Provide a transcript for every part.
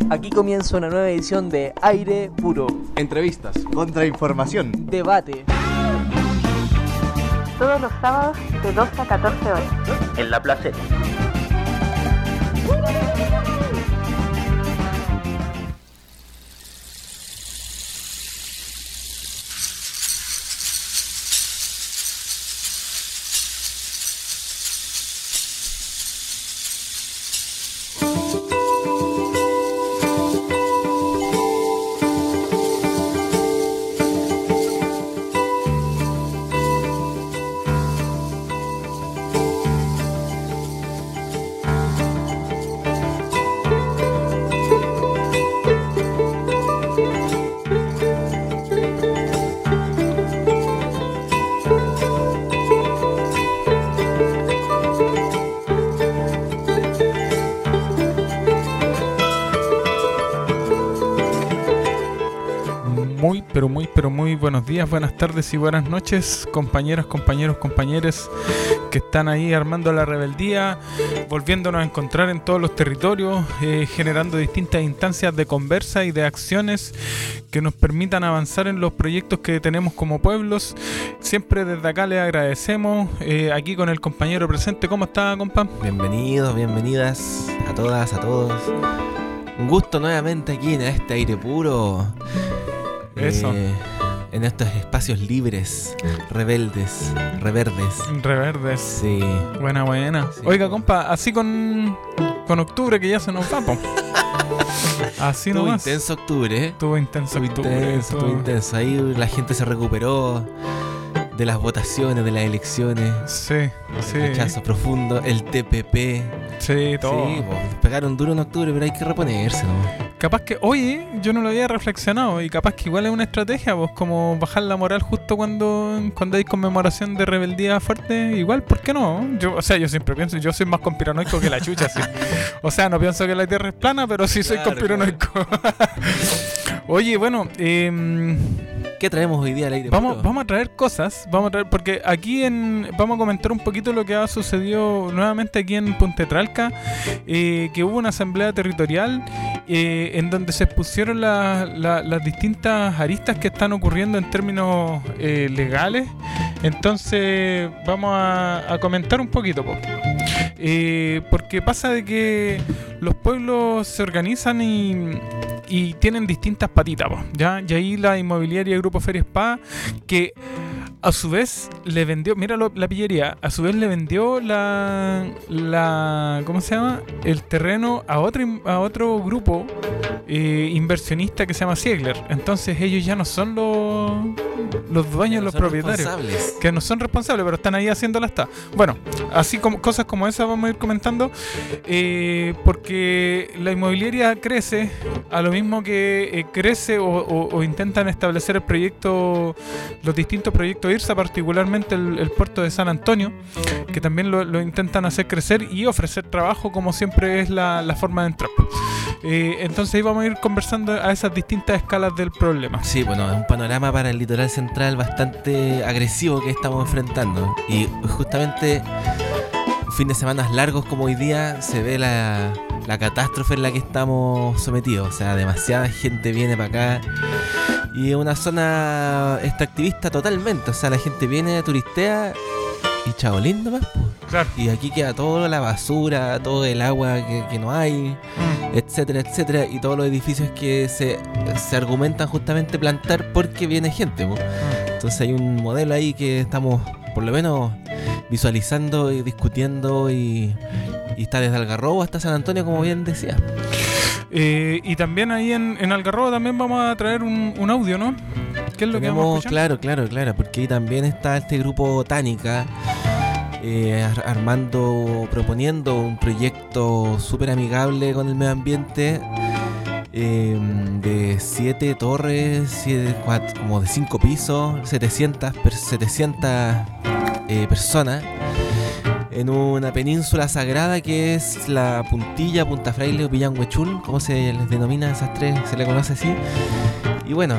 Aquí comienza una nueva edición de Aire Puro. Entrevistas, contrainformación, debate. Todos los sábados de 12 a 14 horas. En La Placeta. Muy buenos días, buenas tardes y buenas noches, compañeras, compañeros, compañeres que están ahí armando la rebeldía, volviéndonos a encontrar en todos los territorios, generando distintas instancias de conversa y de acciones que nos permitan avanzar en los proyectos que tenemos como pueblos. Siempre desde acá les agradecemos, aquí con el compañero presente. ¿Cómo está, compa? Bienvenidos, bienvenidas a todas, a todos. Un gusto nuevamente aquí en este aire puro. Eso. En estos espacios libres, rebeldes, reverdes. Reverdes. Sí. Buena. Sí. Oiga, compa, así con octubre que ya se nos va, po. Así nomás. Estuvo intenso octubre, ¿eh? Estuvo intenso. Ahí la gente se recuperó de las votaciones, de las elecciones. Sí. El rechazo profundo, el TPP. Sí, todo. Sí, pues, pegaron duro en octubre, pero hay que reponerse, ¿no? Capaz que, oye, yo no lo había reflexionado y capaz que igual es una estrategia, pues, como bajar la moral justo cuando hay conmemoración de rebeldía fuerte. Igual, ¿por qué no? Yo siempre pienso, yo soy más conspiranoico que la chucha, sí. O sea, no pienso que la Tierra es plana, pero sí soy conspiranoico. Oye, bueno, ¿qué traemos hoy día al aire? Vamos a traer cosas, porque aquí vamos a comentar un poquito lo que ha sucedido nuevamente aquí en Puntetralca, que hubo una asamblea territorial en donde se expusieron las distintas aristas que están ocurriendo en términos legales. Entonces vamos a comentar un poquito, porque pasa de que los pueblos se organizan y tienen distintas patitas, ¿ya? Y ahí la inmobiliaria Grupo Feria Spa, que a su vez le vendió, la pillería, a su vez le vendió la ¿cómo se llama? El terreno a otro grupo inversionista que se llama Ziegler. Entonces ellos ya no son los dueños, los propietarios, que no son responsables, pero están ahí haciéndola hasta. Bueno, así como cosas como esas vamos a ir comentando, porque la inmobiliaria crece a lo mismo que crece o intentan establecer el proyecto, los distintos proyectos IRSA, particularmente el puerto de San Antonio, que también lo intentan hacer crecer y ofrecer trabajo, como siempre es la forma de entrar. Entonces ahí vamos a ir conversando a esas distintas escalas del problema. Sí, bueno, es un panorama para el litoral central bastante agresivo que estamos enfrentando. Y justamente un fin de semana largos como hoy día se ve la catástrofe en la que estamos sometidos. O sea, demasiada gente viene para acá y es una zona extractivista totalmente. O sea, la gente viene, turistea y chao, lindo más. Claro. Y aquí queda toda la basura, todo el agua que no hay, etcétera, etcétera. Y todos los edificios que se argumentan justamente plantar porque viene gente. Entonces hay un modelo ahí que estamos por lo menos visualizando y discutiendo y está desde Algarrobo hasta San Antonio, como bien decía. Y también ahí en Algarrobo también vamos a traer un audio, ¿no? ¿Qué es lo que vamos a escuchar? Claro, porque ahí también está este grupo Tánica proponiendo un proyecto súper amigable con el medio ambiente, de 7 torres, como de 5 pisos, 700 personas en una península sagrada que es la Puntilla, Punta Fraile o Pillanhuechul, como se les denomina a esas tres, se le conoce así. Y bueno,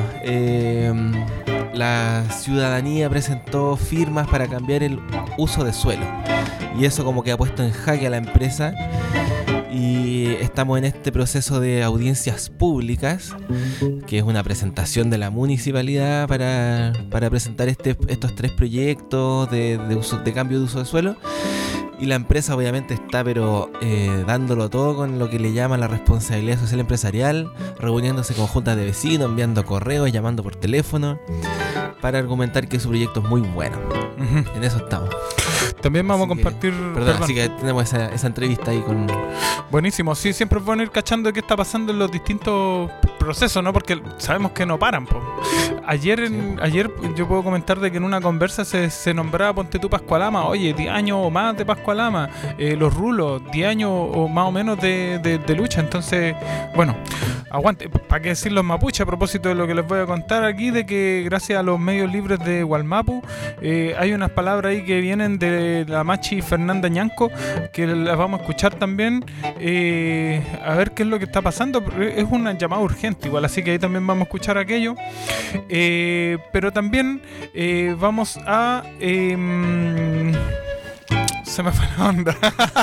la ciudadanía presentó firmas para cambiar el uso de suelo, y eso como que ha puesto en jaque a la empresa. Y estamos en este proceso de audiencias públicas, que es una presentación de la municipalidad para presentar estos 3 proyectos de cambio de uso de suelo. Y la empresa obviamente está dándolo todo con lo que le llaman la responsabilidad social empresarial, reuniéndose con juntas de vecinos, enviando correos, llamando por teléfono, para argumentar que su proyecto es muy bueno. Uh-huh. En eso estamos. También vamos a compartir... Perdón, así que tenemos esa entrevista ahí con... Buenísimo, sí, siempre es bueno ir cachando qué está pasando en los distintos procesos, ¿no? Porque sabemos que no paran, po. Ayer yo puedo comentar de que en una conversa se nombraba, ponte tú, Pascualama, oye, 10 años o más de Pascualama, los rulos, 10 años o más o menos de lucha. Entonces, bueno, aguante, ¿para qué decir los mapuches? A propósito de lo que les voy a contar aquí, de que gracias a los medios libres de Gualmapu, hay unas palabras ahí que vienen de la machi Fernanda Ñanco, que las vamos a escuchar también, a ver qué es lo que está pasando. Es una llamada urgente igual, así que ahí también vamos a escuchar aquello. Pero también vamos a... se me fue la onda.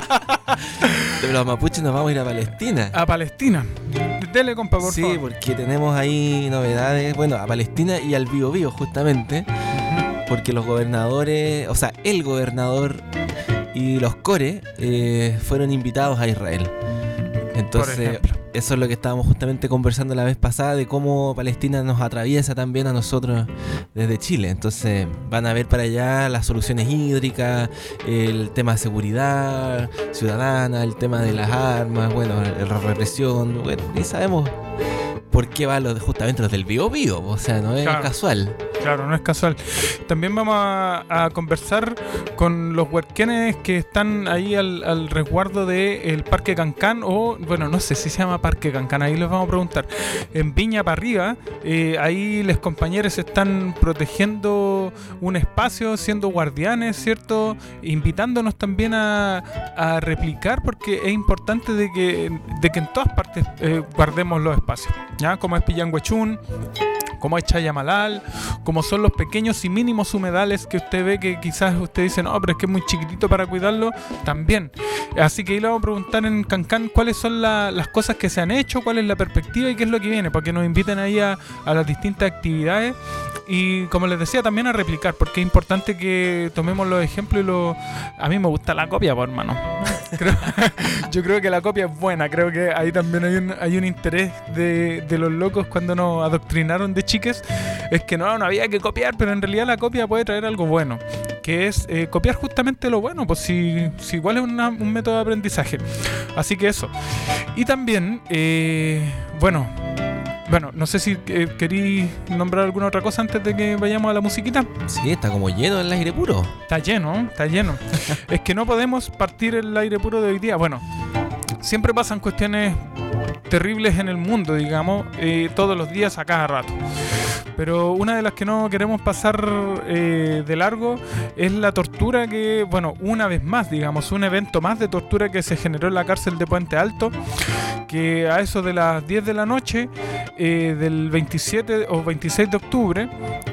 De los mapuches nos vamos a ir a Palestina. A Palestina. Dele, compa, por favor. Sí, porque tenemos ahí novedades. Bueno, a Palestina y al Biobío, justamente. Porque los gobernadores, o sea, el gobernador y los core fueron invitados a Israel. Entonces, eso es lo que estábamos justamente conversando la vez pasada, de cómo Palestina nos atraviesa también a nosotros desde Chile. Entonces van a ver para allá las soluciones hídricas, el tema de seguridad ciudadana, el tema de las armas, bueno, la represión, bueno, y sabemos por qué va justamente los del Biobío, o sea, no es casual. Claro, no es casual. También vamos a conversar con los huerquenes que están ahí al resguardo del Parque Cancán, o bueno, no sé si se llama Parque Cancán, ahí les vamos a preguntar. En Viña para arriba, ahí los compañeros están protegiendo un espacio, siendo guardianes, ¿cierto? Invitándonos también a replicar, porque es importante de que en todas partes guardemos los espacios, ¿ya? Como es Pillanguechún, como es Chayamalal, como son los pequeños y mínimos humedales que usted ve que quizás usted dice, no, pero es que es muy chiquitito para cuidarlo, también. Así que ahí le vamos a preguntar en Cancán cuáles son las cosas que se han hecho, cuál es la perspectiva y qué es lo que viene, para que nos inviten ahí a las distintas actividades. Y como les decía, también a replicar, porque es importante que tomemos los ejemplos a mí me gusta la copia, pues, hermano. Yo creo que la copia es buena. Creo que ahí también hay un interés de los locos cuando nos adoctrinaron de chiques. Es que no había que copiar, pero en realidad la copia puede traer algo bueno, que es copiar justamente lo bueno, pues si igual es un método de aprendizaje. Así que eso. Y también, bueno, no sé si querí nombrar alguna otra cosa antes de que vayamos a la musiquita. Sí, está como lleno el aire puro. Está lleno. Es que no podemos partir el aire puro de hoy día. Bueno, siempre pasan cuestiones terribles en el mundo, digamos, todos los días, a cada rato. Pero una de las que no queremos pasar de largo es la tortura que, bueno, una vez más, digamos, un evento más de tortura que se generó en la cárcel de Puente Alto, que a eso de las 10 de la noche del 27 o 26 de octubre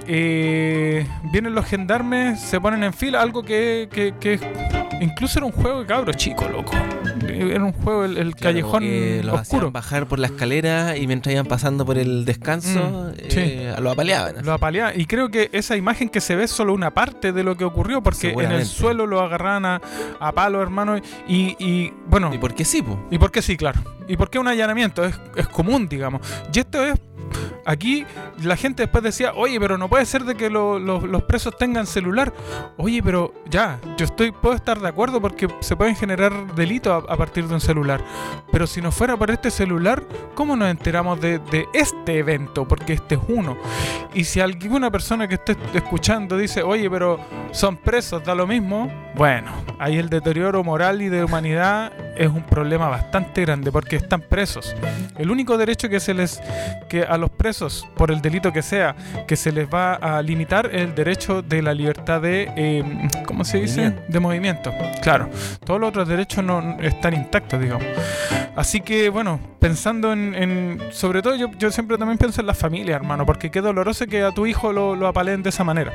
vienen los gendarmes, se ponen en fila, algo que incluso era un juego de cabros chicos, loco. Era un juego, el callejón los oscuro. Hacían bajar por la escalera y mientras iban pasando por el descanso, lo apaleaban. Lo apaleaban. Y creo que esa imagen que se ve es solo una parte de lo que ocurrió, porque en el suelo lo agarraban a palo, hermano. Y bueno. ¿Y por qué sí, po? Y por qué sí, claro. Y por qué un allanamiento es común, digamos. Y esto es. Aquí la gente después decía, oye, pero no puede ser de que los presos tengan celular. Oye, pero ya, puedo estar de acuerdo porque se pueden generar delitos a partir de un celular. Pero si no fuera por este celular, ¿cómo nos enteramos de este evento? Porque este es uno. Y si alguna persona que esté escuchando dice, oye, pero son presos, da lo mismo. Bueno, ahí el deterioro moral y de humanidad es un problema bastante grande porque están presos. El único derecho que a los presos, por el delito que sea, que se les va a limitar es el derecho de la libertad de, ¿cómo se dice? De movimiento. Claro, todos los otros derechos no están intactos, digamos. Así que, bueno, pensando en sobre todo yo siempre también pienso en la familia, hermano, porque qué doloroso que a tu hijo lo apaleen de esa manera.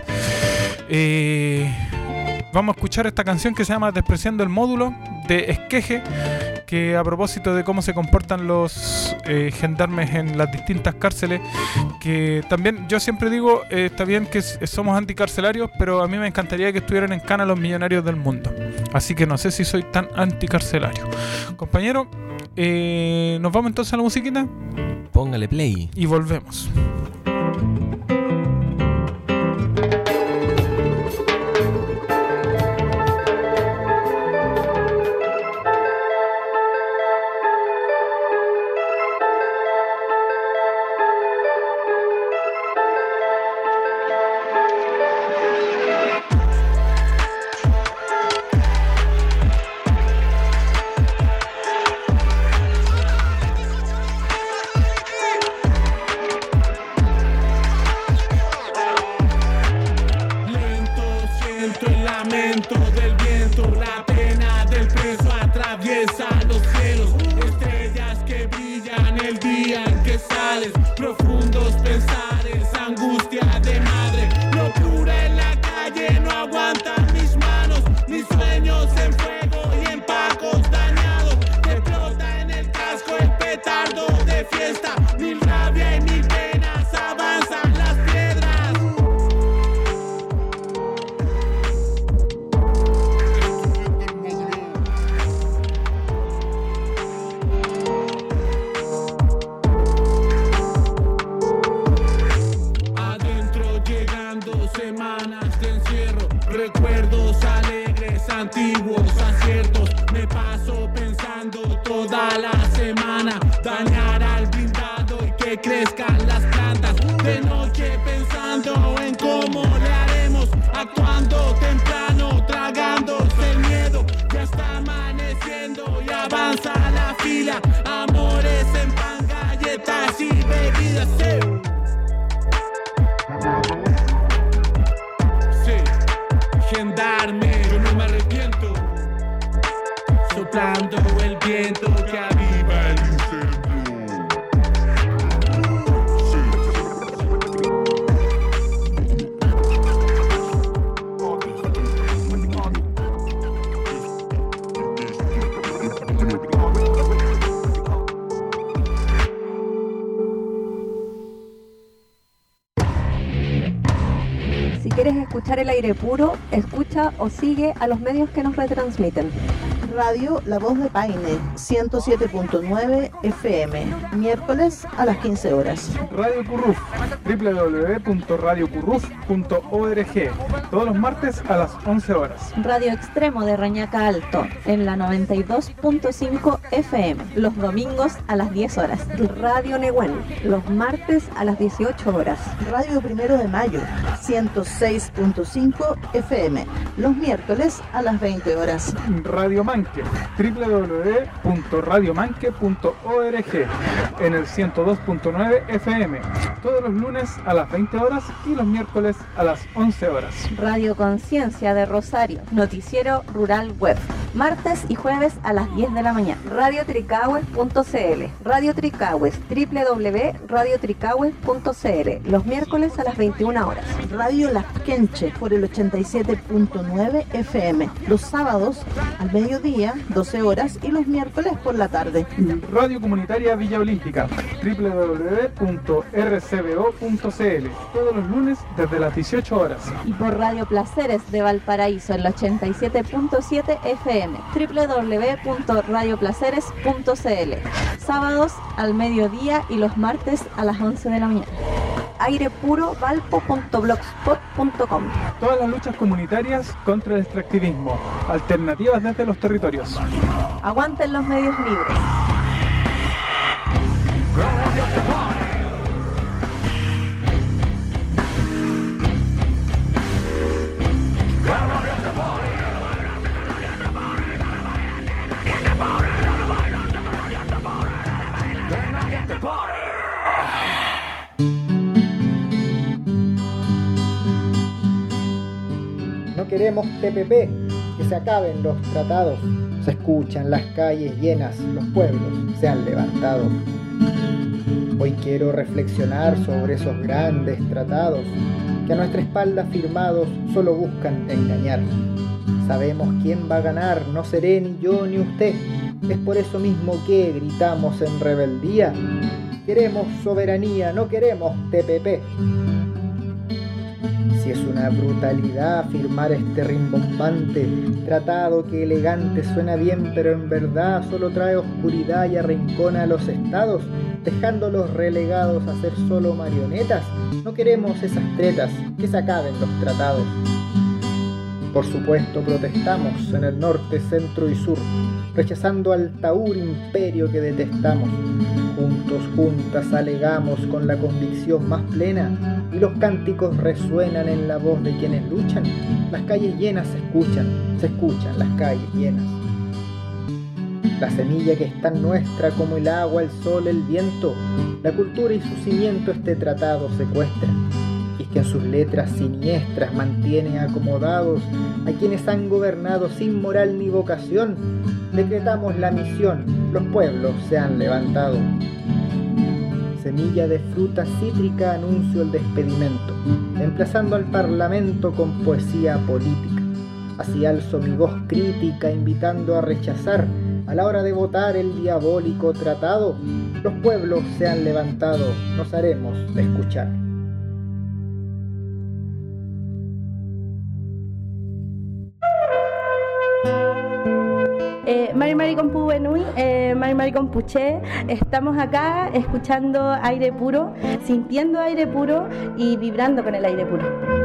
Vamos a escuchar esta canción que se llama Despreciando el Módulo, de Esqueje, que a propósito de cómo se comportan los gendarmes en las distintas cárceles, que también yo siempre digo, está bien que somos anticarcelarios, pero a mí me encantaría que estuvieran en cana los millonarios del mundo. Así que no sé si soy tan anticarcelario. Compañero, ¿nos vamos entonces a la musiquita? Póngale play. Y volvemos. El aire puro, escucha o sigue a los medios que nos retransmiten. Radio La Voz de Paine, 107.9 FM, miércoles a las 15 horas. Radio Curruf, www.radiocurruf.org, todos los martes a las 11 horas. Radio Extremo de Reñaca Alto, en la 92.5 FM, los domingos a las 10 horas. Radio Nehuen, los martes a las 18 horas. Radio Primero de Mayo, 106.5 FM, los miércoles a las 20 horas. Radio Manque, www.radiomanque.org, en el 102.9 FM, todos los lunes a las 20 horas y los miércoles a las 11 horas. Radio Conciencia de Rosario, noticiero rural web, martes y jueves a las 10 de la mañana. Radio Tricahues.cl, Radio Tricahues, www.radiotricahues.cl, los miércoles a las 21 horas. Radio Lasquenche por el 87.9 FM, los sábados al mediodía, 12 horas, y los miércoles por la tarde. Radio Comunitaria Villa Olímpica, www.rcbo.cl, todos los lunes desde las 18 horas. Y por Radio Placeres de Valparaíso, en el 87.7 FM, www.radioplaceres.cl, sábados al mediodía y los martes a las 11 de la mañana. airepurovalpo.blogspot.com. Todas las luchas comunitarias contra el extractivismo, alternativas desde los territorios. Aguanten los medios libres. No queremos TPP, que se acaben los tratados. Se escuchan las calles llenas, los pueblos se han levantado. Hoy quiero reflexionar sobre esos grandes tratados que a nuestra espalda firmados solo buscan engañar. Sabemos quién va a ganar, no seré ni yo ni usted. Es por eso mismo que gritamos en rebeldía: queremos soberanía, no queremos TPP. Si es una brutalidad firmar este rimbombante tratado que elegante suena bien, pero en verdad solo trae oscuridad y arrincona a los estados, dejándolos relegados a ser solo marionetas, no queremos esas tretas, que se acaben los tratados. Por supuesto protestamos en el norte, centro y sur, rechazando al taur imperio que detestamos. Juntos, juntas alegamos con la convicción más plena, y los cánticos resuenan en la voz de quienes luchan. Las calles llenas se escuchan las calles llenas. La semilla que es tan nuestra como el agua, el sol, el viento, la cultura y su cimiento este tratado secuestra. Y es que en sus letras siniestras mantiene acomodados a quienes han gobernado sin moral ni vocación. Decretamos la misión, los pueblos se han levantado. Semilla de fruta cítrica anuncio el despedimento, emplazando al parlamento con poesía política. Así alzo mi voz crítica, invitando a rechazar a la hora de votar el diabólico tratado. Los pueblos se han levantado, nos haremos escuchar. Mari Compu Benui, Mari Compuche, estamos acá escuchando aire puro, sintiendo aire puro y vibrando con el aire puro.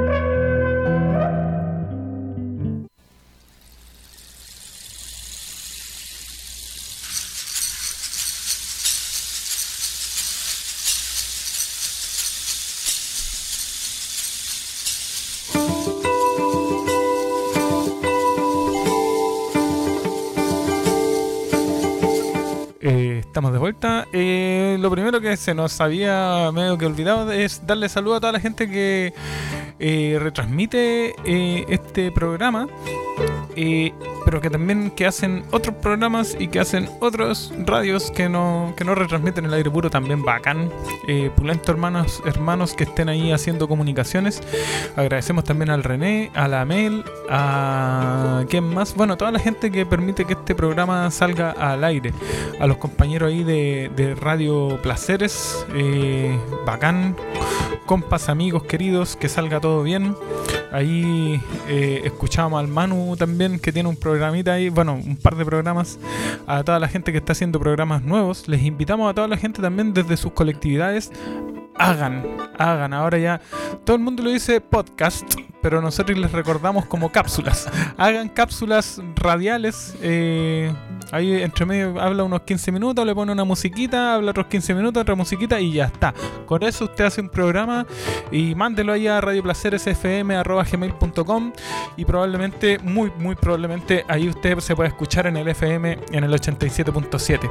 Estamos de vuelta. Lo primero que se nos había medio que olvidado es darle saludo a toda la gente que retransmite este programa, pero que también que hacen otros programas y que hacen otros radios que no retransmiten el aire puro, también bacán. Pulento hermanos que estén ahí haciendo comunicaciones. Agradecemos también al René, a la Mel, a ¿quién más? Bueno, toda la gente que permite que este programa salga al aire, a los compañeros ahí de Radio Placeres, bacán, compas, amigos queridos, que salga todo bien. Ahí escuchábamos al Manu también, que tiene un programita ahí, bueno, un par de programas. A toda la gente que está haciendo programas nuevos, les invitamos a toda la gente también desde sus colectividades. Hagan, ahora ya todo el mundo lo dice podcast, pero nosotros les recordamos como cápsulas. Hagan cápsulas radiales, ahí entre medio habla unos 15 minutos, le pone una musiquita, habla otros 15 minutos, otra musiquita y ya está. Con eso usted hace un programa y mándelo ahí a radioplaceresfm@gmail.com y probablemente, muy probablemente, ahí usted se puede escuchar en el FM en el 87.7.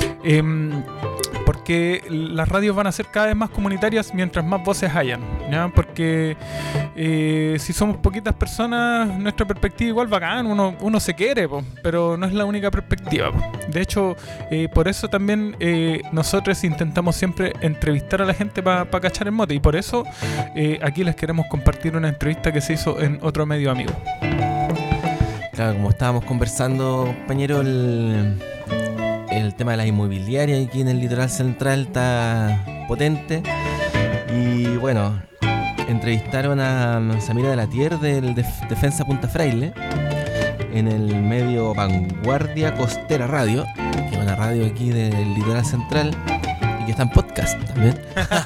Porque las radios van a ser cada vez más comunitarias mientras más voces hayan, ¿ya? Porque si somos poquitas personas, nuestra perspectiva igual bacán, uno se quiere, pero no es la única perspectiva. De hecho, por eso también nosotros intentamos siempre entrevistar a la gente para cachar el mote, y por eso aquí les queremos compartir una entrevista que se hizo en otro medio amigo. Claro, como estábamos conversando, compañero, el tema de la inmobiliaria aquí en el litoral central está potente. Y bueno, entrevistaron a Samira de la Tier del Defensa Punta Fraile en el medio Vanguardia Costera Radio, que es una radio aquí del litoral central y que está en podcast también.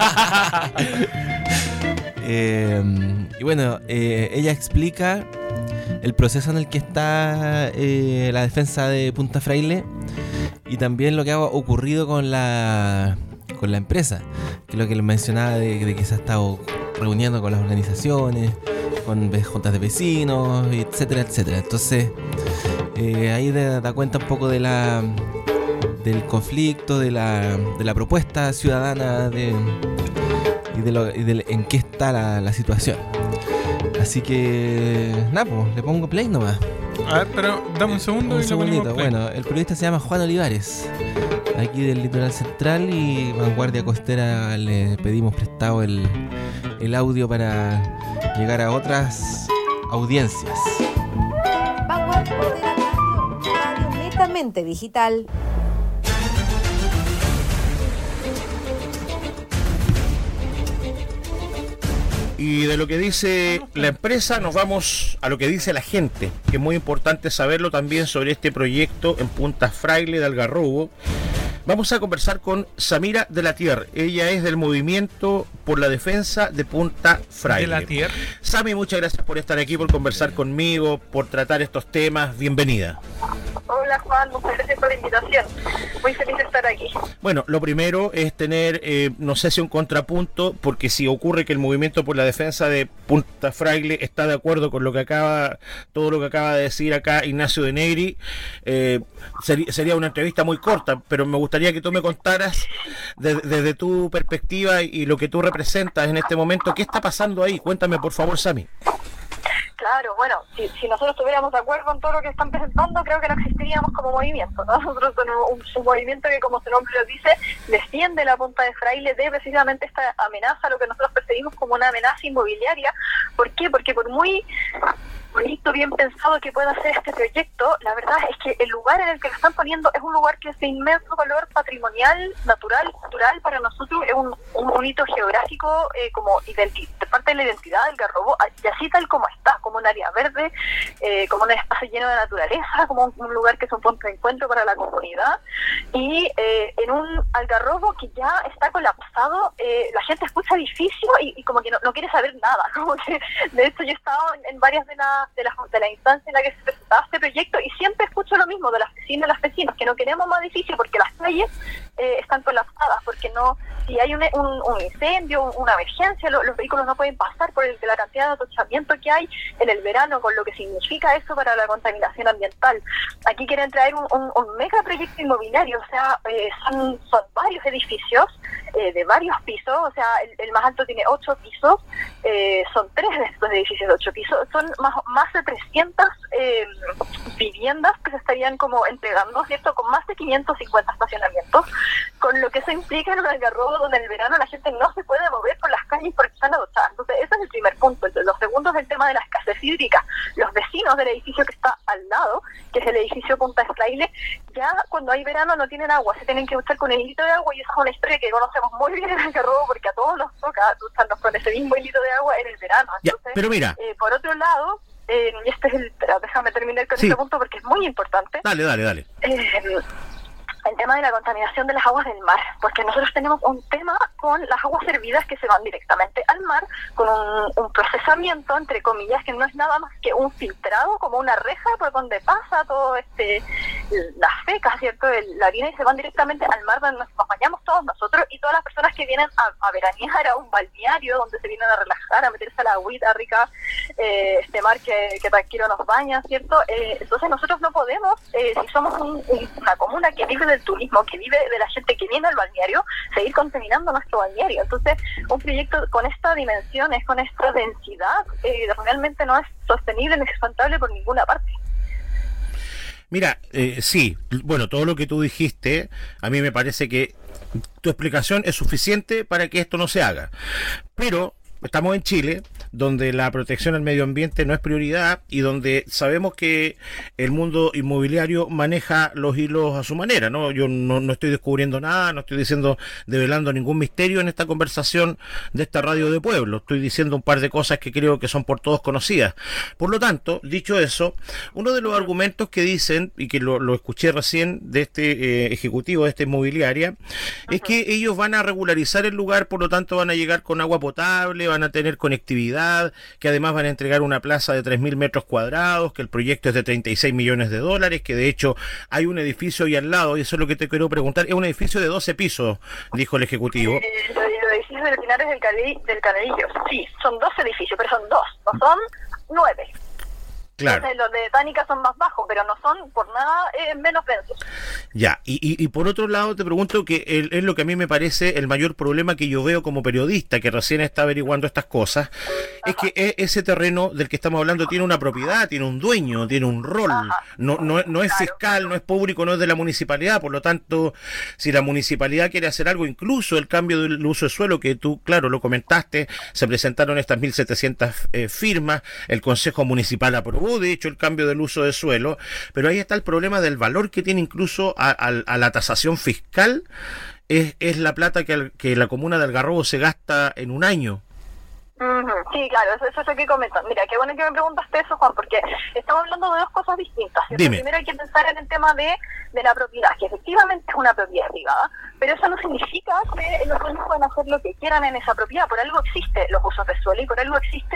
Y bueno, ella explica el proceso en el que está la defensa de Punta Fraile y también lo que ha ocurrido con la empresa, que es lo que les mencionaba de que se ha estado reuniendo con las organizaciones, con juntas de vecinos, etcétera, etcétera. Entonces ahí da cuenta un poco del conflicto, de la propuesta ciudadana y en qué está la situación. Así que nada, pues le pongo play nomás. A ver, pero dame un segundo y le ponemos play. Bueno, el periodista se llama Juan Olivares, aquí del litoral central, y Vanguardia Costera le pedimos prestado el audio para llegar a otras audiencias. Vanguardia Costera Radio Puente Digital. Y de lo que dice la empresa nos vamos a lo que dice la gente, que es muy importante saberlo también sobre este proyecto en Punta Fraile de Algarrobo. Vamos a conversar con Samira de la Tierra. Ella es del Movimiento por la Defensa de Punta Fraile. De la Tierra. Sami, muchas gracias por estar aquí, por conversar conmigo, por tratar estos temas. Bienvenida. Hola Juan, muchas gracias por la invitación. Muy feliz de estar aquí. Bueno, lo primero es tener, no sé si un contrapunto, porque si ocurre que el Movimiento por la Defensa de Punta Fraile está de acuerdo con todo lo que acaba de decir acá Ignacio de Negri, sería una entrevista muy corta, pero me gustaría que tú me contaras desde tu perspectiva y lo que tú representas en este momento, ¿qué está pasando ahí? Cuéntame por favor, Sami. Claro, bueno, si nosotros estuviéramos de acuerdo en todo lo que están presentando, creo que no existiríamos como movimiento, ¿no? Nosotros somos un movimiento que, como su nombre lo dice, defiende la Punta de Fraile de precisamente esta amenaza, lo que nosotros percibimos como una amenaza inmobiliaria. ¿Por qué? Porque por muy bonito, bien pensado que pueda ser este proyecto, la verdad es que el lugar en el que lo están poniendo es un lugar que es de inmenso valor patrimonial, natural, cultural para nosotros, es un hito geográfico como parte de la identidad del Algarrobo, y así tal como está, como un área verde, como un espacio lleno de naturaleza, como un lugar que es un punto de encuentro para la comunidad, y en un Algarrobo que ya está colapsado, la gente escucha edificio y como que no quiere saber nada, como que de hecho yo he estado en varias de la instancia en la que se presentaba este proyecto y siempre escucho lo mismo de las vecinas y los vecinos, que no queremos más edificios porque las calles están colapsadas, porque si hay un incendio, una emergencia, los vehículos no pueden pasar por la cantidad de atochamiento que hay en el verano, con lo que significa eso para la contaminación ambiental. Aquí quieren traer un mega proyecto inmobiliario, o sea, son varios edificios de varios pisos, o sea, el más alto tiene 8 pisos, son 3 de estos edificios de 8 pisos, son más de 300 viviendas que se estarían como entregando, ¿cierto?, con más de 550 estacionamientos, con lo que eso implica en un Algarrobo donde en el verano la gente no se puede mover por las calles porque están adosadas. Entonces ese es el primer punto. Entonces, lo segundo es el tema de la escasez hídrica. Los vecinos del edificio que está al lado, que es el edificio Punta Fraile, ya cuando hay verano no tienen agua, se tienen que duchar con el hilito de agua, y esa es una historia que conocemos muy bien en el Algarrobo porque a todos nos toca ducharnos con ese mismo hilito de agua en el verano. Entonces, ya, pero mira, por otro lado, y este es déjame terminar con este punto porque es muy importante. Dale. El tema de la contaminación de las aguas del mar, porque nosotros tenemos un tema con las aguas servidas que se van directamente al mar, con un procesamiento, entre comillas, que no es nada más que un filtrado, como una reja por donde pasa todo las fecas, ¿cierto?, la harina, y se van directamente al mar donde nos bañamos todos nosotros y todas las personas que vienen a veranear a un balneario donde se vienen a relajar, a meterse a la agüita rica, este mar que tranquilo nos baña, ¿cierto? Entonces nosotros no podemos, si somos una comuna que vive del turismo, que vive de la gente que viene al balneario, seguir contaminando nuestro balneario. Entonces, un proyecto con esta dimensiones, con esta densidad, realmente no es sostenible ni sustentable por ninguna parte. Mira, sí, bueno, todo lo que tú dijiste, a mí me parece que tu explicación es suficiente para que esto no se haga. Pero estamos en Chile, donde la protección al medio ambiente no es prioridad y donde sabemos que el mundo inmobiliario maneja los hilos a su manera, ¿no? Yo no estoy descubriendo nada, no estoy develando ningún misterio en esta conversación de esta radio de pueblo. Estoy diciendo un par de cosas que creo que son por todos conocidas. Por lo tanto, dicho eso, uno de los argumentos que dicen, y que lo escuché recién de este ejecutivo de esta inmobiliaria, es que ellos van a regularizar el lugar, por lo tanto van a llegar con agua potable, van a tener conectividad, que además van a entregar una plaza de 3.000 metros cuadrados, que el proyecto es de $36 millones, que de hecho hay un edificio ahí al lado, y eso es lo que te quiero preguntar, es un edificio de 12 pisos, dijo el ejecutivo. Los edificios de Pinares del Canadillo, sí, son 12 edificios, pero son 2, no son 9. Claro. Entonces, los de Tánica son más bajos, pero no son por nada menos densos. Ya, y por otro lado te pregunto que es lo que a mí me parece el mayor problema que yo veo como periodista, que recién está averiguando estas cosas. Ajá. Es que ese terreno del que estamos hablando tiene una propiedad, tiene un dueño, tiene un rol. No es fiscal, no es público, no es de la municipalidad. Por lo tanto, si la municipalidad quiere hacer algo, incluso el cambio del uso de suelo, que tú, claro, lo comentaste, se presentaron estas 1.700 firmas, el Consejo Municipal aprobó aprobó de hecho el cambio del uso de suelo, pero ahí está el problema del valor que tiene incluso a la tasación fiscal, es la plata que la comuna de Algarrobo se gasta en un año. Sí, claro, eso es lo que comentan. Mira, qué bueno que me preguntaste eso, Juan, porque estamos hablando de dos cosas distintas, ¿cierto? Dime. Primero hay que pensar en el tema de la propiedad, que efectivamente es una propiedad privada, pero eso no significa que los dueños pueden hacer lo que quieran en esa propiedad. Por algo existe los usos de suelo y por algo existe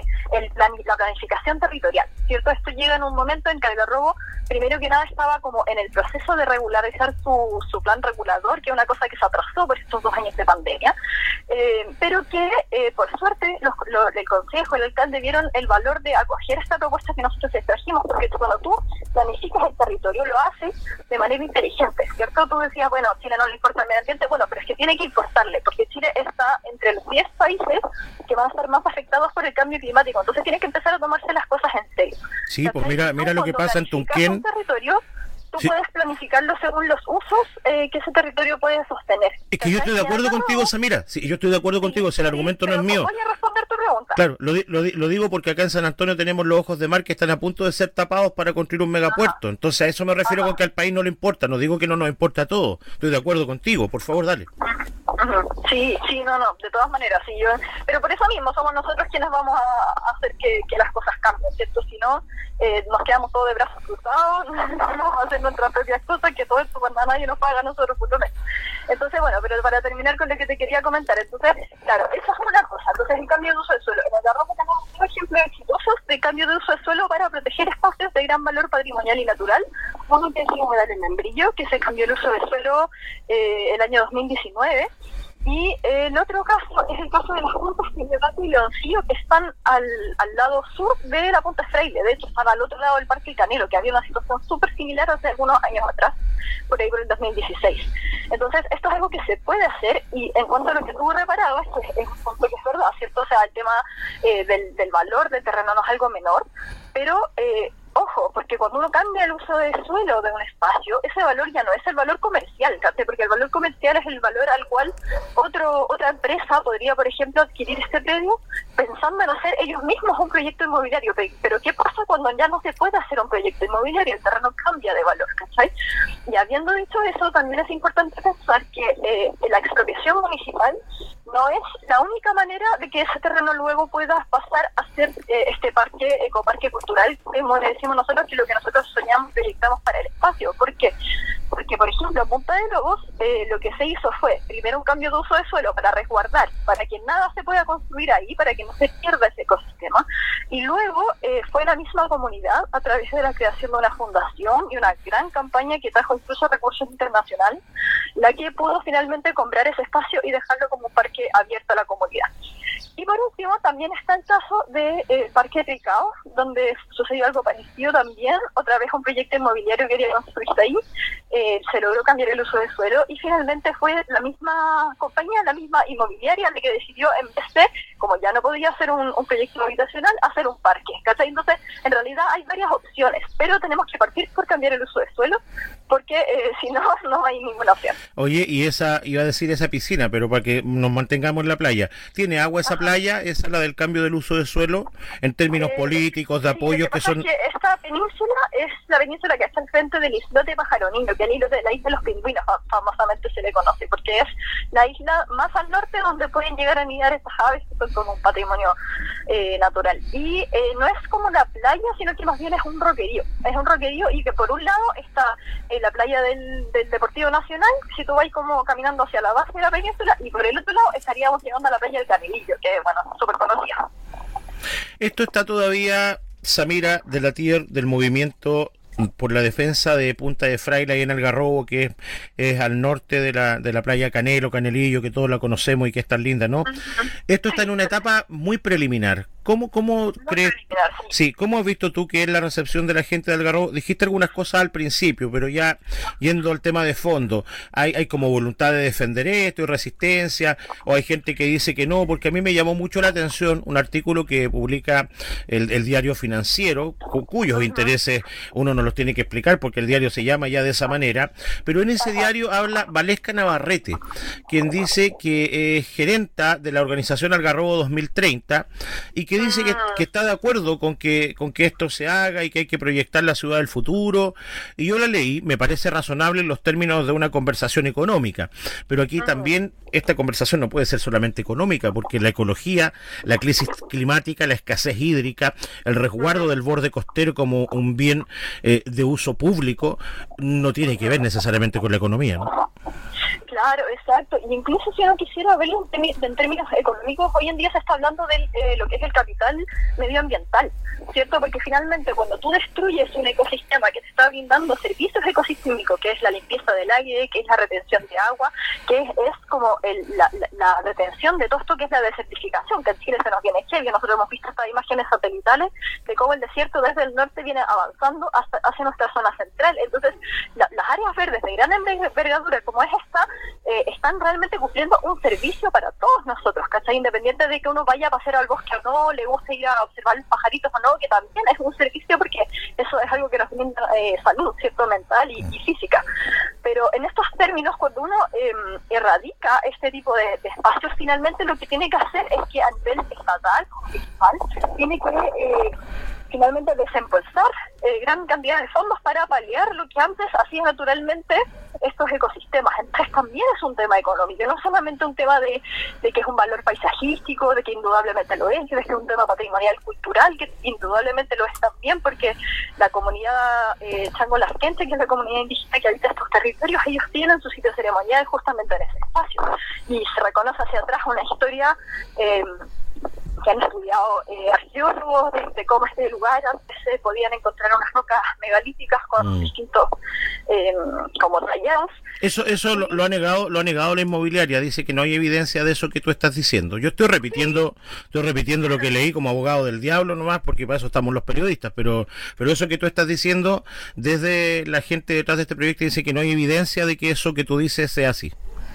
la planificación territorial, ¿cierto? Esto llega en un momento en que Algarrobo, primero que nada, estaba como en el proceso de regularizar su plan regulador, que es una cosa que se atrasó por estos 2 años de pandemia, pero que por suerte el Consejo, el alcalde vieron el valor de acoger esta propuesta que nosotros les trajimos, porque cuando tú planificas el territorio lo haces de manera inteligente, ¿cierto? Tú decías, bueno, Chile no le importa el medio ambiente, bueno, pero es que tiene que importarle, porque Chile está entre los 10 países que van a estar más afectados por el cambio climático, entonces tiene que empezar a tomarse las cosas en serio. Sí, pues mira lo que pasa en Tunquén. Tú puedes planificarlo según los usos que ese territorio puede sostener. Es que yo estoy de acuerdo contigo, Samira. Sí, yo estoy de acuerdo contigo, si el argumento no es mío. Voy a responder tu pregunta. Claro, lo digo porque acá en San Antonio tenemos los ojos de mar que están a punto de ser tapados para construir un megapuerto. Entonces a eso me refiero con que al país no le importa. No digo que no nos importa a todo. Estoy de acuerdo contigo. Por favor, dale. Sí, no, de todas maneras, sí, pero por eso mismo somos nosotros quienes vamos a hacer que las cosas cambien, ¿cierto? Si no, nos quedamos todos de brazos cruzados, vamos a hacer nuestras propias cosas, que todo esto cuando nadie nos paga a nosotros por lo menos. Entonces, bueno, pero para terminar con lo que te quería comentar, entonces, claro, eso es una cosa, entonces el cambio de uso del suelo. En Algarrobo tenemos ejemplos exitosos de cambio de uso del suelo para proteger espacios de gran valor patrimonial y natural, uno que es el humedal en Membrillo, que se cambió el uso del suelo el año 2019, y el otro caso es el caso de las puntas Piñataco y Leoncillo, que están al lado sur de la Punta Fraile. De hecho, están al otro lado del Parque El Canelo, que había una situación súper similar hace algunos años atrás, por ahí por el 2016. Entonces, esto es algo que se puede hacer, y en cuanto a lo que tú reparabas, pues es un punto que es verdad, ¿cierto? O sea, el tema del valor del terreno no es algo menor, pero ojo, porque cuando uno cambia el uso de suelo de un espacio, ese valor ya no es el valor comercial, ¿sí? Porque el valor comercial es el valor al cual otra empresa podría, por ejemplo, adquirir este predio pensando en hacer ellos mismos un proyecto inmobiliario. Pero ¿qué pasa cuando ya no se puede hacer un proyecto inmobiliario? El terreno cambia de valor, ¿cachai? Y habiendo dicho eso, también es importante pensar que la expropiación municipal no es la única manera de que ese terreno luego pueda pasar a ser este ecoparque cultural, como le decimos nosotros, que es lo que nosotros soñamos, proyectamos para el espacio. ¿Por qué? Porque, por ejemplo, en Punta de Lobos, lo que se hizo fue, primero, un cambio de uso de suelo para resguardar, para que nada se pueda construir ahí, para que no se pierda ese ecosistema, y luego fue la misma comunidad, a través de la creación de una fundación y una gran campaña que trajo incluso recursos internacionales, la que pudo finalmente comprar ese espacio y dejarlo como un parque abierto a la comunidad. Y por último, también está el caso del Parque Tricao, donde sucedió algo parecido también, otra vez un proyecto inmobiliario que quería construirse ahí, se logró cambiar el uso de suelo y finalmente fue la misma compañía, la misma inmobiliaria, la que decidió, en vez de, como ya no podía hacer un proyecto habitacional, hacer un parque, ¿cachai? Entonces, en realidad hay varias opciones, pero tenemos que partir por cambiar el uso de suelo, porque si no, no hay ninguna opción. Oye, y iba a decir esa piscina, pero para que nos mantengamos en la playa, ¿tiene agua esa playa? ¿Esa es la del cambio del uso de suelo? En términos políticos, de apoyo, que son... Esta península es la península que está al frente del islote Pajaronillo, que es la isla de los pingüinos, famosamente se le conoce, porque es la isla más al norte donde pueden llegar a anidar estas aves, que son como un patrimonio natural. Y no es como la playa, sino que más bien es un roquerío. Es un roquerío, y que por un lado está la playa del Deportivo Nacional, si tú vas como caminando hacia la base de la península, y por el otro lado estaríamos llegando a la playa del Canelillo, que bueno, súper conocida. Esto está todavía, Samira de la Tier, del movimiento por la defensa de Punta de Fraile ahí en Algarrobo, que es al norte de la playa Canelillo, que todos la conocemos y que es tan linda, ¿no? Esto está en una etapa muy preliminar. ¿Cómo crees? Sí, ¿cómo has visto tú que es la recepción de la gente de Algarrobo? Dijiste algunas cosas al principio, pero ya yendo al tema de fondo, hay como voluntad de defender esto y resistencia, o hay gente que dice que no, porque a mí me llamó mucho la atención un artículo que publica el diario Financiero, cuyos intereses uno no los tiene que explicar porque el diario se llama ya de esa manera, pero en ese diario habla Valesca Navarrete, quien dice que es gerenta de la organización Algarrobo 2030 y que que dice que está de acuerdo con que esto se haga y que hay que proyectar la ciudad del futuro, y yo la leí, me parece razonable en los términos de una conversación económica, pero aquí también esta conversación no puede ser solamente económica, porque la ecología, la crisis climática, la escasez hídrica, el resguardo del borde costero como un bien de uso público no tiene que ver necesariamente con la economía, ¿no? Claro, exacto. Y incluso si uno quisiera verlo en términos económicos, hoy en día se está hablando de lo que es el capital medioambiental, ¿cierto? Porque finalmente cuando tú destruyes un ecosistema que te está brindando servicios ecosistémicos, que es la limpieza del aire, que es la retención de agua, que es como la retención de todo esto que es la desertificación, que en Chile se nos viene heavy. Nosotros hemos visto estas imágenes satelitales de cómo el desierto desde el norte viene avanzando hacia nuestra zona central. Entonces, las áreas verdes de gran envergadura como es esta, están realmente cumpliendo un servicio para todos nosotros, ¿cachai? Independiente de que uno vaya a pasear al bosque o no, le guste ir a observar los pajaritos o no, que también es un servicio porque eso es algo que nos brinda salud, ¿cierto? Mental y física. Pero en estos términos, cuando uno erradica este tipo de espacios, finalmente lo que tiene que hacer es que a nivel estatal, municipal, tiene que finalmente desembolsar gran cantidad de fondos para paliar lo que antes hacía naturalmente estos ecosistemas. Entonces también es un tema económico, no solamente un tema de que es un valor paisajístico, de que indudablemente lo es, de que es un tema patrimonial cultural, que indudablemente lo es también, porque la comunidad Chango-Lasquenche, que es la comunidad indígena que habita estos territorios, ellos tienen su sitio ceremonial justamente en ese espacio, y se reconoce hacia atrás una historia que han estudiado arqueólogos de cómo este lugar antes se podían encontrar unas rocas megalíticas con distintos como tallados. Eso lo ha negado la inmobiliaria, dice que no hay evidencia de eso que tú estás diciendo. Yo estoy repitiendo lo que leí como abogado del diablo nomás, porque para eso estamos los periodistas, pero eso que tú estás diciendo, desde la gente detrás de este proyecto dice que no hay evidencia de que eso que tú dices sea así.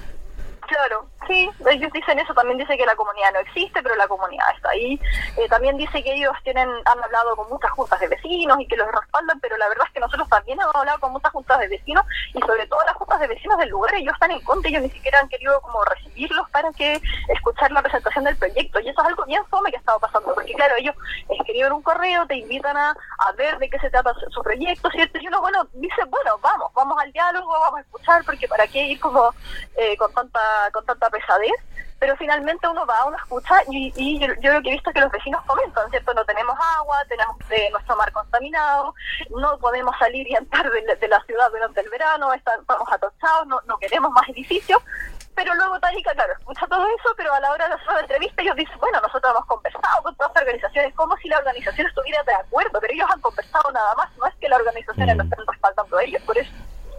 Claro, sí, ellos dicen eso, también dice que la comunidad no existe, pero la comunidad está ahí. También dice que ellos han hablado con muchas juntas de vecinos y que los respaldan, pero la verdad es que nosotros también hemos hablado con muchas juntas de vecinos, y sobre todo las juntas de vecinos del lugar, ellos están en contra, ellos ni siquiera han querido como recibirlos para que escuchar la presentación del proyecto, y eso es algo bien fome que ha estado pasando, porque claro, ellos escriben un correo, te invitan a ver de qué se trata su proyecto, ¿cierto? Y uno, dice, vamos al diálogo, vamos a escuchar, porque para qué ir como con tanta pesadez, pero finalmente uno escucha, y yo lo que he visto es que los vecinos comentan, ¿cierto? No tenemos agua, tenemos nuestro mar contaminado, no podemos salir y entrar de la ciudad durante el verano, estamos atochados, no queremos más edificios. Pero luego Tarica, claro, escucha todo eso, pero a la hora de hacer la entrevista ellos dicen, nosotros hemos conversado con todas las organizaciones, como si la organización estuviera de acuerdo, pero ellos han conversado nada más, no es que las organizaciones lo estén respaldando a ellos, por eso.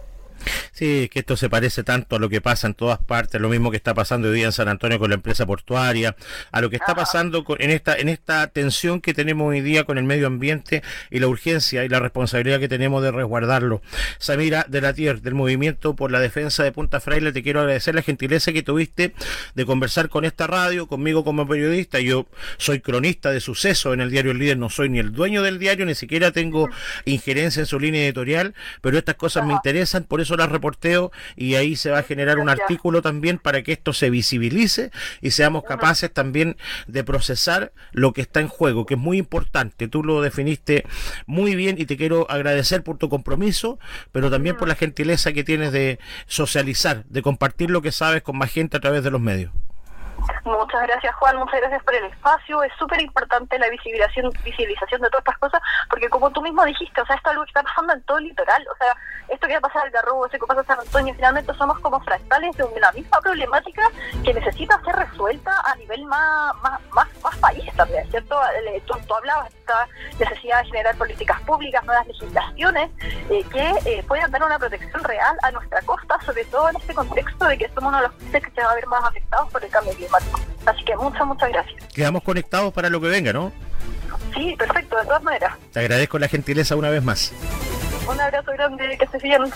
Sí, que esto se parece tanto a lo que pasa en todas partes, lo mismo que está pasando hoy día en San Antonio con la empresa portuaria, a lo que está pasando en esta tensión que tenemos hoy día con el medio ambiente y la urgencia y la responsabilidad que tenemos de resguardarlo. Samira Delatier, del Movimiento por la Defensa de Punta Fraile, te quiero agradecer la gentileza que tuviste de conversar con esta radio, conmigo como periodista. Yo soy cronista de sucesos en el diario El Líder, no soy ni el dueño del diario, ni siquiera tengo injerencia en su línea editorial, pero estas cosas me interesan, por eso las reporteo, y ahí se va a generar un artículo también para que esto se visibilice y seamos capaces también de procesar lo que está en juego, que es muy importante. Tú lo definiste muy bien y te quiero agradecer por tu compromiso, pero también por la gentileza que tienes de socializar, de compartir lo que sabes con más gente a través de los medios. Muchas gracias, Juan, muchas gracias por el espacio. Es súper importante la visibilización de todas estas cosas, porque como tú mismo dijiste, o sea, esto es algo que está pasando en todo el litoral, o sea, esto que va a pasar al Garrobo, esto que pasa en San Antonio, finalmente somos como fractales de una misma problemática que necesita ser resuelta a nivel más país también, ¿cierto? Tú hablabas de esta necesidad de generar políticas públicas, nuevas legislaciones que puedan dar una protección real a nuestra costa, sobre todo en este contexto de que somos uno de los países que se va a ver más afectados por el cambio climático. Así que muchas gracias. Quedamos conectados para lo que venga, ¿no? Sí, perfecto, de todas maneras. Te agradezco la gentileza una vez más. Un abrazo grande, que estés bien.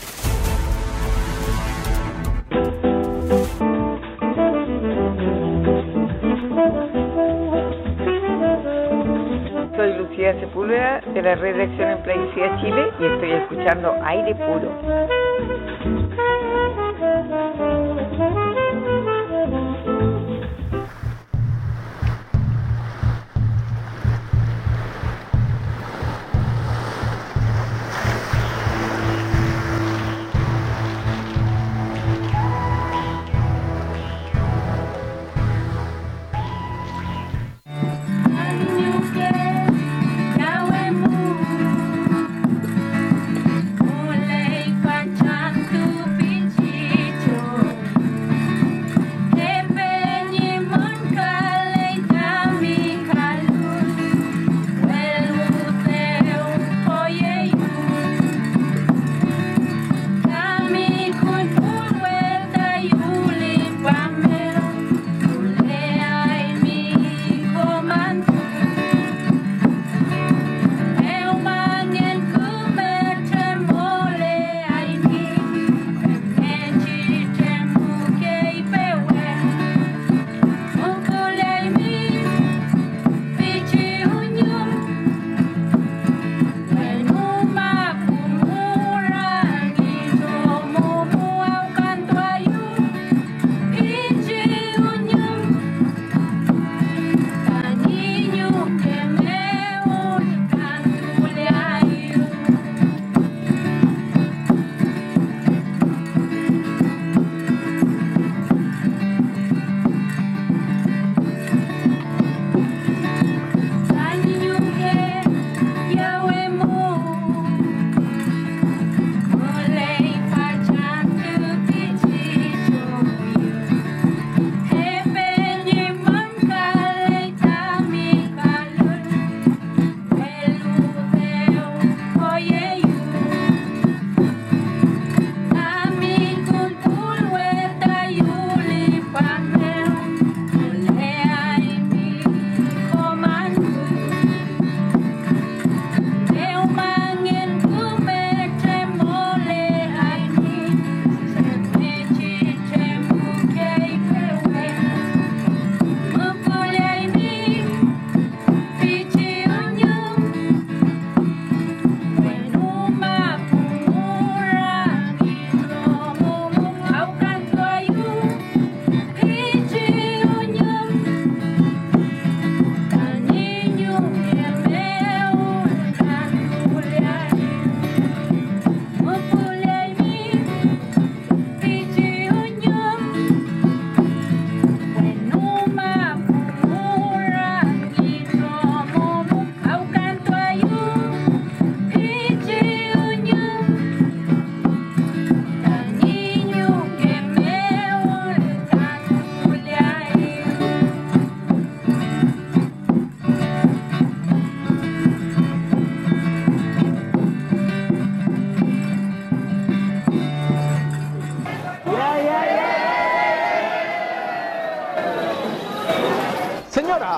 Soy Lucía Sepúlveda de la Red de Acción en Plaguicida Chile y estoy escuchando Aire Puro.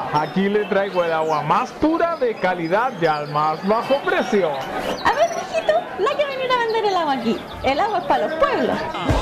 Aquí le traigo el agua más pura, de calidad y al más bajo precio. A ver, mijito, no hay que venir a vender el agua aquí. El agua es para los pueblos.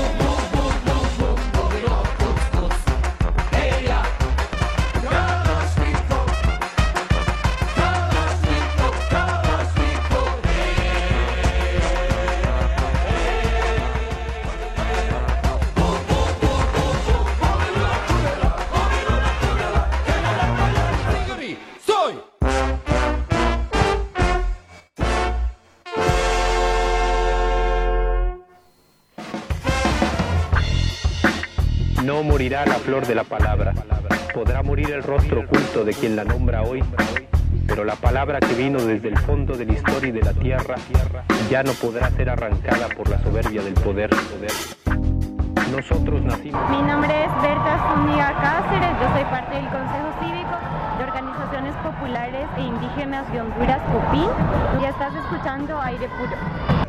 No morirá la flor de la palabra, podrá morir el rostro oculto de quien la nombra hoy, pero la palabra que vino desde el fondo de la historia y de la tierra ya no podrá ser arrancada por la soberbia del poder. Nosotros nacimos. Mi nombre es Berta Zúñiga Cáceres, yo soy parte del Consejo Cívico de Organizaciones Populares e Indígenas de Honduras, COPIN, y estás escuchando Aire Puro.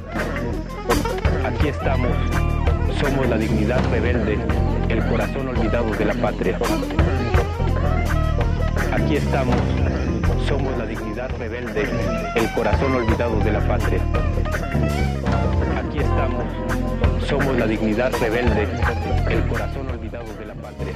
Aquí estamos, somos la dignidad rebelde, el corazón olvidado de la patria. Aquí estamos, somos la dignidad rebelde, el corazón olvidado de la patria. Aquí estamos, somos la dignidad rebelde, el corazón olvidado de la patria.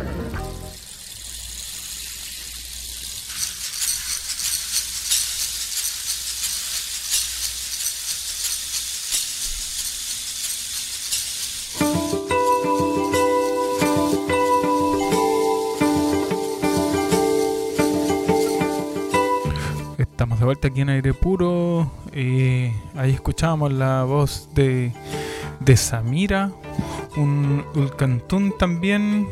Estamos de vuelta aquí en Aire Puro. Ahí escuchábamos la voz de Samira, un cantún también,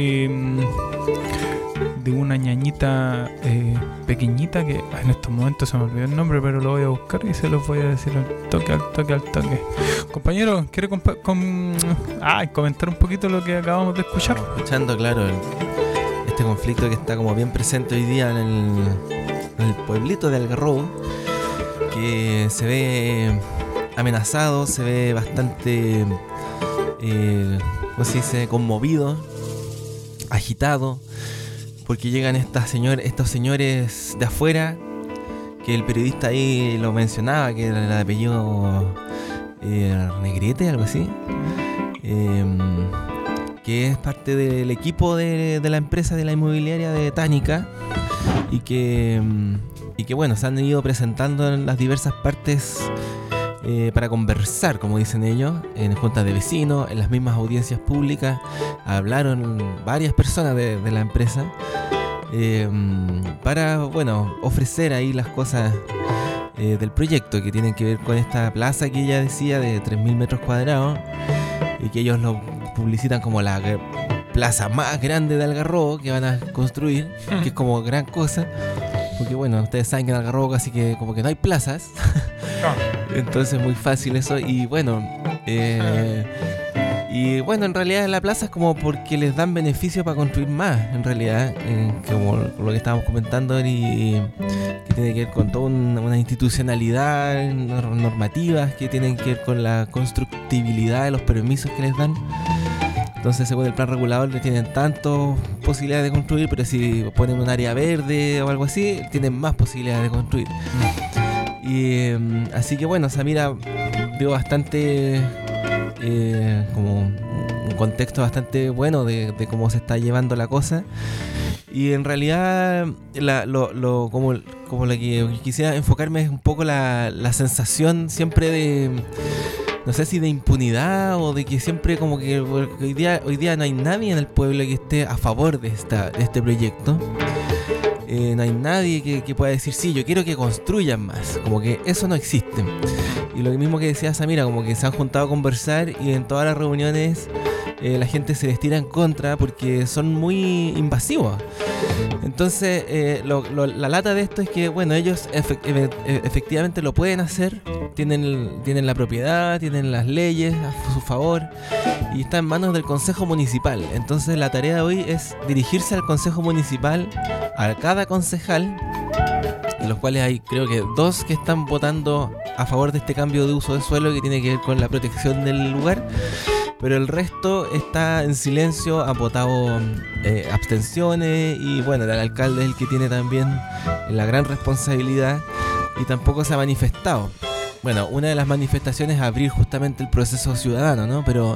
de una ñañita pequeñita que en estos momentos se me olvidó el nombre, pero lo voy a buscar y se los voy a decir al toque. Compañero, ¿quiere comentar un poquito lo que acabamos de escuchar? Escuchando, claro, este conflicto que está como bien presente hoy día en el pueblito de Algarrobo, que se ve amenazado, se ve bastante ¿cómo se dice? Conmovido, agitado, porque llegan estos señores de afuera, que el periodista ahí lo mencionaba, que era el apellido Negrete, algo así, que es parte del equipo de la empresa de la inmobiliaria de Tánica, y que bueno, se han ido presentando en las diversas partes para conversar, como dicen ellos, en juntas de vecinos, en las mismas audiencias públicas. Hablaron varias personas de la empresa para, bueno, ofrecer ahí las cosas del proyecto que tienen que ver con esta plaza que ella decía de 3.000 metros cuadrados, y que ellos lo publicitan como la plaza más grande de Algarrobo que van a construir, que es como gran cosa, porque bueno, ustedes saben que en Algarrobo casi que como que no hay plazas. Entonces es muy fácil eso. Y bueno, en realidad la plaza es como porque les dan beneficio para construir más, en realidad, como lo que estábamos comentando, y que tiene que ver con toda una institucionalidad, normativas que tienen que ver con la constructibilidad de los permisos que les dan. Entonces, según el plan regulador, le tienen tantas posibilidades de construir, pero si ponen un área verde o algo así, tienen más posibilidades de construir. Y así que bueno, Samira veo bastante como un contexto bastante bueno de cómo se está llevando la cosa. Y en realidad como lo que quisiera enfocarme es un poco la sensación siempre de, no sé si de impunidad, o de que siempre como que hoy día no hay nadie en el pueblo que esté a favor de este proyecto. No hay nadie que pueda decir, sí, yo quiero que construyan más. Como que eso no existe. Y lo mismo que decía Samira, como que se han juntado a conversar, y en todas las reuniones la gente se les tira en contra porque son muy invasivos. Entonces la lata de esto es que, bueno, ellos efectivamente lo pueden hacer, tienen la propiedad, tienen las leyes a su favor, y está en manos del Consejo Municipal. Entonces la tarea de hoy es dirigirse al Consejo Municipal, a cada concejal, de los cuales hay creo que 2 que están votando a favor de este cambio de uso de suelo que tiene que ver con la protección del lugar. pero el resto está en silencio, ha votado abstenciones y bueno, el alcalde es el que tiene también la gran responsabilidad y tampoco se ha manifestado. Bueno, una de las manifestaciones es abrir justamente el proceso ciudadano, ¿no? Pero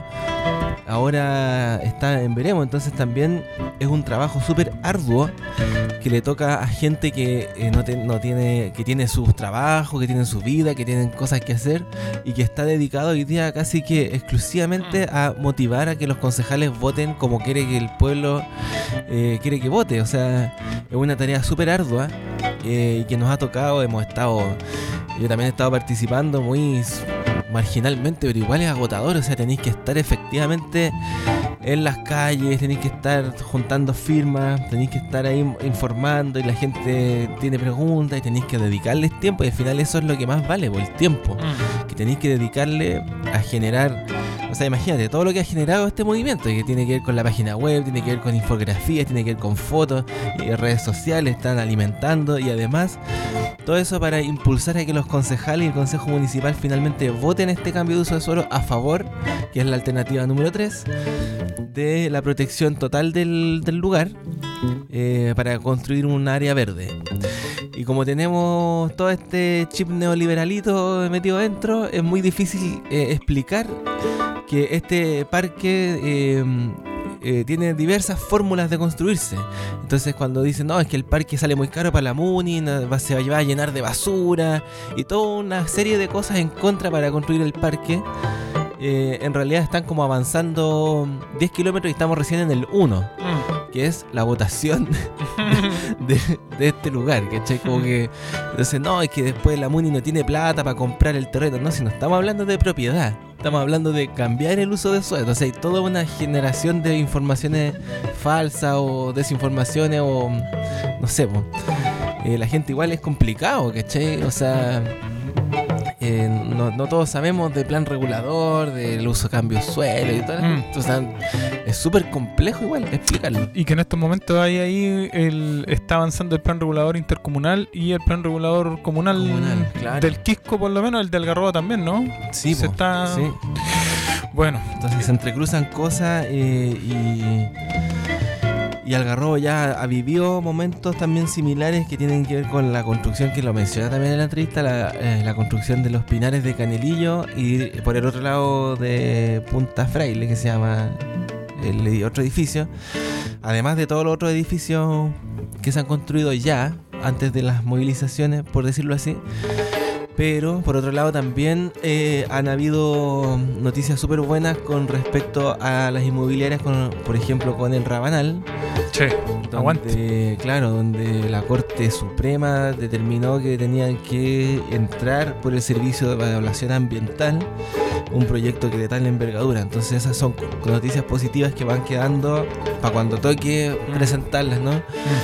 ahora está en veremos, entonces también es un trabajo súper arduo que le toca a gente que que tiene sus trabajos, que tienen su vida, que tienen cosas que hacer y que está dedicado hoy día casi que exclusivamente a motivar a que los concejales voten como quiere que el pueblo quiere que vote. O sea, es una tarea súper ardua y que nos ha tocado, yo también he estado participando muy marginalmente, pero igual es agotador. O sea, tenéis que estar efectivamente en las calles, tenéis que estar juntando firmas, tenéis que estar ahí informando y la gente tiene preguntas y tenéis que dedicarles tiempo y al final eso es lo que más vale, el tiempo que tenéis que dedicarle a generar. O sea, imagínate todo lo que ha generado este movimiento, que tiene que ver con la página web, tiene que ver con infografías, tiene que ver con fotos, y redes sociales, están alimentando y además todo eso para impulsar a que los concejales y el consejo municipal finalmente voten este cambio de uso de suelo a favor, que es la alternativa número 3, de la protección total del lugar para construir un área verde. Y como tenemos todo este chip neoliberalito metido dentro, es muy difícil explicar que este parque tiene diversas fórmulas de construirse. Entonces cuando dicen, no, es que el parque sale muy caro para la Muni, se va a llenar de basura y toda una serie de cosas en contra para construir el parque, en realidad están como avanzando 10 kilómetros y estamos recién en el 1, que es la votación de este lugar, ¿cachai? Como que entonces, no, es que después la Muni no tiene plata para comprar el terreno. No, si no estamos hablando de propiedad, estamos hablando de cambiar el uso de suelo. Entonces hay toda una generación de informaciones falsas o desinformaciones o no sé, la gente igual es complicado, ¿cachai? O sea, no todos sabemos de plan regulador, del uso de cambio de suelo y todo. O sea, es súper complejo igual explicarlo. Y que en estos momentos está avanzando el plan regulador intercomunal y el plan regulador comunal claro. Del Quisco, por lo menos, el de Algarrobo también, ¿no? Sí, sí. Bueno. Entonces se entrecruzan cosas y Algarrobo ya ha vivido momentos también similares que tienen que ver con la construcción, que lo menciona también en la entrevista, la construcción de los Pinares de Canelillo y por el otro lado de Punta Fraile, que se llama el otro edificio, además de todos los otros edificios que se han construido ya antes de las movilizaciones, por decirlo así. Pero por otro lado también han habido noticias súper buenas con respecto a las inmobiliarias, por ejemplo con el Rabanal. Sí, aguante. Claro, donde la Corte Suprema determinó que tenían que entrar por el servicio de evaluación ambiental, un proyecto que de tal envergadura. Entonces esas son noticias positivas que van quedando para cuando toque presentarlas, ¿no?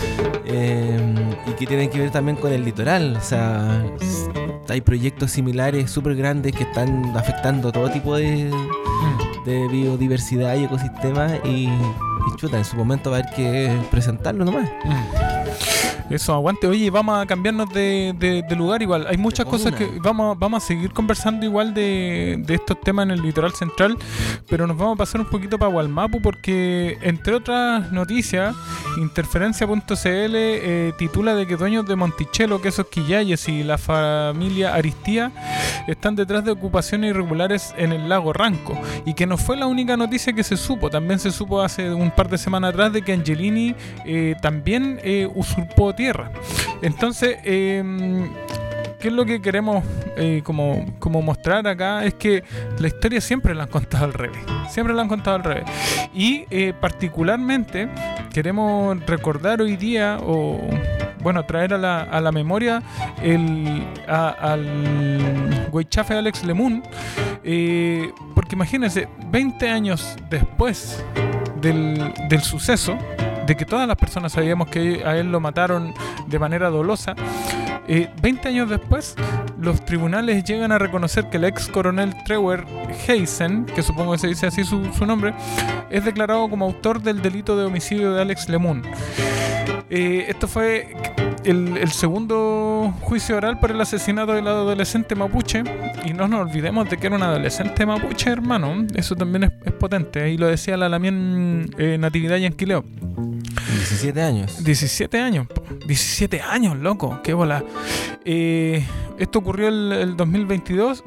Y que tienen que ver también con el litoral. O sea, hay proyectos similares súper grandes que están afectando todo tipo de biodiversidad y ecosistemas y chuta, en su momento va a haber que presentarlo nomás. Eso, aguante. Oye, vamos a cambiarnos de lugar igual. Hay muchas cosas que vamos a seguir conversando igual de estos temas en el litoral central, pero nos vamos a pasar un poquito para Gualmapu porque, entre otras noticias, Interferencia.cl titula de que dueños de Monticello, Quesos Quillayes y la familia Aristía están detrás de ocupaciones irregulares en el lago Ranco, y que no fue la única noticia que se supo. También se supo hace un par de semanas atrás de que Angelini también usurpó tierra. Entonces, ¿qué es lo que queremos como mostrar acá? Es que la historia siempre la han contado al revés. Siempre la han contado al revés. Y particularmente queremos recordar hoy día, traer a la memoria al Weichafe Alex Lemun, porque imagínense, 20 años después del suceso, de que todas las personas sabíamos que a él lo mataron de manera dolosa, 20 años después los tribunales llegan a reconocer que el ex coronel Treuer Heisen, que supongo que se dice así su nombre, es declarado como autor del delito de homicidio de Alex Lemun. Esto fue el segundo juicio oral por el asesinato del adolescente mapuche, y no nos olvidemos de que era un adolescente mapuche, hermano, eso también es potente, ahí lo decía la Lamien Natividad Yanquileo. 17 años. 17 años, 17 años, loco, qué bola. Esto ocurrió el 2002,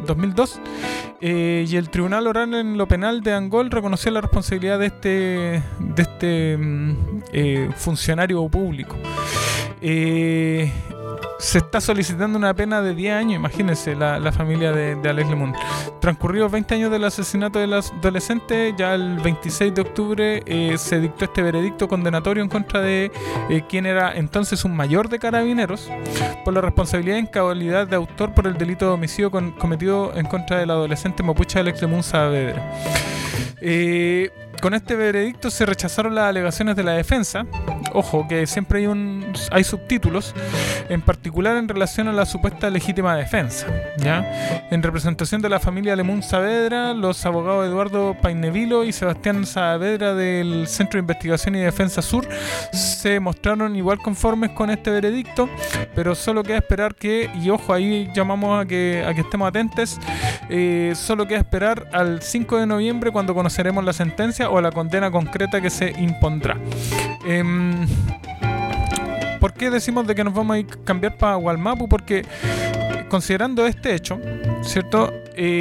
y el Tribunal Oral en lo Penal de Angol reconoció la responsabilidad de este funcionario público. Se está solicitando una pena de 10 años, imagínense la familia de Alex Lemun. Transcurridos 20 años del asesinato del adolescente, ya el 26 de octubre se dictó este veredicto condenatorio en contra de quien era entonces un mayor de carabineros por la responsabilidad en calidad de autor por el delito de homicidio cometido en contra del adolescente mapuche Alex Lemun Saavedra. Con este veredicto se rechazaron las alegaciones de la defensa. Ojo, que siempre hay subtítulos, en particular en relación a la supuesta legítima defensa, ¿ya? En representación de la familia Lemun Saavedra, los abogados Eduardo Painevilo y Sebastián Saavedra del Centro de Investigación y Defensa Sur se mostraron igual conformes con este veredicto, pero solo queda esperar y ojo, ahí llamamos a que estemos atentos, solo queda esperar al 5 de noviembre cuando conoceremos la sentencia o la condena concreta que se impondrá. ¿Por qué decimos de que nos vamos a ir a cambiar para Wallmapu? Porque considerando este hecho, ¿cierto?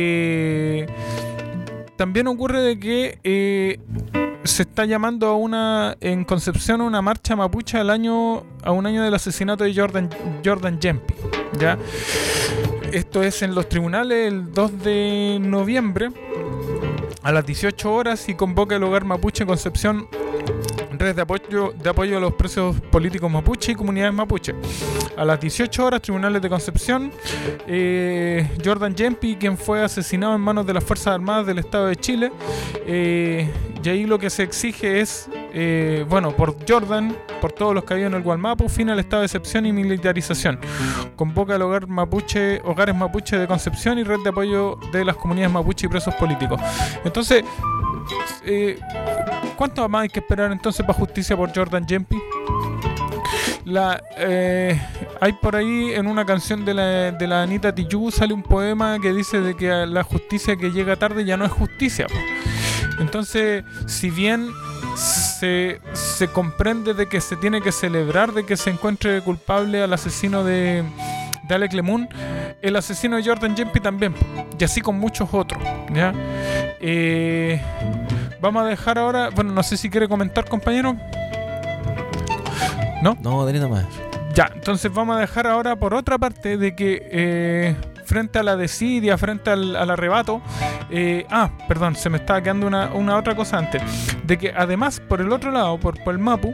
También ocurre de que se está llamando en Concepción a una marcha mapuche a un año del asesinato de Jordan Yempi, ¿ya? Esto es en los tribunales el 2 de noviembre a las 18 horas y convoca el Hogar Mapuche Concepción, red de apoyo a los presos políticos mapuche y comunidades mapuche. A las 18 horas, tribunales de Concepción, Jordan Yempi, quien fue asesinado en manos de las Fuerzas Armadas del Estado de Chile, y ahí lo que se exige es, por Jordan, por todos los caídos en el Wallmapu, fin al estado de excepción y militarización. Convoca al Hogares Mapuche de Concepción y red de apoyo de las comunidades mapuche y presos políticos. Entonces, ¿cuánto más hay que esperar entonces para justicia por Jordan Yempi? Hay por ahí en una canción de la Anita Tijoux sale un poema que dice de que la justicia que llega tarde ya no es justicia. Entonces, si bien se comprende de que se tiene que celebrar de que se encuentre culpable al asesino de Alex Lemun, el asesino de Jordan Yempi también, y así con muchos otros, ¿ya? Vamos a dejar ahora, no sé si quiere comentar, compañero. No, dale nomás. Ya, entonces vamos a dejar ahora por otra parte de que frente a la desidia, frente al arrebato, se me estaba quedando una otra cosa antes, de que además por el otro lado, por el Mapu,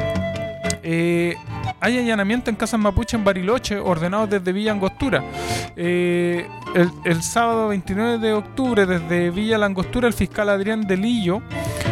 hay allanamiento en casas mapuche en Bariloche ordenados desde Villa Angostura. El sábado 29 de octubre desde Villa La Angostura, el fiscal Adrián Delilio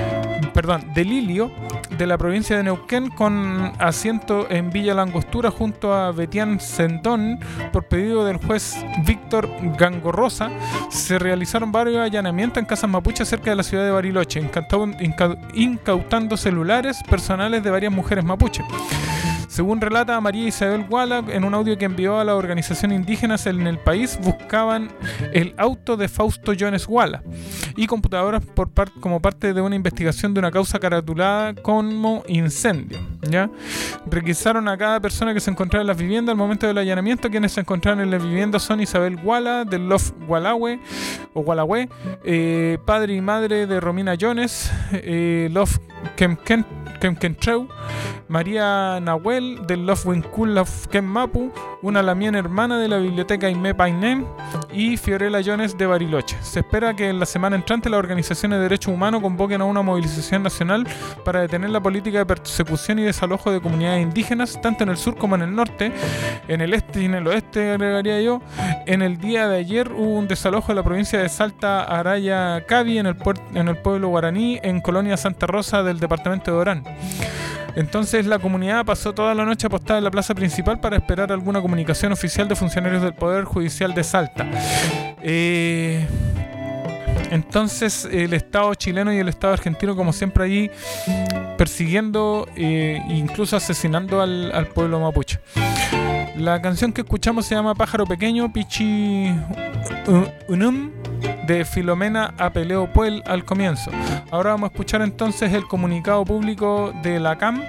de la provincia de Neuquén, con asiento en Villa La Angostura junto a Betián Sendón, por pedido del juez Víctor Gangorrosa, se realizaron varios allanamientos en casas mapuches cerca de la ciudad de Bariloche, incautando celulares personales de varias mujeres mapuches. Según relata María Isabel Guala en un audio que envió a la organización Indígenas en el país, buscaban el auto de Fausto Jones Guala y computadoras como parte de una investigación de una causa caratulada como incendio, ¿ya? Requisaron a cada persona que se encontraba en las viviendas al momento del allanamiento. Quienes se encontraron en la vivienda son Isabel Guala del Lof Gualahue o Gualahue, padre y madre de Romina Jones, Lof Kemkentreu, María Nahuel del Lof Winkul Lof Kemmapu, una Lamien hermana de la biblioteca Aimé Painem y Fiorella Jones de Bariloche. Se espera que en la semana entrante las organizaciones de derechos humanos convoquen a una movilización nacional para detener la política de persecución y desalojo de comunidades indígenas, tanto en el sur como en el norte, en el este y en el oeste, agregaría yo. En el día de ayer hubo un desalojo en la provincia de Salta Araya Cabi, en el pueblo guaraní, en Colonia Santa Rosa del departamento de Orán. Entonces la comunidad pasó toda la noche apostada en la plaza principal para esperar alguna comunicación oficial de funcionarios del Poder Judicial de Salta. Entonces el Estado chileno y el Estado argentino, como siempre, allí persiguiendo e incluso asesinando al pueblo mapuche. La canción que escuchamos se llama Pájaro Pequeño, Pichi Unum, de Filomena Apeleo Puel al comienzo. Ahora vamos a escuchar entonces el comunicado público de la CAM.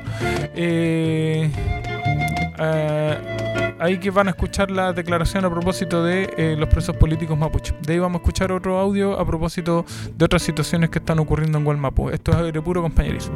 Ahí que van a escuchar la declaración a propósito de los presos políticos mapuche. De ahí vamos a escuchar otro audio a propósito de otras situaciones que están ocurriendo en Gualmapu. Esto es Aire Puro, compañerismo.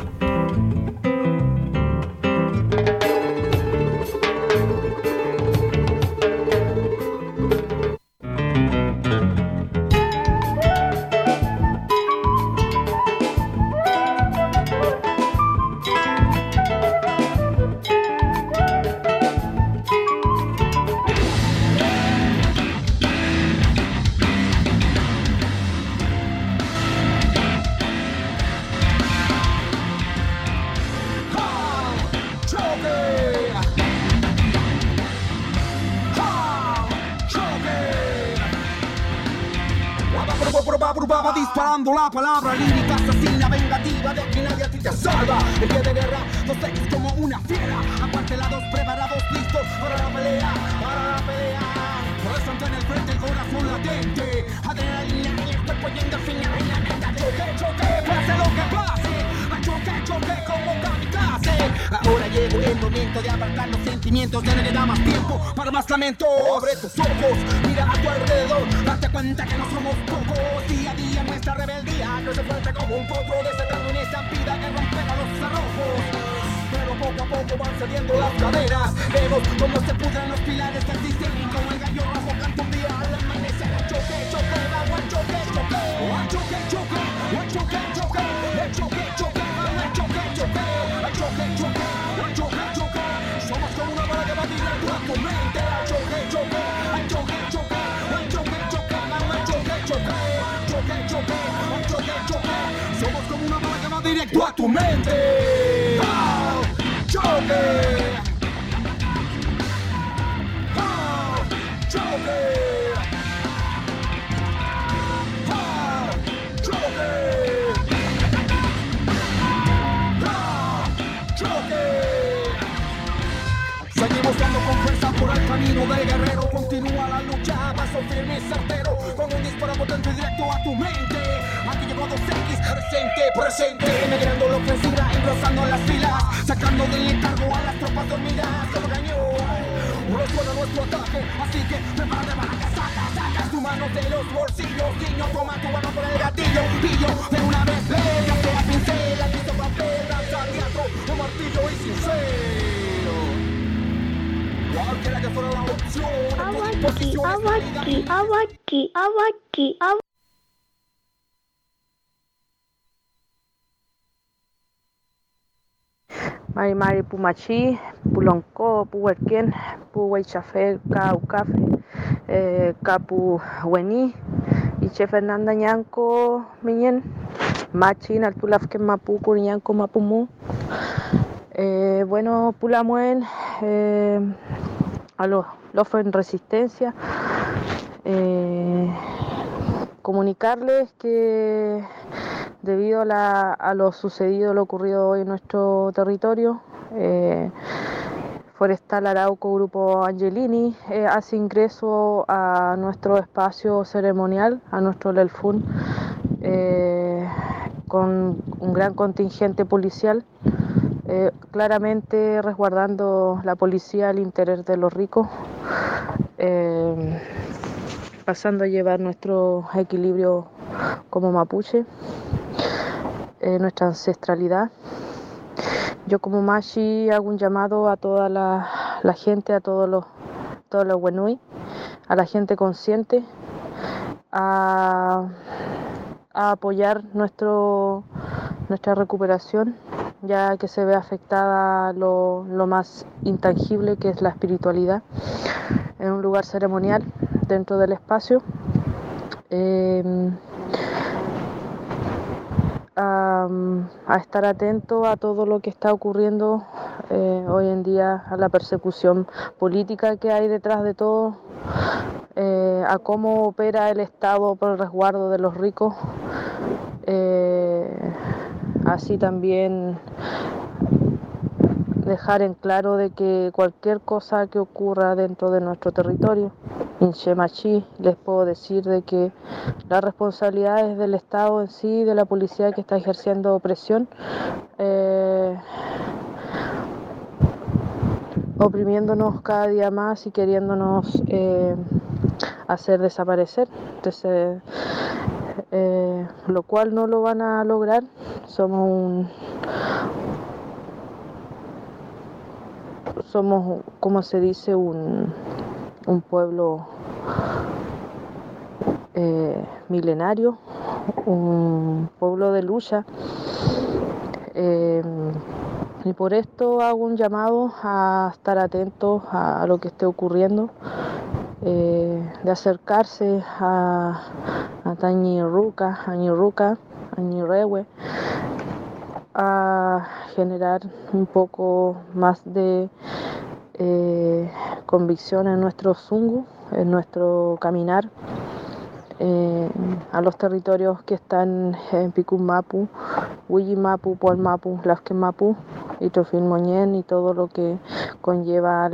Disparando la palabra lírica asesina vengativa de que nadie a ti te salva. En pie de guerra, 2X como una fiera, acuartelados, preparados, listos para la pelea, Por eso ante en el frente el corazón latente, adrenalina en el cuerpo y endorfina en la mente. Choque, pase lo que pase, choque como kamikaze. Ahora llegó el momento de apartar los sentimientos, ya no queda más tiempo para más lamento. Abre tus ojos, mira a tu alrededor, date cuenta que no somos pocos. Día a día nuestra rebeldía crece fuerte como un potro, desatando una estampida que romperá los cerrojos. Pero poco a poco van cediendo las cadenas, vemos cómo se pudren los pilares del sistema. Como el gallo rojo canta un día al amanecer. Choque, vamos al choque, somos como una bala que va directo a tu mente. Somos como una bala que va directo a tu mente. Seguimos dando con fuerza por el camino del guerrero. Continúa la lucha, paso firme y certero, con un disparo potente directo a tu mente. Aquí llegó 2X, presente, emigrando la ofensiva, engrosando las filas, sacando del letargo a las tropas dormidas. Como cañón, no suena nuestro ataque, así que prepárate para que sacas tu mano de los bolsillos. Niño, toma tu mano por el gatillo, pillo de una vez, ya sea pincel, lápiz o papel, lanza teatro, un martillo y sincero. Cualquiera que fuera la opción, Awaki. Mari Pumachi, Pulonco, Puerquén, Puhuaychafé, Caucafe, Capu Huení, Iche Fernanda Ñanco, Miñen, Machin, Altulafque, Mapu, Curiñanco, Mapumu. Bueno, Pulamuen, a los en resistencia, comunicarles que debido a lo sucedido, lo ocurrido hoy en nuestro territorio, Forestal Arauco Grupo Angelini hace ingreso a nuestro espacio ceremonial, a nuestro Lelfun, con un gran contingente policial, claramente resguardando la policía al interés de los ricos, pasando a llevar nuestro equilibrio como mapuche, nuestra ancestralidad. Yo como Machi hago un llamado a toda la gente, a todos los Wenui, a la gente consciente, a apoyar nuestra recuperación, ya que se ve afectada lo más intangible, que es la espiritualidad, en un lugar ceremonial dentro del espacio. a estar atento a todo lo que está ocurriendo hoy en día, a la persecución política que hay detrás de todo, a cómo opera el Estado por el resguardo de los ricos, así también dejar en claro de que cualquier cosa que ocurra dentro de nuestro territorio, en Shemachi, les puedo decir de que la responsabilidad es del Estado en sí, de la policía que está ejerciendo opresión, oprimiéndonos cada día más y queriéndonos hacer desaparecer. Entonces, lo cual no lo van a lograr. Somos, como se dice, un pueblo milenario, un pueblo de lucha, y por esto hago un llamado a estar atentos a lo que esté ocurriendo, de acercarse a Tañirruca, a Ñirrehue, a generar un poco más de convicción en nuestro zungu, en nuestro caminar, a los territorios que están en Picunmapu, Huillimapu, Pualmapu, Lasquemapu y Trofilmoñén y todo lo que conlleva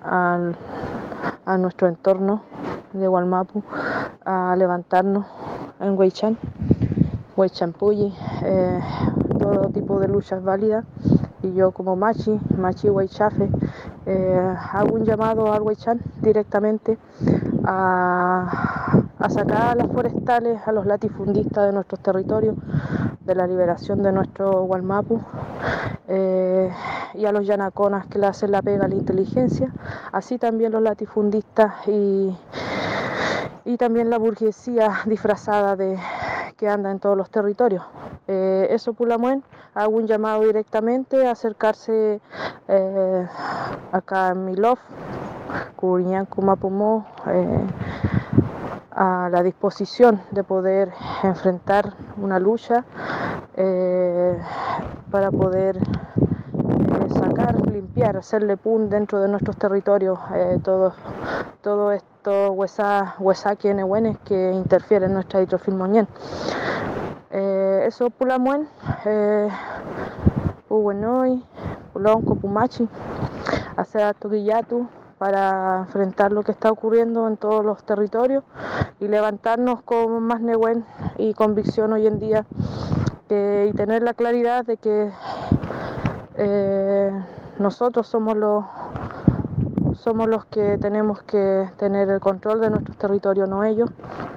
a nuestro entorno de Hualmapu, a levantarnos en Huaychampulli, todo tipo de lucha es válida, y yo como Machi Huaychafe, hago un llamado al Huaychán directamente a sacar a las forestales, a los latifundistas de nuestros territorios, de la liberación de nuestro Hualmapu, y a los yanaconas que le hacen la pega a la inteligencia, así también los latifundistas y también la burguesía disfrazada que anda en todos los territorios. Eso, Pulamuen, hago un llamado directamente a acercarse acá en Milov, Curiñanco, Mapumó, a la disposición de poder enfrentar una lucha para poder sacar, limpiar, hacerle pun dentro de nuestros territorios todo esto huesaque nehuenes que interfiere en nuestra hidrofilmoñén. Eso, Pulamuen, Pubuenoy, Pulonco, Pumachi, hacer Toquillatu para enfrentar lo que está ocurriendo en todos los territorios y levantarnos con más nehuen y convicción hoy en día, y tener la claridad de que nosotros somos los que tenemos que tener el control de nuestros territorios, no ellos.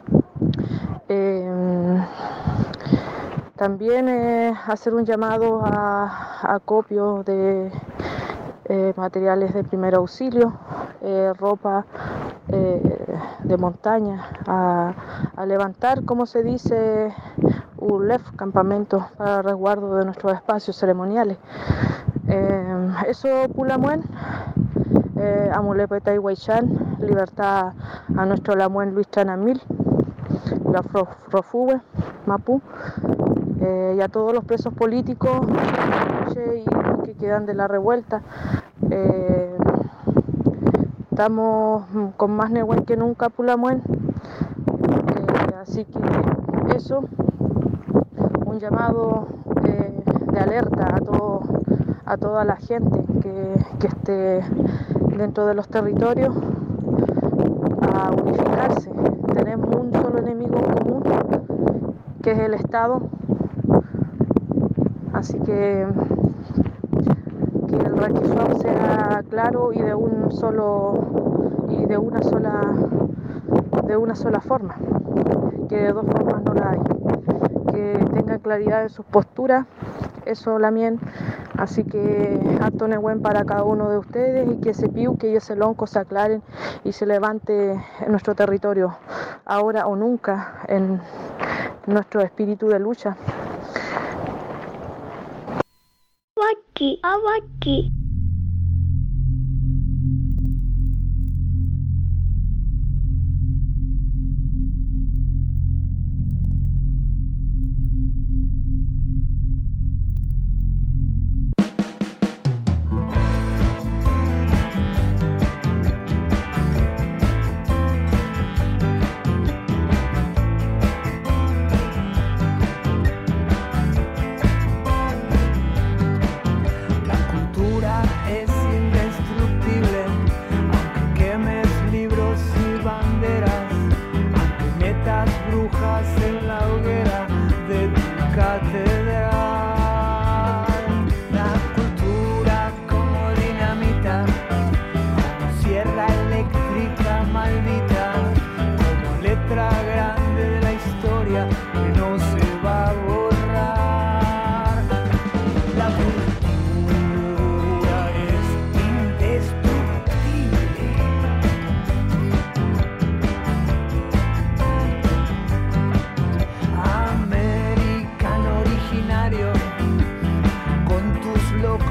También hacer un llamado a acopio de materiales de primer auxilio, ropa de montaña, a levantar, como se dice, ULEF, campamentos para resguardo de nuestros espacios ceremoniales. Eso, Pulamuen, Amulepeta y Huaychán, libertad a nuestro Lamuen Luis Chanamil, la Frofube, Mapu, y a todos los presos políticos y que quedan de la revuelta. Estamos con más nehuen que nunca, Pulamuen, así que eso, un llamado de alerta a toda la gente que esté dentro de los territorios, a unificarse. Tenemos un solo enemigo en común, que es el Estado, así que el Raquifab sea claro y de una sola forma, que de dos formas no la hay, que tengan claridad en sus posturas. Eso, Lamien, así que acto nehuen para cada uno de ustedes, y que ese piu, que ese lonco se aclaren y se levante en nuestro territorio, ahora o nunca, en nuestro espíritu de lucha. Abaki.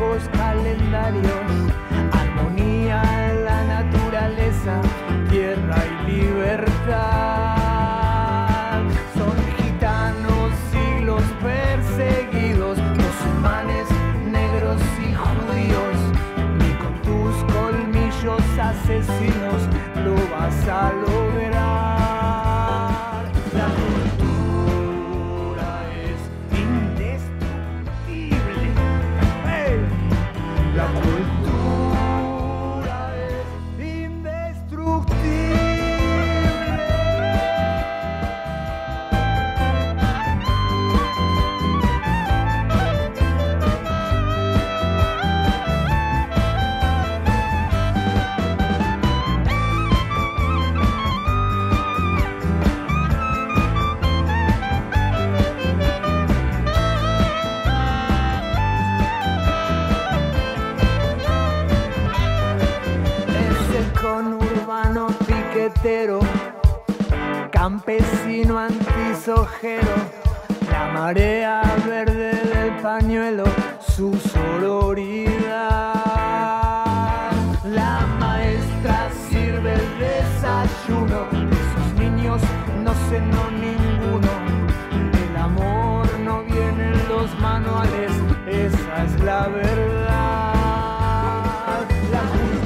viejos calendarios, armonía en la naturaleza, tierra y libertad. Son gitanos, siglos perseguidos, musulmanes, negros y judíos, ni con tus colmillos asesinos lo vas a lograr. La cultura es indestructible. ¡Hey! La cultura es indestructible. Conurbano piquetero, campesino antisojero, la marea verde del pañuelo, su sororidad. La maestra sirve el desayuno, esos niños no cenó ninguno. El amor no viene en los manuales, esa es la verdad. La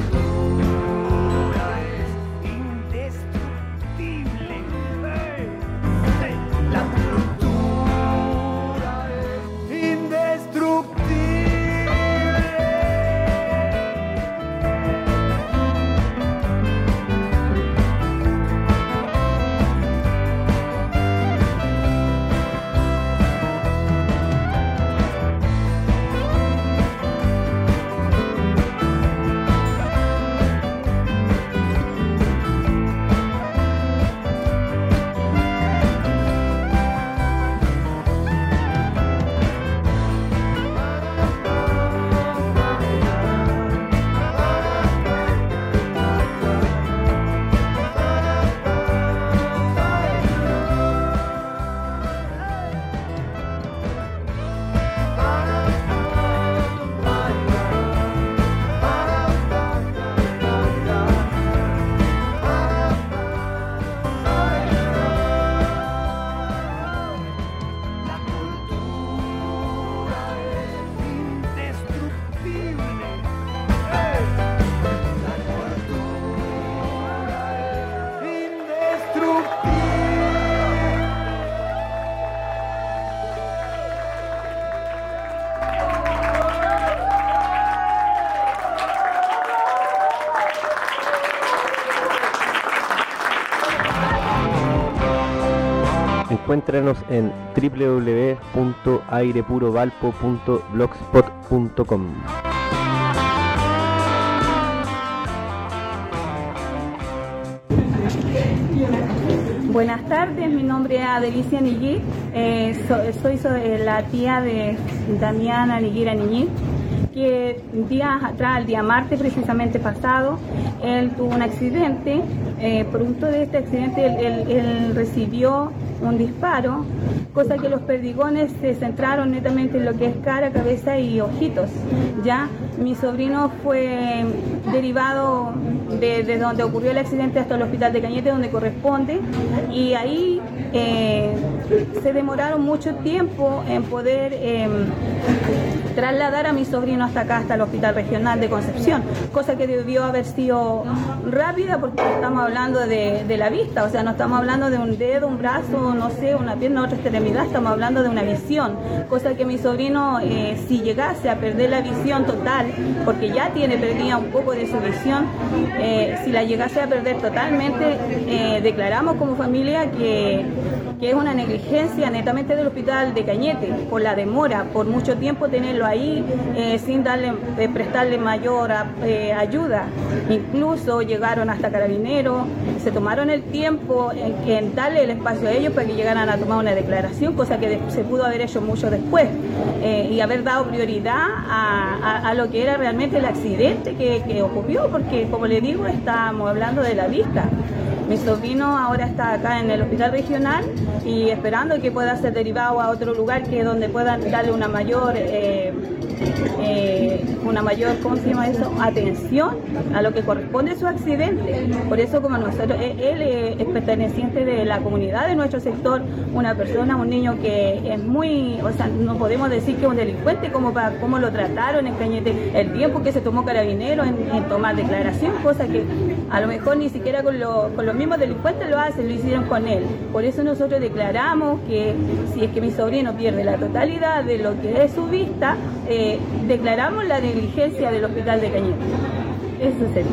Encuéntranos en www.airepurovalpo.blogspot.com. Buenas tardes, mi nombre es Adelicia Niguir, soy la tía de Damián Aniguira Niñir, que días atrás, el día martes precisamente pasado, él tuvo un accidente. Producto de este accidente él recibió un disparo, cosa que los perdigones se centraron netamente en lo que es cara, cabeza y ojitos. Ya mi sobrino fue derivado de donde ocurrió el accidente hasta el hospital de Cañete, donde corresponde, y ahí se demoraron mucho tiempo en poder trasladar a mi sobrino hasta acá, hasta el hospital regional de Concepción, cosa que debió haber sido rápida, porque estamos hablando de la vista, o sea, no estamos hablando de un dedo, un brazo, no sé, una pierna, otra extremidad, estamos hablando de una visión, cosa que mi sobrino, si llegase a perder la visión total, porque ya tiene perdida un poco de su visión, si la llegase a perder totalmente, declaramos como familia que es una negligencia netamente del hospital de Cañete, por la demora, por mucho tiempo tenerlo ahí, sin prestarle mayor ayuda. Incluso llegaron hasta Carabineros, se tomaron el tiempo en darle el espacio a ellos para que llegaran a tomar una declaración, cosa que se pudo haber hecho mucho después, y haber dado prioridad a lo que era realmente el accidente que ocurrió, porque como le digo, estábamos hablando de la vista. Mi sobrino ahora está acá en el hospital regional y esperando que pueda ser derivado a otro lugar donde puedan darle una mayor una mayor, ¿cómo se llama eso?, atención a lo que corresponde a su accidente. Por eso, como nosotros, él es perteneciente de la comunidad de nuestro sector, una persona, un niño que es muy, o sea, no podemos decir que es un delincuente, como para cómo lo trataron en Cañete, el tiempo que se tomó Carabineros en tomar declaración, cosa que a lo mejor ni siquiera con los mismos delincuentes lo hacen, lo hicieron con él. Por eso nosotros declaramos que si es que mi sobrino pierde la totalidad de lo que es su vista, declaramos la negligencia del hospital de Cañete. Eso sería.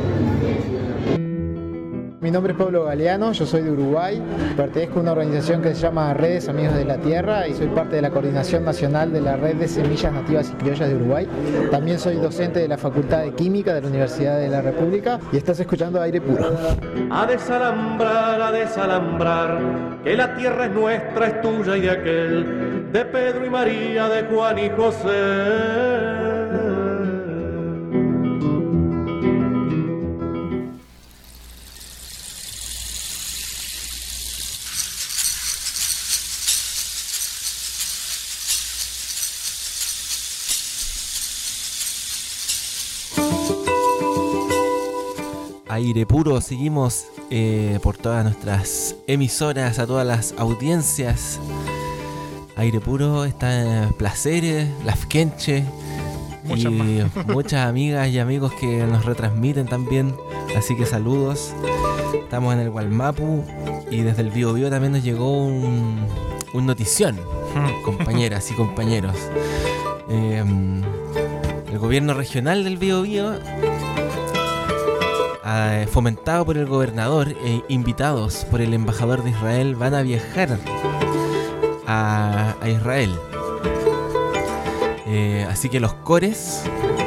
Mi nombre es Pablo Galeano, yo soy de Uruguay, pertenezco a una organización que se llama Redes Amigos de la Tierra y soy parte de la coordinación nacional de la Red de Semillas Nativas y Criollas de Uruguay. También soy docente de la Facultad de Química de la Universidad de la República y estás escuchando Aire Puro. A desalambrar, que la tierra es nuestra, es tuya y de aquel, de Pedro y María, de Juan y José. Aire Puro, seguimos por todas nuestras emisoras, a todas las audiencias. Aire Puro está en Placeres, Lafkenche y muchas amigas y amigos que nos retransmiten también, así que saludos. Estamos en el Gualmapu y desde el Bío Bío también nos llegó un notición, compañeras y compañeros. El gobierno regional del Bío Bío, fomentado por el gobernador e invitados por el embajador de Israel, van a viajar a Israel. Así que los cores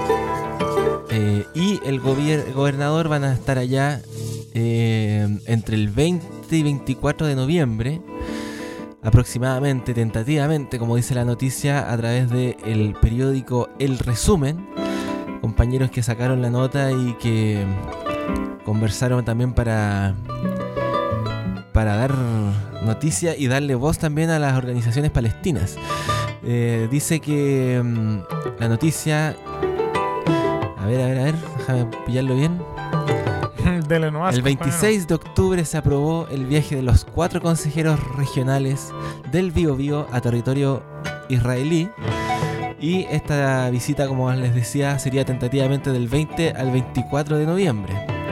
y el gobernador van a estar allá entre el 20 y 24 de noviembre, aproximadamente, tentativamente, como dice la noticia, a través del periódico El Resumen. Compañeros que sacaron la nota y que conversaron también para dar noticia y darle voz también a las organizaciones palestinas. Dice que la noticia... A ver, déjame pillarlo bien. Dele nomás, el 26 de octubre se aprobó el viaje de los 4 consejeros regionales del Bío Bío a territorio israelí. Y esta visita, como les decía, sería tentativamente del 20 al 24 de noviembre.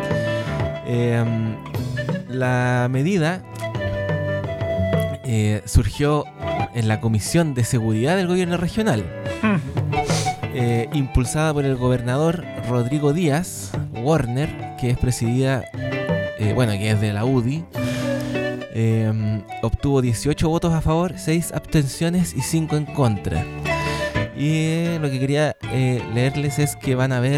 La medida surgió en la Comisión de Seguridad del Gobierno Regional, impulsada por el gobernador Rodrigo Díaz Warner, que es presidida, que es de la UDI. Obtuvo 18 votos a favor, 6 abstenciones y 5 en contra. Y lo que quería leerles es que van a haber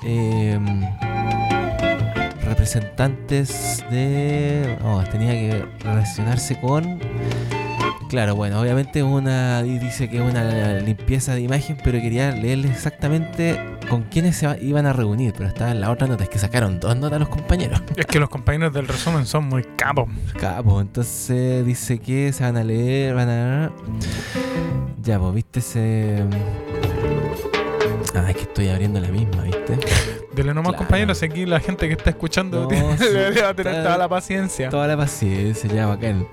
representantes de... tenía que relacionarse con... Claro, bueno, obviamente dice que es una limpieza de imagen, pero quería leerles exactamente con quiénes se iban a reunir, pero estaba en la otra nota, es que sacaron 2 notas los compañeros. Es que los compañeros del resumen son muy capos. Entonces dice que se van a leer, Ya, pues, viste, es que estoy abriendo la misma, ¿viste? Dele nomás, compañeros, aquí la gente que está escuchando debería tener toda la paciencia. Toda la paciencia, ya, bacán.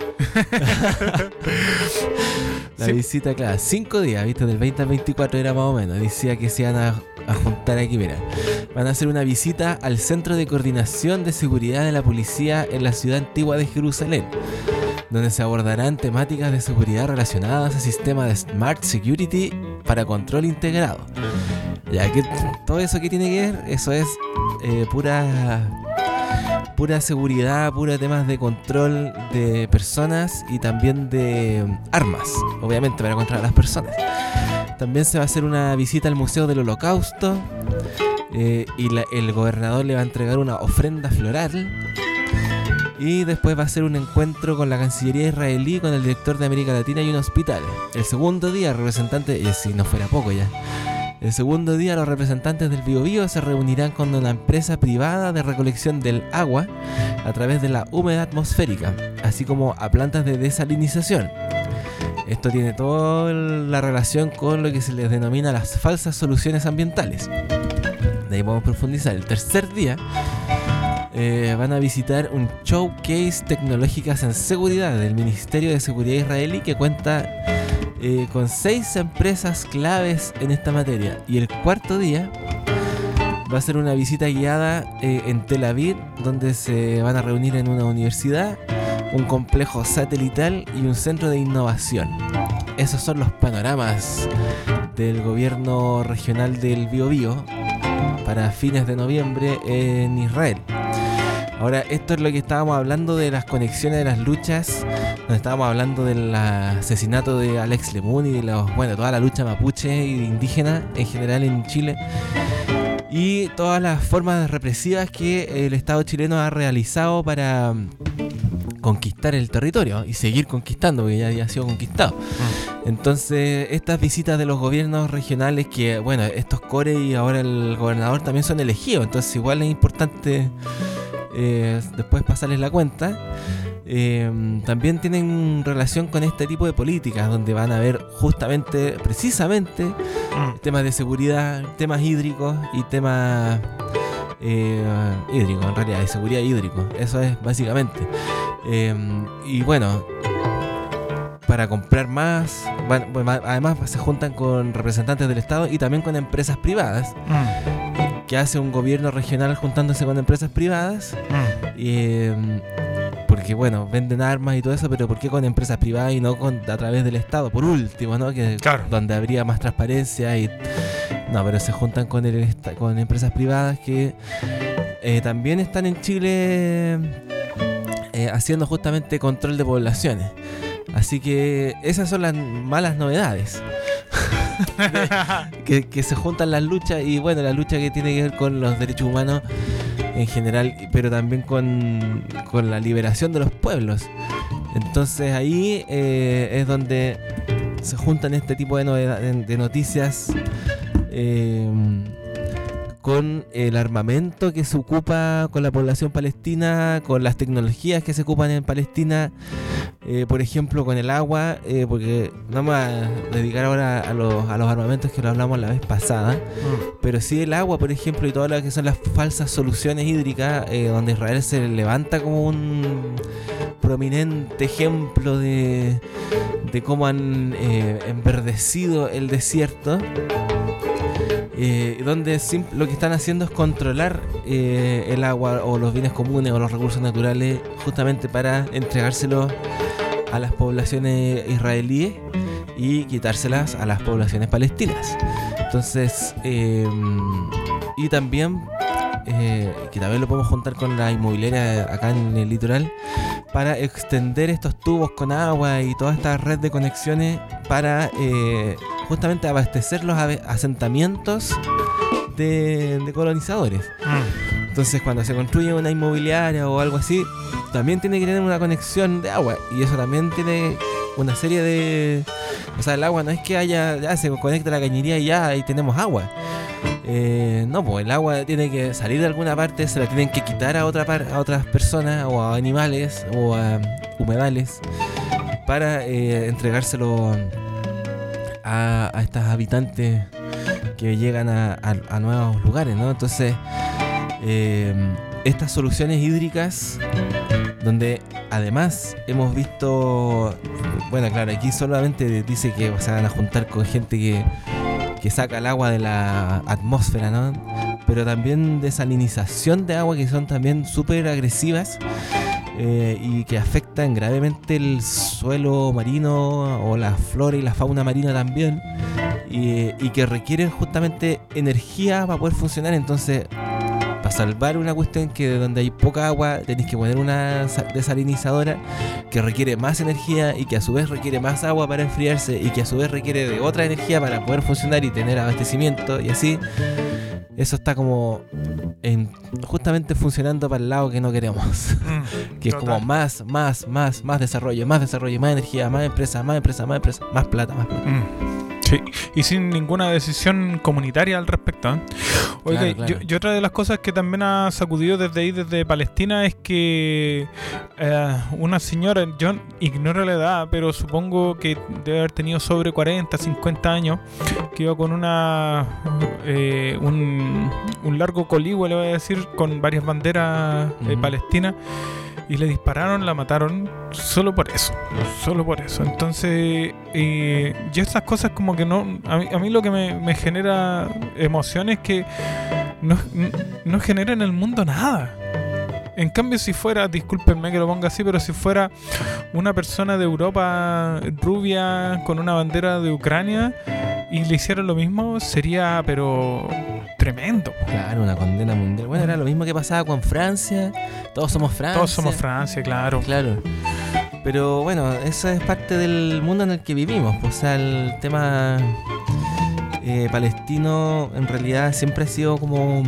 La visita, claro, 5 días, ¿viste? Del 20 al 24 era más o menos. Decía que se iban a juntar aquí, mira. Van a hacer una visita al Centro de Coordinación de Seguridad de la Policía en la ciudad antigua de Jerusalén, donde se abordarán temáticas de seguridad relacionadas al sistema de Smart Security para control integrado. Ya que todo eso que tiene que ver, eso es pura seguridad, pura temas de control de personas y también de armas, obviamente para controlar a las personas. También se va a hacer una visita al Museo del Holocausto y el gobernador le va a entregar una ofrenda floral. Y después va a ser un encuentro con la Cancillería israelí, con el director de América Latina y un hospital. El segundo día, si no fuera poco ya. El segundo día, los representantes del Bío Bío se reunirán con una empresa privada de recolección del agua a través de la humedad atmosférica, así como a plantas de desalinización. Esto tiene toda la relación con lo que se les denomina las falsas soluciones ambientales. de ahí vamos a profundizar. El tercer día van a visitar un showcase tecnológicas en seguridad del Ministerio de Seguridad israelí, que cuenta con 6 empresas claves en esta materia. Y el cuarto día va a ser una visita guiada en Tel Aviv, donde se van a reunir en una universidad, un complejo satelital y un centro de innovación. Esos son los panoramas del gobierno regional del Biobío para fines de noviembre en Israel. Ahora, esto es lo que estábamos hablando de las conexiones de las luchas, donde estábamos hablando del asesinato de Alex Lemun y de toda la lucha mapuche y indígena en general en Chile, y todas las formas represivas que el Estado chileno ha realizado para conquistar el territorio y seguir conquistando, porque ya había sido conquistado. Entonces, estas visitas de los gobiernos regionales, que bueno, estos core y ahora el gobernador también son elegidos, entonces igual es importante después pasarles la cuenta. También tienen relación con este tipo de políticas, donde van a ver precisamente temas de seguridad, temas hídricos y temas hídricos, en realidad, de seguridad hídrico. Eso es básicamente. Y bueno, para comprar más, además se juntan con representantes del Estado y también con empresas privadas. Que hace un gobierno regional juntándose con empresas privadas, porque bueno, venden armas y todo eso, pero ¿por qué con empresas privadas y no a través del Estado? Por último, ¿no? Claro. Donde habría más transparencia pero se juntan con empresas privadas que también están en Chile haciendo justamente control de poblaciones. Así que esas son las malas novedades. que se juntan las luchas, y bueno, la lucha que tiene que ver con los derechos humanos en general, pero también con la liberación de los pueblos. Entonces ahí es donde se juntan este tipo de noticias con el armamento que se ocupa con la población palestina, con las tecnologías que se ocupan en Palestina, por ejemplo con el agua, porque no vamos a dedicar ahora a los armamentos que lo hablamos la vez pasada, pero sí el agua, por ejemplo, y todo lo que son las falsas soluciones hídricas, donde Israel se levanta como un prominente ejemplo de cómo han enverdecido el desierto. Donde lo que están haciendo es controlar el agua o los bienes comunes o los recursos naturales, justamente para entregárselos a las poblaciones israelíes y quitárselas a las poblaciones palestinas. Entonces, y también que también lo podemos juntar con la inmobiliaria acá en el litoral, para extender estos tubos con agua y toda esta red de conexiones para justamente abastecer los asentamientos de colonizadores. Entonces, cuando se construye una inmobiliaria o algo así, también tiene que tener una conexión de agua, y eso también tiene una serie de... O sea, el agua no es que ya se conecta a la cañería y ya ahí tenemos agua. No, pues el agua tiene que salir de alguna parte, se la tienen que quitar a otras personas o a animales o a humedales para entregárselo a estas habitantes que llegan a nuevos lugares, ¿no? Entonces, estas soluciones hídricas, donde además hemos visto, bueno, claro, aquí solamente dice que se van a juntar con gente que saca el agua de la atmósfera, ¿no? Pero también desalinización de agua, que son también súper agresivas y que afectan gravemente el suelo marino o la flora y la fauna marina también, y que requieren justamente energía para poder funcionar. Entonces, para salvar una cuestión que donde hay poca agua tenéis que poner una desalinizadora que requiere más energía y que a su vez requiere más agua para enfriarse y que a su vez requiere de otra energía para poder funcionar y tener abastecimiento, y así eso está como justamente funcionando para el lado que no queremos. Que es como más desarrollo, más energía, más empresas, más plata. Sí, y sin ninguna decisión comunitaria al respecto, ¿eh? Oiga, Claro. y otra de las cosas que también ha sacudido desde ahí, desde Palestina, es que una señora, yo ignoro la edad, pero supongo que debe haber tenido sobre 40, 50 años, que iba con un largo coligüe, le voy a decir, con varias banderas palestinas, y le dispararon, la mataron solo por eso. Entonces, y esas cosas como que no... A mí lo que me genera emoción es que no genera en el mundo nada. En cambio, si fuera, discúlpenme que lo ponga así, pero si fuera una persona de Europa rubia con una bandera de Ucrania y le hicieran lo mismo, sería, pero... tremendo. Claro, una condena mundial. Bueno, era lo mismo que pasaba con Francia. Todos somos Francia, claro. Pero bueno, eso es parte del mundo en el que vivimos. O sea, el tema palestino en realidad siempre ha sido como...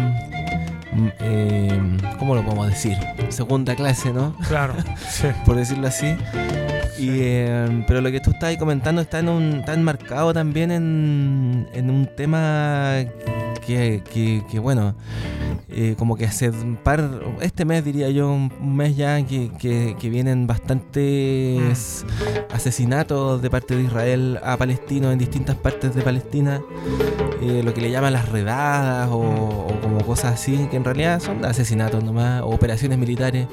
¿cómo lo podemos decir? Segunda clase, ¿no? Claro, sí. Por decirlo así. Pero lo que tú estás ahí comentando está enmarcado también en un tema que bueno, como que hace este mes diría yo, un mes ya que vienen bastantes asesinatos de parte de Israel a palestinos en distintas partes de Palestina, lo que le llaman las redadas o como cosas así, que en realidad son asesinatos nomás, o operaciones militares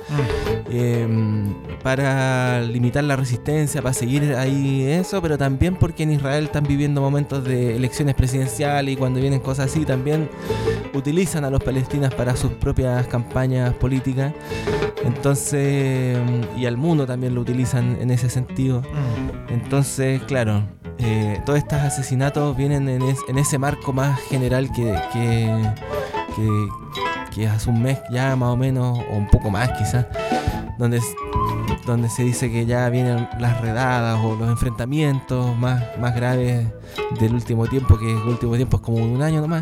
para limitar la resistencia, para seguir ahí eso, pero también porque en Israel están viviendo momentos de elecciones presidenciales y cuando vienen cosas así también utilizan a los palestinos para sus propias campañas políticas. Entonces, y al mundo también lo utilizan en ese sentido. Entonces, claro, todos estos asesinatos vienen en ese marco más general que hace un mes ya más o menos, o un poco más quizás, donde se dice que ya vienen las redadas o los enfrentamientos más graves del último tiempo, que el último tiempo es como un año nomás.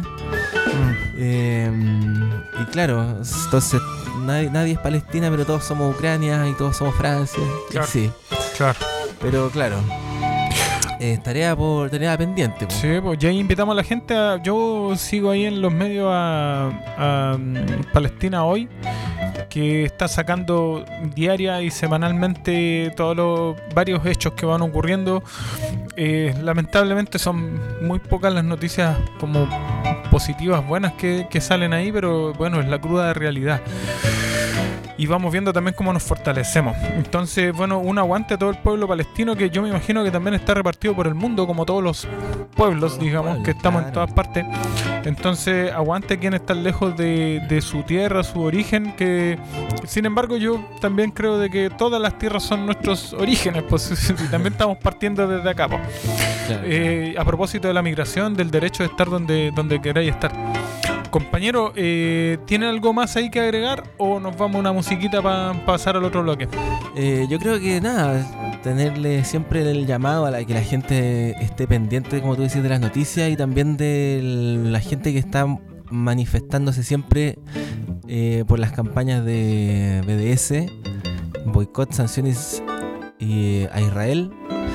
Y claro, entonces nadie es Palestina, pero todos somos Ucrania y todos somos Francia. Claro, sí, claro. Pero claro, tarea pendiente. Sí, pues ya invitamos a la gente yo sigo ahí en los medios a Palestina Hoy, que está sacando diaria y semanalmente todos los varios hechos que van ocurriendo. Lamentablemente son muy pocas las noticias como positivas, buenas que salen ahí, pero bueno, es la cruda realidad. Y vamos viendo también cómo nos fortalecemos. Entonces, bueno, un aguante a todo el pueblo palestino, que yo me imagino que también está repartido por el mundo, como todos los pueblos, digamos, que estamos en todas partes. Entonces, aguante a quienes están lejos de su tierra, su origen, que sin embargo yo también creo de que todas las tierras son nuestros orígenes, pues, y también estamos partiendo desde acá, pues. Claro. A propósito de la migración, del derecho de estar donde queráis estar. Compañero, ¿tiene algo más ahí que agregar o nos vamos a una musiquita para pasar al otro bloque? Yo creo que nada, tenerle siempre el llamado a que la gente esté pendiente, como tú dices, de las noticias y también de la gente que está manifestándose siempre por las campañas de BDS, boicot, sanciones a Israel.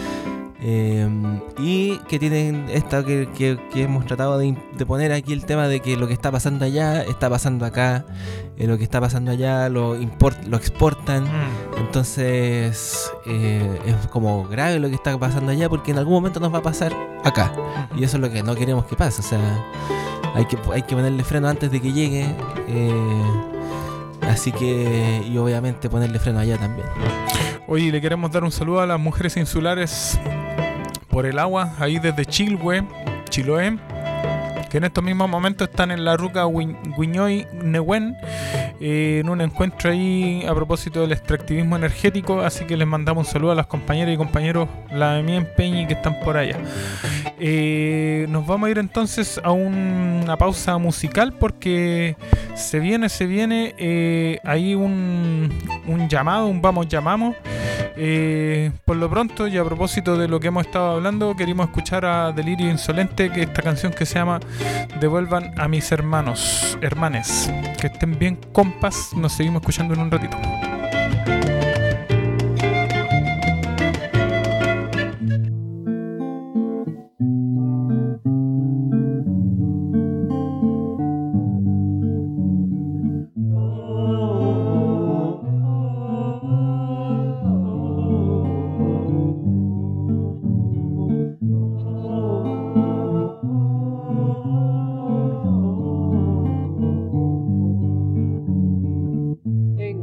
Y que tienen esta que hemos tratado de poner aquí, el tema de que lo que está pasando allá está pasando acá, lo que está pasando allá lo exportan. Entonces es como grave lo que está pasando allá, porque en algún momento nos va a pasar acá, y eso es lo que no queremos que pase. O sea, hay que ponerle freno antes de que llegue, así que, y obviamente ponerle freno allá también. Hoy le queremos dar un saludo a las mujeres insulares por el agua, ahí desde Chiloé, que en estos mismos momentos están en la ruca Guiñoy Nehuen, en un encuentro ahí a propósito del extractivismo energético, así que les mandamos un saludo a las compañeras y compañeros, la de mi empeño, que están por allá. Nos vamos a ir entonces a una pausa musical, porque se viene ahí un llamado, un llamamos. Por lo pronto, y a propósito de lo que hemos estado hablando, queríamos escuchar a Delirio Insolente, que esta canción que se llama Devuelvan a mis hermanes. Que estén bien, compas. Nos seguimos escuchando en un ratito.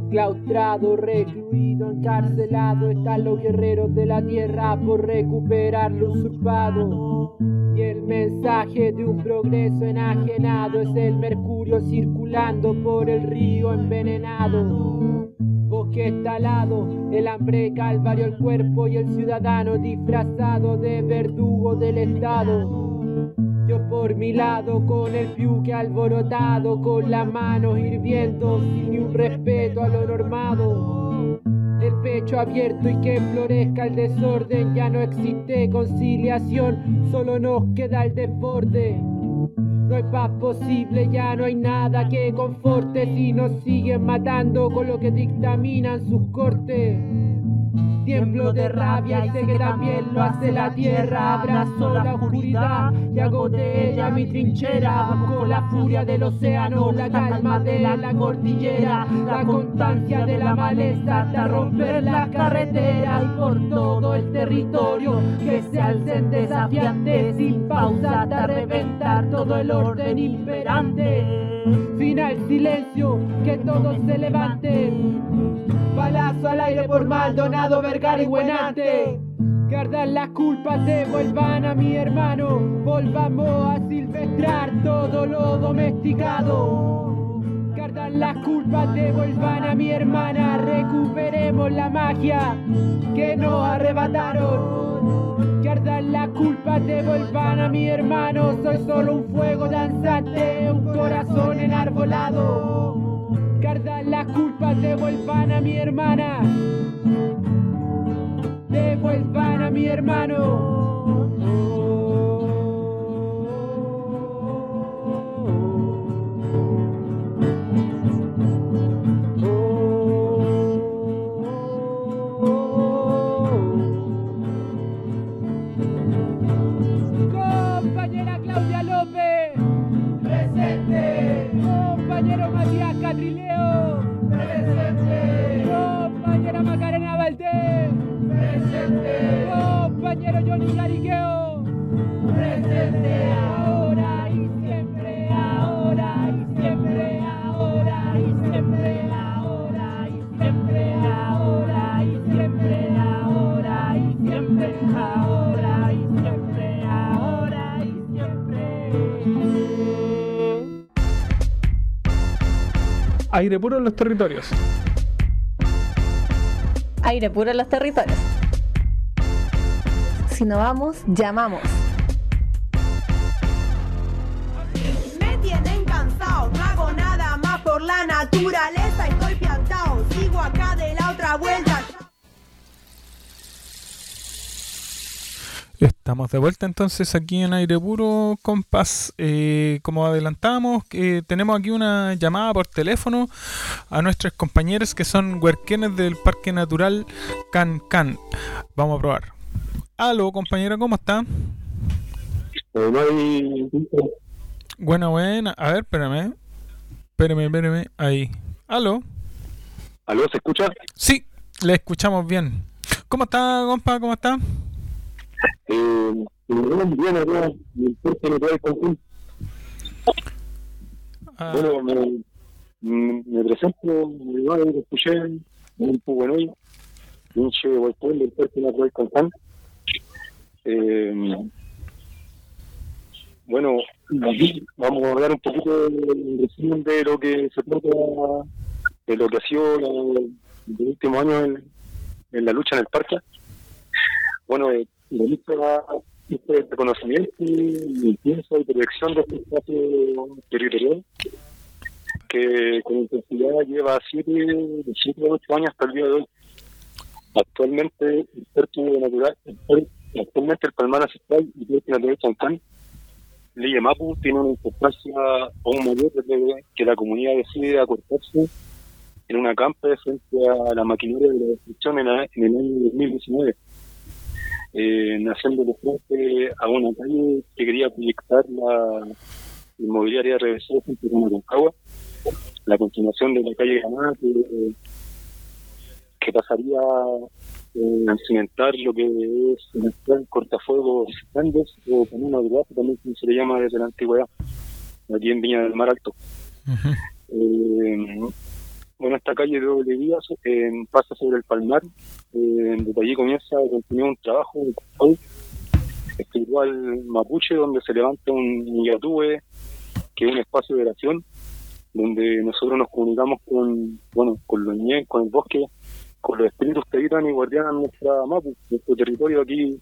Enclaustrado, recluido, encarcelado, están los guerreros de la tierra por recuperar lo usurpado. Y el mensaje de un progreso enajenado es el mercurio circulando por el río envenenado. Bosque talado, el hambre calvario el cuerpo y el ciudadano disfrazado de verdugo del Estado. Yo por mi lado con el piuque alborotado, con las manos hirviendo sin ni un respeto a lo normado. El pecho abierto y que florezca el desorden, ya no existe conciliación, solo nos queda el desborde. No hay paz posible, ya no hay nada que conforte si nos siguen matando con lo que dictaminan sus cortes. Tiemblo de rabia y sé que también lo hace la tierra. Abrazo la oscuridad y hago de ella mi trinchera. Busco la furia del océano, la calma de la cordillera, la constancia de la maleza hasta romper las carreteras. Y por todo el territorio que se alcen desafiantes sin pausa hasta reventar todo el orden imperante. Final silencio, que todos se levanten. Balazo al aire por Maldonado, Vergara y Buenante. Que ardan las culpas, devuelvan a mi hermano. Volvamos a silvestrar todo lo domesticado. Que ardan las culpas, devuelvan a mi hermana. Recuperemos la magia que nos arrebataron. Que ardan las culpas, devuelvan a mi hermano. Soy solo un fuego danzante, un corazón enarbolado. Que ardan las culpas, devuelvan a mi hermana. Devuelvan a mi hermano. Compañera Claudia López, presente. Compañero Matías Catrileo, presente. Compañera Macarena Valdés, presente. Compañero Johnny Cariqueo, presente. Ahora y siempre, ahora y siempre, ahora y siempre, ahora y siempre, ahora y siempre, ahora y siempre, ahora y siempre, ahora y siempre. Aire puro en los territorios. Aire puro en los territorios. Si no vamos, llamamos. Me tienen cansado, no hago nada más por la naturaleza. Estoy piantao, sigo acá de la otra vuelta. Estamos de vuelta entonces aquí en Aire Puro, compas. Como adelantamos, tenemos aquí una llamada por teléfono a nuestros compañeros que son huerquenes del Parque Natural Can Can. Vamos a probar. Aló, compañero, ¿cómo está? Buena. A ver, espérame. Ahí. Aló. ¿Aló, se escucha? Sí, le escuchamos bien. ¿Cómo está, compa? ¿Cómo está? Bien, acá, el Parque Natural Cancún. Bueno, me presento, me escuché, un Puguenoy, pinche huertón del Parque Natural Cancún. Bueno, aquí vamos a hablar un poquito en resumen de lo que se trata, de lo que ha sido los últimos años en la lucha en el parque. Bueno, la lucha de reconocimiento y pienso y protección de este espacio territorial que con intensidad lleva 7 a 8 años hasta el día de hoy. Actualmente el Parque Natural, actualmente el Palmar Ancestral y el Parque Natural Chancán, Lille Mapu, tiene una importancia aún mayor desde que la comunidad decide acortarse en una campa frente a la maquinaria de la destrucción en el año 2019. Naciendo de frente a una calle que quería proyectar la inmobiliaria RBC junto con Aconcagua, la continuación de la calle Granada que pasaría a cimentar lo que es el actual cortafuegos Andes o Camino del Gato, también se le llama desde la antigüedad, aquí en Viña del Mar Alto. Bueno, esta calle de doble vía pasa sobre el Palmar, desde allí continúa un trabajo espiritual mapuche, donde se levanta un Niyatúe, que es un espacio de oración, donde nosotros nos comunicamos con los ñe, con el bosque, con los espíritus que habitan y guardianan nuestra Mapu, nuestro territorio aquí,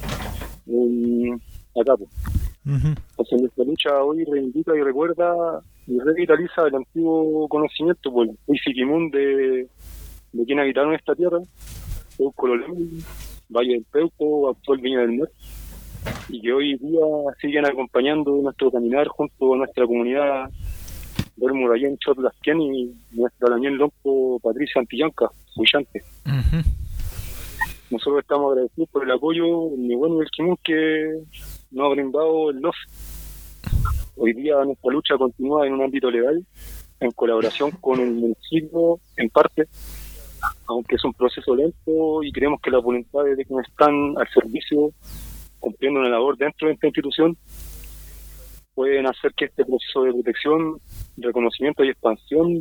acá. Entonces nuestra lucha hoy reivindica y recuerda y revitaliza el antiguo conocimiento por el Huisiquimun de quien habitaron esta tierra, Peuco Lolén, Valle del Peuco, actual Viña del Mar, y que hoy día siguen acompañando nuestro caminar junto a nuestra comunidad del Murallén Chotlasquén y nuestra también Lompo Patricia Antillanca, Huillante. Nosotros estamos agradecidos por el apoyo ni bueno y el Quimun que nos ha brindado el LOF. Hoy día nuestra lucha continúa en un ámbito legal, en colaboración con el municipio en parte, aunque es un proceso lento y creemos que las voluntades de quienes están al servicio, cumpliendo una labor dentro de esta institución, pueden hacer que este proceso de protección, reconocimiento y expansión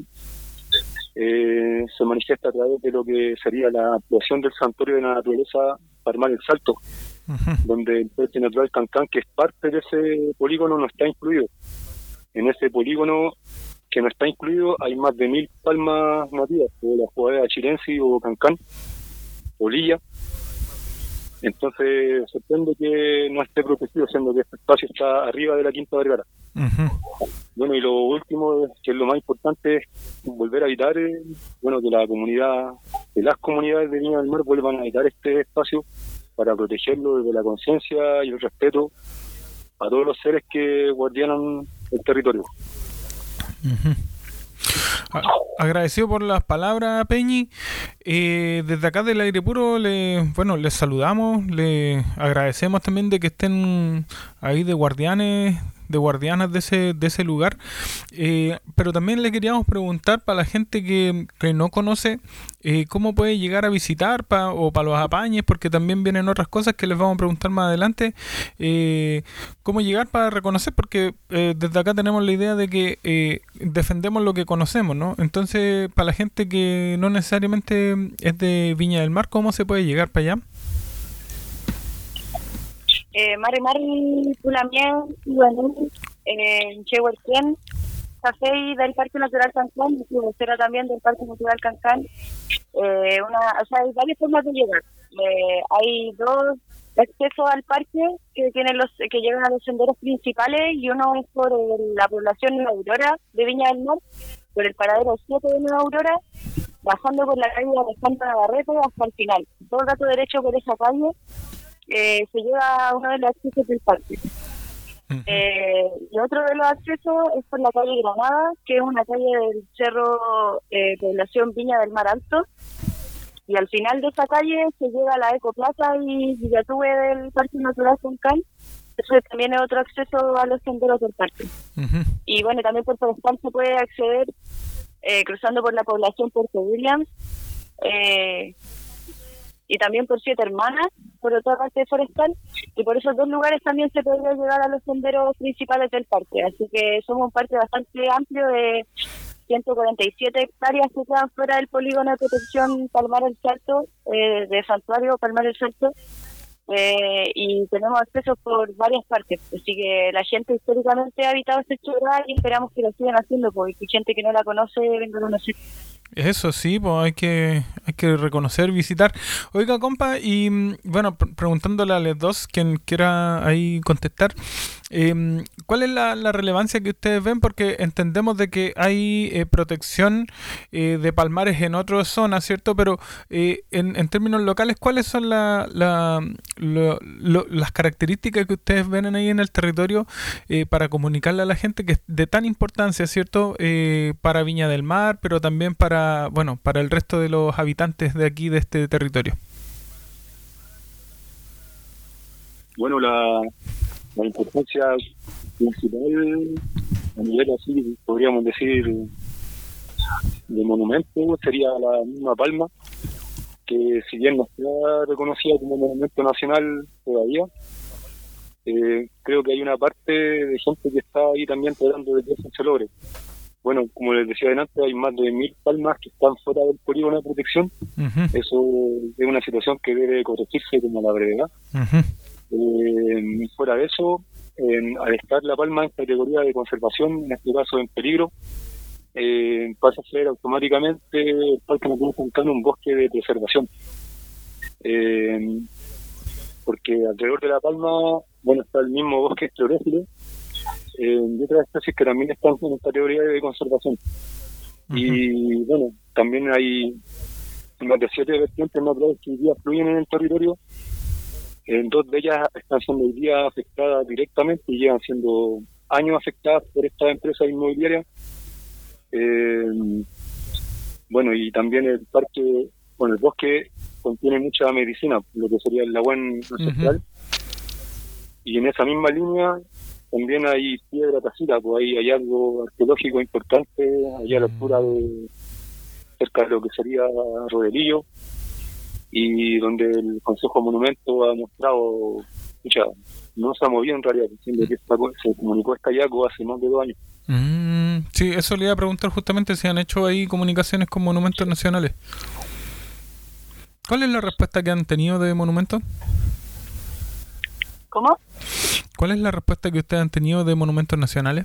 se manifiesta a través de lo que sería la ampliación del santuario de la naturaleza Palmar El Salto, donde el Parque Natural Cancán, que es parte de ese polígono, no está incluido. En ese polígono que no está incluido hay más de 1000 palmas nativas, como la Juárez chilense o Cancán, Polilla. Entonces sorprende que no esté protegido, siendo que este espacio está arriba de la Quinta Vergara. Bueno, y lo último, que es lo más importante, es volver a habitar, que la comunidad, que las comunidades de Viña del Mar vuelvan a habitar este espacio para protegerlo desde la conciencia y el respeto a todos los seres que guardianan el territorio. Agradecido por las palabras, Peñi. Desde acá del Aire Puro les saludamos, les agradecemos también de que estén ahí de guardianes, de guardianas de ese lugar, pero también le queríamos preguntar para la gente que no conoce cómo puede llegar a visitar o para los apañes, porque también vienen otras cosas que les vamos a preguntar más adelante, cómo llegar para reconocer, porque desde acá tenemos la idea de que defendemos lo que conocemos, ¿no? Entonces, para la gente que no necesariamente es de Viña del Mar, ¿cómo se puede llegar para allá? Mari Pulamien, bueno, Chehuerquén, Café del Parque Natural Cancán, y vocera también del Parque Natural Cancán. Hay varias formas de llegar. Hay dos accesos al parque que llegan a los senderos principales, y uno es por la población Nueva Aurora de Viña del Mar, por el paradero 7 de Nueva Aurora, bajando por la calle Alejandro Navarrete hasta el final. Todo el rato derecho por esa calle se llega a uno de los accesos del parque. Y otro de los accesos es por la calle Granada, que es una calle del cerro población Viña del Mar Alto, y al final de esa calle se llega a la Ecoplaza y Villatube del Parque Natural Cancán. Eso también es otro acceso a los senderos del parque. Y bueno, también por Forestal se puede acceder cruzando por la población Puerto Williams, y también por Siete Hermanas, por otra parte de Forestal, y por esos dos lugares también se podría llegar a los senderos principales del parque. Así que somos un parque bastante amplio de 147 hectáreas que quedan fuera del polígono de protección Palmar El Salto, de Santuario Palmar El Salto, y tenemos acceso por varias partes. Así que la gente históricamente ha habitado este lugar y esperamos que lo sigan haciendo, porque hay gente que no la conoce venga a conocer. Eso sí, pues hay que reconocer, visitar. Oiga, compa, y bueno, preguntándole a los dos, quien quiera ahí contestar, ¿cuál es la relevancia que ustedes ven? Porque entendemos de que hay protección de palmares en otras zonas, ¿cierto? Pero en términos locales, ¿cuáles son las características que ustedes ven ahí en el territorio para comunicarle a la gente que es de tan importancia, ¿cierto? Para Viña del Mar, pero también para el resto de los habitantes de aquí, de este territorio. Bueno, la importancia principal a nivel así, podríamos decir, de monumento, sería la misma palma, que si bien no está reconocida como monumento nacional todavía, creo que hay una parte de gente que está ahí también tratando de que eso se logre. Bueno, como les decía delante, hay más de 1000 palmas que están fuera del polígono de protección. Eso es una situación que debe corregirse como a la brevedad. Fuera de eso, al estar la palma en categoría de conservación, en este caso en peligro, pasa a ser automáticamente el Parque Natural Cancán un bosque de preservación. Porque alrededor de la palma, bueno, está el mismo bosque esclerófilo y otras especies que también están en categoría de conservación. Y bueno, también hay más de 7 vertientes naturales que hoy día fluyen en el territorio. 2 de ellas están siendo hoy día afectadas directamente y llevan siendo años afectadas por estas empresas inmobiliarias. Bueno, y también el bosque contiene mucha medicina, lo que sería el lagüen ancestral. Y en esa misma línea también hay piedra tacita, pues hay algo arqueológico importante allá a la altura cerca de lo que sería Rodelillo, y donde el Consejo de Monumentos ha mostrado, no se ha movido en realidad, diciendo que se comunicó este hallazgo hace más de 2 años. Sí, eso le iba a preguntar justamente si han hecho ahí comunicaciones con monumentos nacionales. ¿Cuál es la respuesta que han tenido de monumentos? ¿Cómo? ¿Cuál es la respuesta que ustedes han tenido de monumentos nacionales?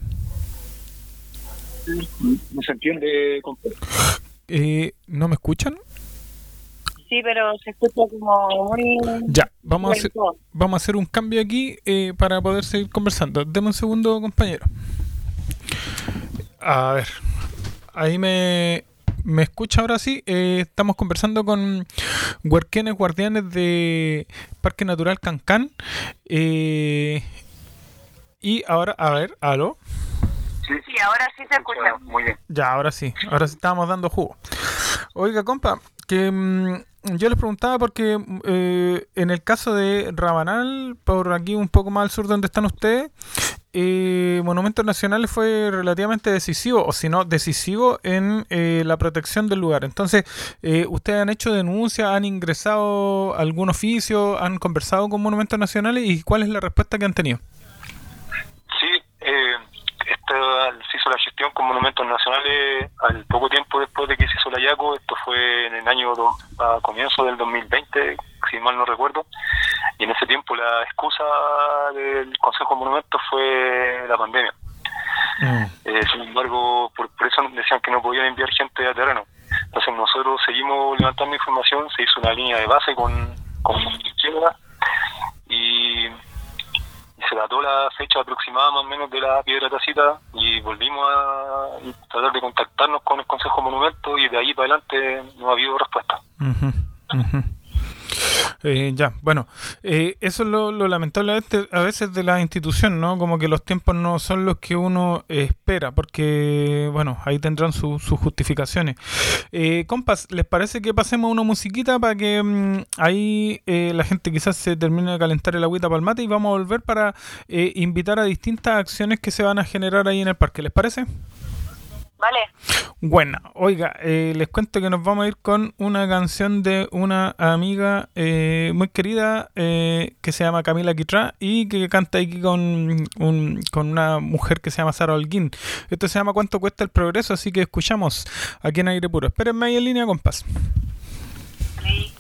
No se entiende completo. ¿No me escuchan? Sí, pero se escucha como muy... Ya, vamos a hacer un cambio aquí para poder seguir conversando. Deme un segundo, compañero. A ver, ahí me escucha ahora sí. Estamos conversando con huerquenes guardianes de Parque Natural Cancán. Y ahora, a ver, ¿aló? Sí, ahora sí se escucha. Muy bien. Ya, ahora sí estábamos dando jugo. Oiga, compa, que yo les preguntaba porque en el caso de Rabanal, por aquí un poco más al sur donde están ustedes, Monumentos Nacionales fue relativamente decisivo, o si no, decisivo en la protección del lugar. Entonces, ¿ustedes han hecho denuncias, han ingresado algún oficio, han conversado con Monumentos Nacionales y cuál es la respuesta que han tenido? Sí, se hizo la gestión con Monumentos Nacionales al poco tiempo después de que se hizo el hallazgo. Esto fue en el año a comienzo del 2020, si mal no recuerdo, y en ese tiempo la excusa del Consejo de Monumentos fue la pandemia. Sin embargo, por eso decían que no podían enviar gente a terreno. Entonces nosotros seguimos levantando información, se hizo una línea de base con izquierda y se dató la fecha aproximada más o menos de la piedra tacita y volvimos a tratar de contactarnos con el Consejo de Monumentos y de ahí para adelante no ha habido respuesta. Ya, bueno, eso es lo lamentable a veces de la institución, ¿no? Como que los tiempos no son los que uno espera, porque, bueno, ahí tendrán sus justificaciones. Compas, ¿les parece que pasemos una musiquita para que ahí la gente quizás se termine de calentar el agüita para el mate y vamos a volver para invitar a distintas acciones que se van a generar ahí en el parque? ¿Les parece? Vale. Bueno, oiga, les cuento que nos vamos a ir con una canción de una amiga muy querida que se llama Camila Quitrá y que canta aquí con una mujer que se llama Sara Holguín. Esto se llama ¿Cuánto cuesta el progreso? Así que escuchamos aquí en Aire Puro. Espérenme ahí en línea, compas. Sí.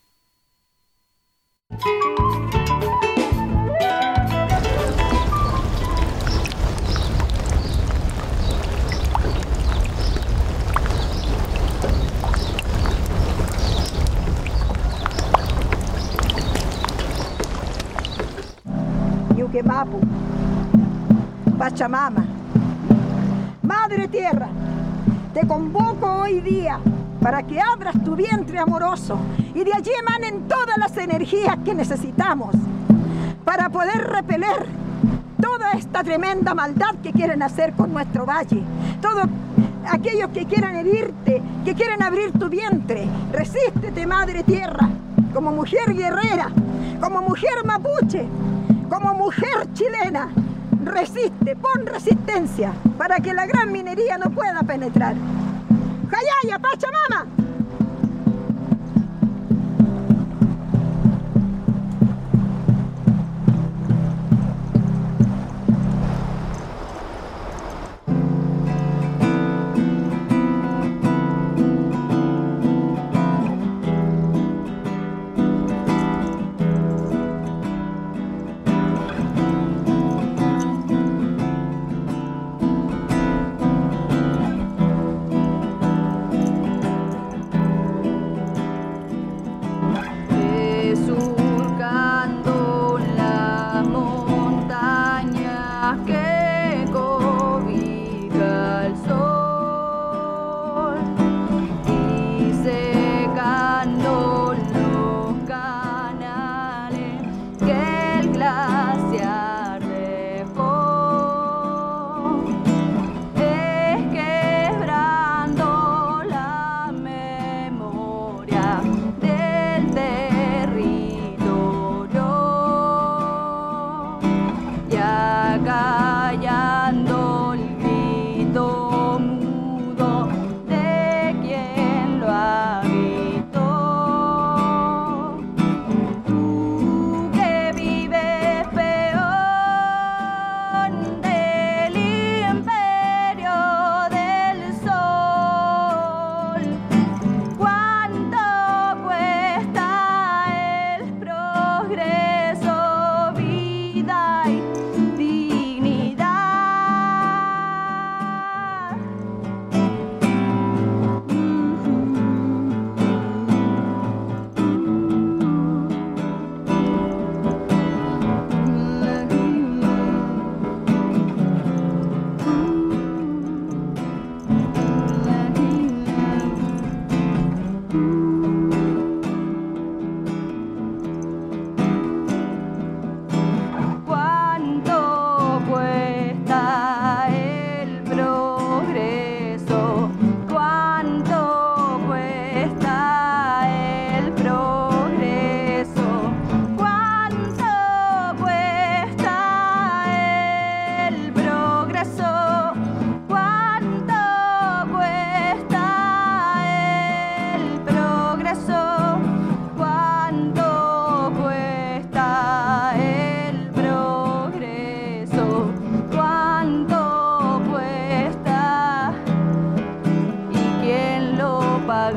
Yuquemapu, Pachamama, Madre Tierra, te convoco hoy día para que abras tu vientre amoroso y de allí emanen todas las energías que necesitamos para poder repeler toda esta tremenda maldad que quieren hacer con nuestro valle. Todos aquellos que quieran herirte, que quieren abrir tu vientre, resístete, Madre Tierra, como mujer guerrera, como mujer mapuche, como mujer chilena. Resiste, pon resistencia para que la gran minería no pueda penetrar. ¡Jayaya, Pachamama!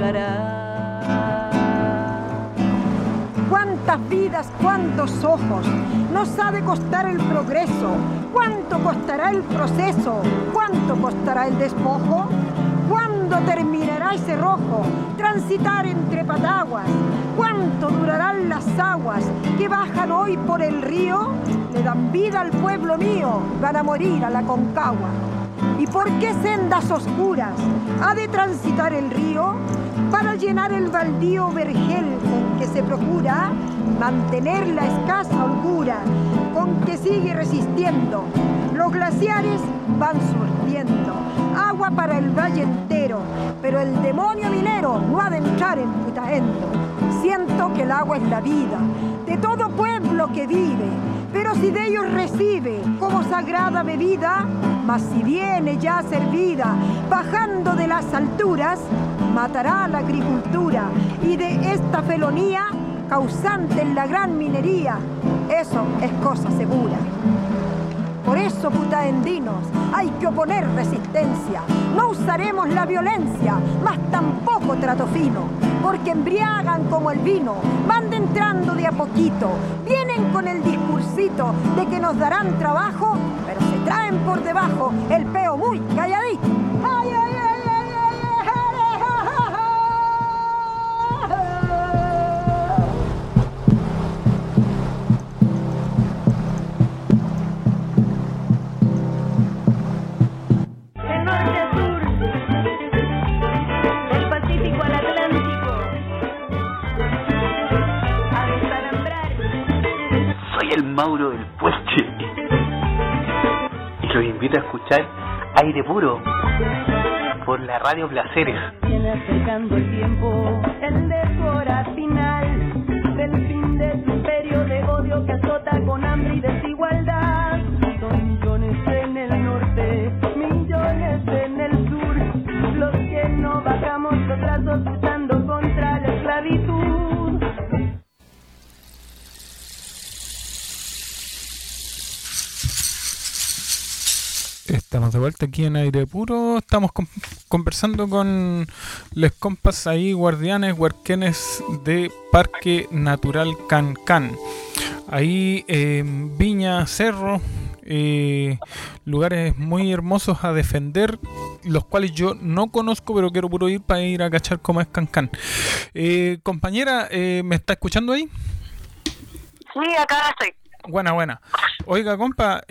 durará. Cuántas vidas, cuántos ojos, nos ha de costar el progreso. ¿Cuánto costará el proceso? ¿Cuánto costará el despojo? ¿Cuándo terminará ese rojo? Transitar entre pataguas. ¿Cuánto durarán las aguas que bajan hoy por el río? Le dan vida al pueblo mío, van a morir a la Concagua. ¿Y por qué sendas oscuras ha de transitar el río? Para llenar el baldío vergel con que se procura mantener la escasa holgura con que sigue resistiendo. Los glaciares van surtiendo agua para el valle entero, pero el demonio minero no ha de entrar en Putaendo. Siento que el agua es la vida de todo pueblo que vive, pero si de ellos recibe como sagrada bebida, mas si viene ya servida, bajando de las alturas, matará a la agricultura y de esta felonía causante en la gran minería, eso es cosa segura. Por eso, putaendinos, hay que oponer resistencia. No usaremos la violencia, mas tampoco trato fino, porque embriagan como el vino, van entrando de a poquito, vienen con el discursito de que nos darán trabajo, pero se traen por debajo el peo muy calladito. ¡Ay, ay, ay! El Mauro del Puente y los invito a escuchar Aire Puro por la Radio Placeres. Viene acercando el tiempo, el de su hora final, del fin de su imperio de odio que azota con hambre y desigualdad. Son millones en el norte, millones en el sur, los que no bajamos los brazos luchando contra la esclavitud. Estamos de vuelta aquí en Aire Puro. Estamos conversando con les compas ahí, guardianes, huarquenes de Parque Natural Cancán. Ahí Viña, Cerro, lugares muy hermosos a defender, los cuales yo no conozco, pero quiero puro ir para ir a cachar cómo es Cancán. Compañera, ¿me está escuchando ahí? Sí, acá estoy. Buena. Oiga, compa,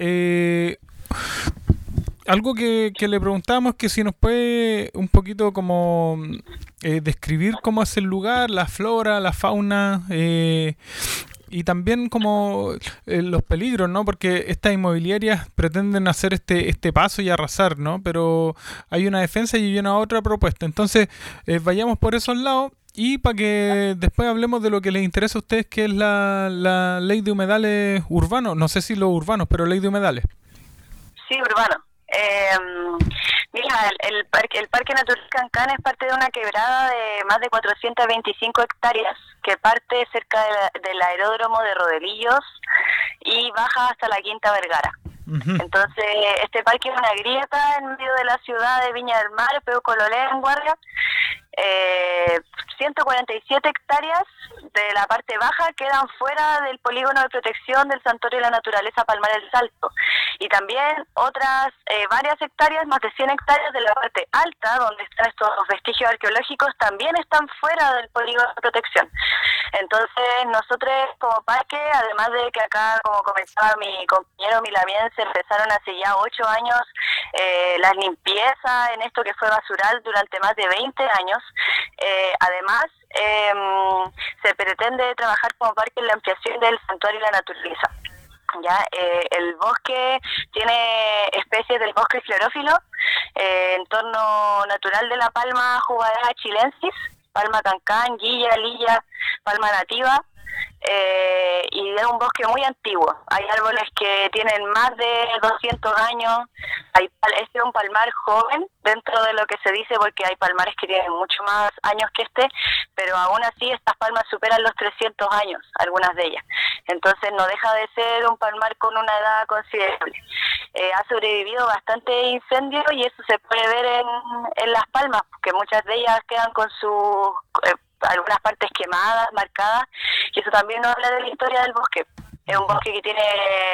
algo que le preguntábamos, que si nos puede un poquito como describir cómo es el lugar, la flora, la fauna, y también como los peligros, ¿no? Porque estas inmobiliarias pretenden hacer este paso y arrasar, ¿no? Pero hay una defensa y hay una otra propuesta. Entonces, vayamos por esos lados. Y para que después hablemos de lo que les interesa a ustedes, que es la ley de humedales urbanos. No sé si los urbanos, pero ley de humedales. Sí, urbano. Mira, el Parque Natural Cancán es parte de una quebrada de más de 425 hectáreas que parte cerca del aeródromo de Rodelillos y baja hasta la Quinta Vergara. Entonces, este parque es una grieta en medio de la ciudad de Viña del Mar, Peucololé, en Guardia. 147 hectáreas de la parte baja quedan fuera del polígono de protección del Santuario de la Naturaleza Palmar del Salto, y también otras varias hectáreas, más de 100 hectáreas de la parte alta, donde están estos vestigios arqueológicos, también están fuera del polígono de protección. Entonces nosotros como parque, además de que acá, como comentaba mi compañero Milamiense, empezaron hace ya 8 años las limpiezas en esto que fue basural durante más de 20 años. Además, se pretende trabajar como parque en la ampliación del Santuario de la Naturaleza. Ya, el bosque tiene especies del bosque esclerófilo, entorno natural de la palma jugadera chilensis, palma cancán, guilla, lilla, palma nativa, y es un bosque muy antiguo. Hay árboles que tienen más de 200 años. Este es un palmar joven dentro de lo que se dice, porque hay palmares que tienen mucho más años que este, pero aún así estas palmas superan los 300 años, algunas de ellas. Entonces no deja de ser un palmar con una edad considerable. ha sobrevivido bastante incendio, y eso se puede ver en Las Palmas, que muchas de ellas quedan con sus algunas partes quemadas, marcadas, y eso también nos habla de la historia del bosque. Es un bosque que tiene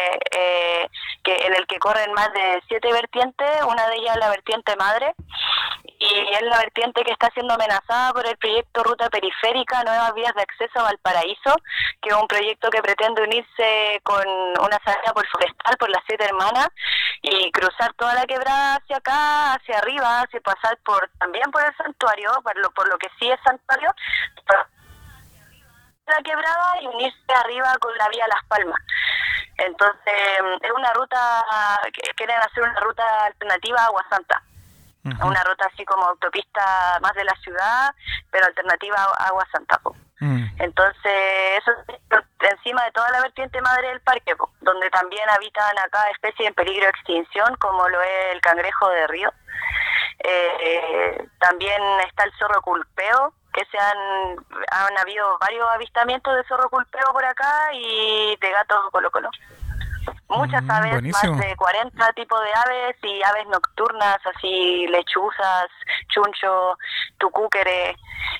en el que corren más de 7 vertientes, una de ellas es la vertiente madre, y es la vertiente que está siendo amenazada por el proyecto Ruta Periférica Nuevas Vías de Acceso a Valparaíso, que es un proyecto que pretende unirse con una salida por forestal por las 7 Hermanas y cruzar toda la quebrada hacia acá, hacia arriba, hacia pasar también por el santuario, por lo que sí es santuario, la quebrada, y unirse arriba con la vía Las Palmas. Entonces es una ruta, quieren hacer una ruta alternativa a Agua Santa. Una ruta así como autopista más de la ciudad, pero alternativa a Agua Santa. Entonces eso encima de toda la vertiente madre del parque, donde también habitan acá especies en peligro de extinción, como lo es el cangrejo de río. También está el zorro culpeo, que han habido varios avistamientos de zorro culpeo por acá, y de gato colo-colo. Muchas aves, buenísimo. Más de 40 tipos de aves, y aves nocturnas, así lechuzas, chuncho, tucúquere,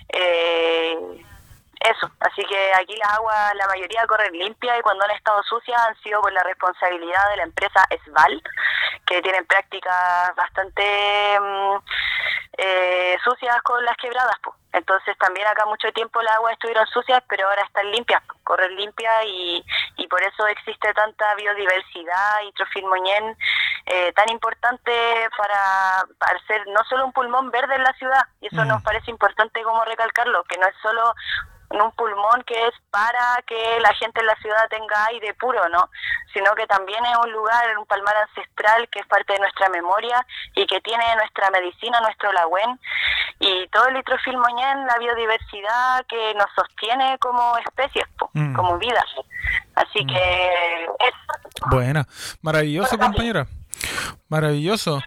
eso. Así que aquí las aguas, la mayoría corren limpias, y cuando han estado sucias han sido por la responsabilidad de la empresa Esval, que tienen prácticas bastante sucias con las quebradas, pues. Entonces también acá mucho tiempo las aguas estuvieron sucias, pero ahora están limpias, corren limpias, y por eso existe tanta biodiversidad y Trofilmoñén tan importante para ser no solo un pulmón verde en la ciudad, y eso nos parece importante como recalcarlo, que no es solo un pulmón que es para que la gente en la ciudad tenga aire puro, ¿no? Sino que también es un lugar, un palmar ancestral que es parte de nuestra memoria y que tiene nuestra medicina, nuestro lagüen, y todo el Trofilmoñén, la biodiversidad que nos sostiene como especies, como vida. Así que eso. Buena, maravilloso, compañera, maravilloso.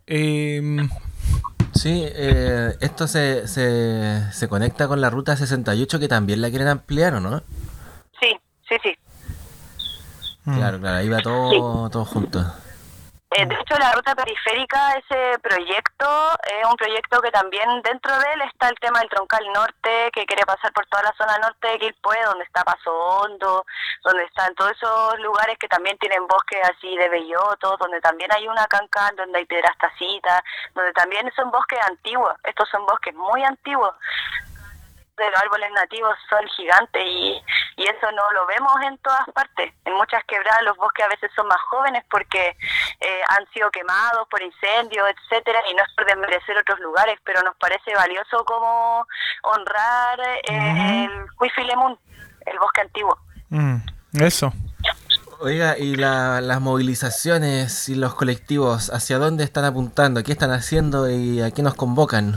Sí, esto se conecta con la ruta 68, que también la quieren ampliar, ¿o no? Sí. Claro, ahí va todo junto. De hecho, la ruta periférica, ese proyecto, es un proyecto que también dentro de él está el tema del troncal norte, que quiere pasar por toda la zona norte de Quilpué, donde está Paso Hondo, donde están todos esos lugares que también tienen bosques así de bellotos, donde también hay una cancán, donde hay piedras tacitas, donde también son bosques antiguos. Estos son bosques muy antiguos. De los árboles nativos son gigantes, y eso no lo vemos en todas partes. En muchas quebradas los bosques a veces son más jóvenes porque han sido quemados por incendios, etcétera, y no es por desmerecer otros lugares, pero nos parece valioso como honrar el Huifilemún, el bosque antiguo. Eso. Oiga, ¿y las movilizaciones y los colectivos hacia dónde están apuntando? ¿Qué están haciendo y a qué nos convocan?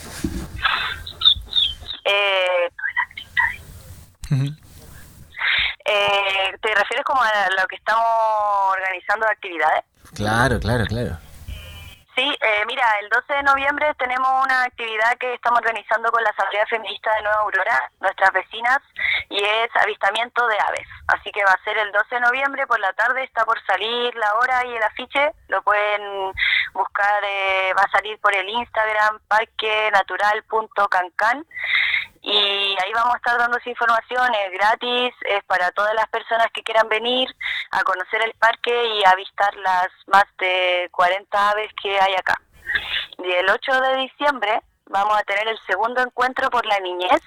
¿Te refieres como a lo que estamos organizando de actividades? Claro. Sí, mira, el 12 de noviembre tenemos una actividad que estamos organizando con la Asamblea Feminista de Nueva Aurora, nuestras vecinas, y es avistamiento de aves. Así que va a ser el 12 de noviembre por la tarde, está por salir la hora y el afiche, lo pueden buscar, va a salir por el Instagram, parquenatural.cancan, y ahí vamos a estar dando esa información, es gratis, es para todas las personas que quieran venir a conocer el parque y avistar las más de 40 aves que hay acá. Y el 8 de diciembre vamos a tener el segundo encuentro por la niñez,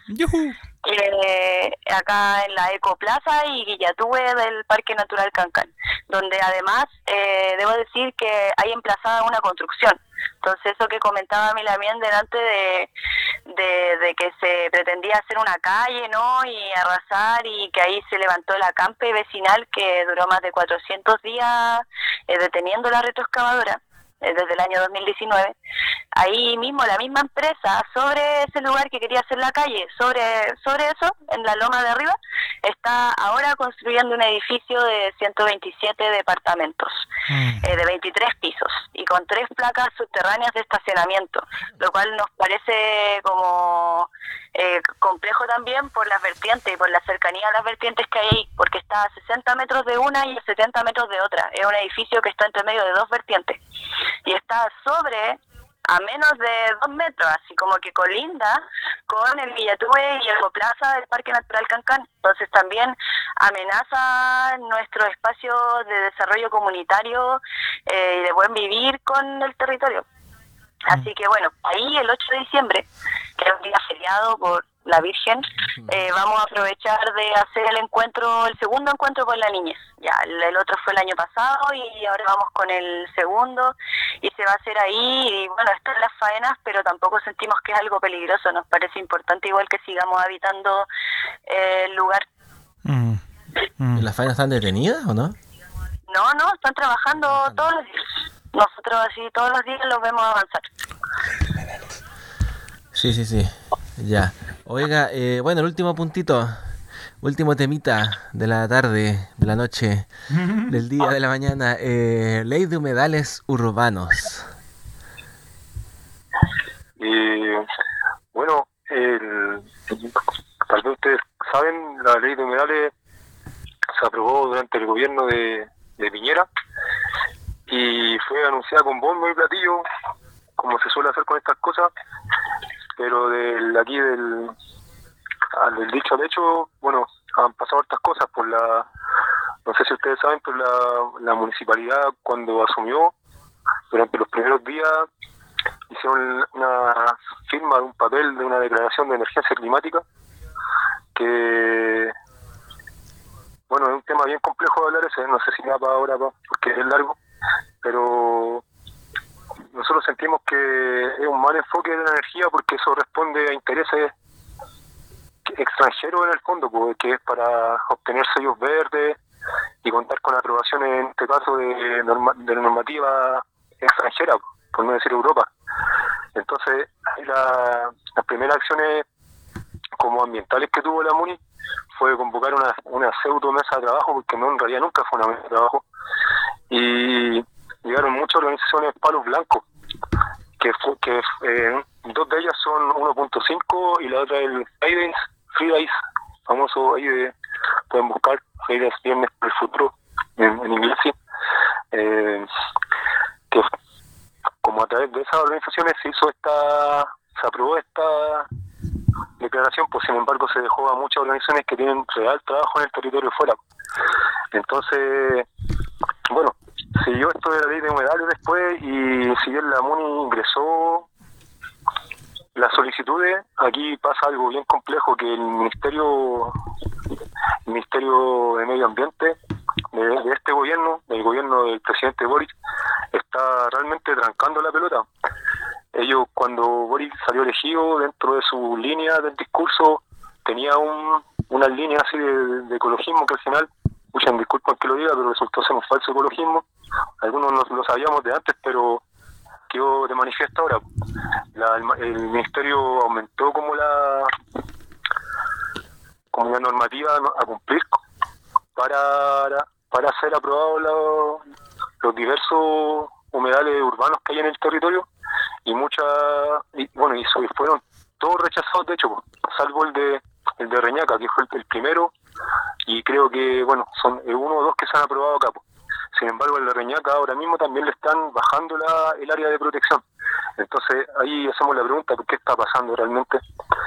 acá en la Ecoplaza y Guillatúe del Parque Natural Cancán, donde además debo decir que hay emplazada una construcción. Entonces eso que comentaba Milamien delante de que se pretendía hacer una calle, ¿no? Y arrasar, y que ahí se levantó el acampe vecinal que duró más de 400 días deteniendo la retroexcavadora desde el año 2019. Ahí mismo la misma empresa, sobre ese lugar que quería hacer la calle, sobre eso, en la loma de arriba, está ahora construyendo un edificio de 127 departamentos, de 23 pisos, y con 3 placas subterráneas de estacionamiento, lo cual nos parece como complejo también por las vertientes y por la cercanía a las vertientes que hay ahí, porque está a 60 metros de una y a 70 metros de otra. Es un edificio que está entre medio de dos vertientes y está a menos de 2 metros, así como que colinda con el Villatube y el Ecoplaza del Parque Natural Cancán. Entonces también amenaza nuestro espacio de desarrollo comunitario y de buen vivir con el territorio. Así que bueno, ahí el 8 de diciembre, que es un día feriado por la Virgen, vamos a aprovechar de hacer el segundo encuentro con la niñez. Ya, el otro fue el año pasado y ahora vamos con el segundo y se va a hacer ahí. Y bueno, están las faenas, pero tampoco sentimos que es algo peligroso. Nos parece importante igual que sigamos habitando el lugar. ¿Las faenas están detenidas o no? No, están trabajando todos los días. Nosotros así todos los días los vemos avanzar. Sí. Ya. Oiga, bueno, el último puntito, último temita de la tarde, de la noche, del día, de la mañana. Ley de humedales urbanos. Bueno, tal vez ustedes saben, la ley de humedales se aprobó durante el gobierno de Piñera y fue anunciada con bombo y platillo, como se suele hacer con estas cosas, pero del dicho al hecho, bueno, han pasado hartas cosas por no sé si ustedes saben, pero la municipalidad cuando asumió, durante los primeros días, hicieron una firma de un papel de una declaración de emergencia climática, que, bueno, es un tema bien complejo de hablar ese, no sé si da para ahora, porque es largo, pero nosotros sentimos que es un mal enfoque de la energía porque eso responde a intereses extranjeros en el fondo, porque es para obtener sellos verdes y contar con aprobaciones, en este caso, de normativa extranjera, por no decir Europa. Entonces, las primeras acciones como ambientales que tuvo la MUNI fue convocar una pseudo mesa de trabajo, porque en realidad nunca fue una mesa de trabajo, y llegaron muchas organizaciones palos blancos, que dos de ellas son 1.5 y la otra es el Fridays, famoso ahí pueden buscar Fridays Viernes por el Futuro en inglés, sí. Que como a través de esas organizaciones se aprobó esta declaración, pues sin embargo se dejó a muchas organizaciones que tienen real trabajo en el territorio fuera. Entonces, bueno, siguió esto de la ley de humedales después, y si bien la MUNI ingresó las solicitudes, aquí pasa algo bien complejo, que el Ministerio de Medio Ambiente de este gobierno, del gobierno del presidente Boric, está realmente trancando la pelota. Ellos, cuando Boric salió elegido, dentro de su línea del discurso, tenía una línea así de ecologismo que al final, muchas disculpas que lo diga, pero resultó ser un falso ecologismo. Algunos lo sabíamos de antes, pero quedó de manifiesto ahora. El ministerio aumentó como la normativa a cumplir para ser aprobados los diversos humedales urbanos que hay en el territorio, y fueron todos rechazados, de hecho, salvo el de Reñaca, que fue el primero, y creo que, bueno, son uno o dos que se han aprobado acá. Sin embargo, el de Reñaca ahora mismo también le están bajando el área de protección. Entonces, ahí hacemos la pregunta, ¿por qué está pasando realmente?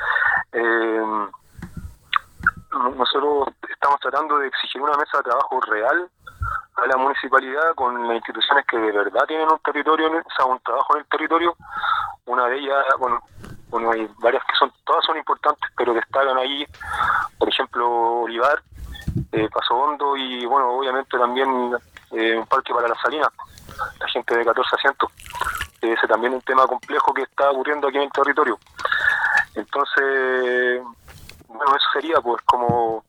Nosotros estamos tratando de exigir una mesa de trabajo real a la municipalidad con las instituciones que de verdad tienen un trabajo en el territorio. Una de ellas, bueno, hay varias que todas son importantes, pero destacan ahí, por ejemplo, Olivar, Paso Hondo, y bueno, obviamente también un parque para las Salinas, la gente de 14 asientos. Ese también es un tema complejo que está ocurriendo aquí en el territorio. Entonces, bueno, eso sería pues como,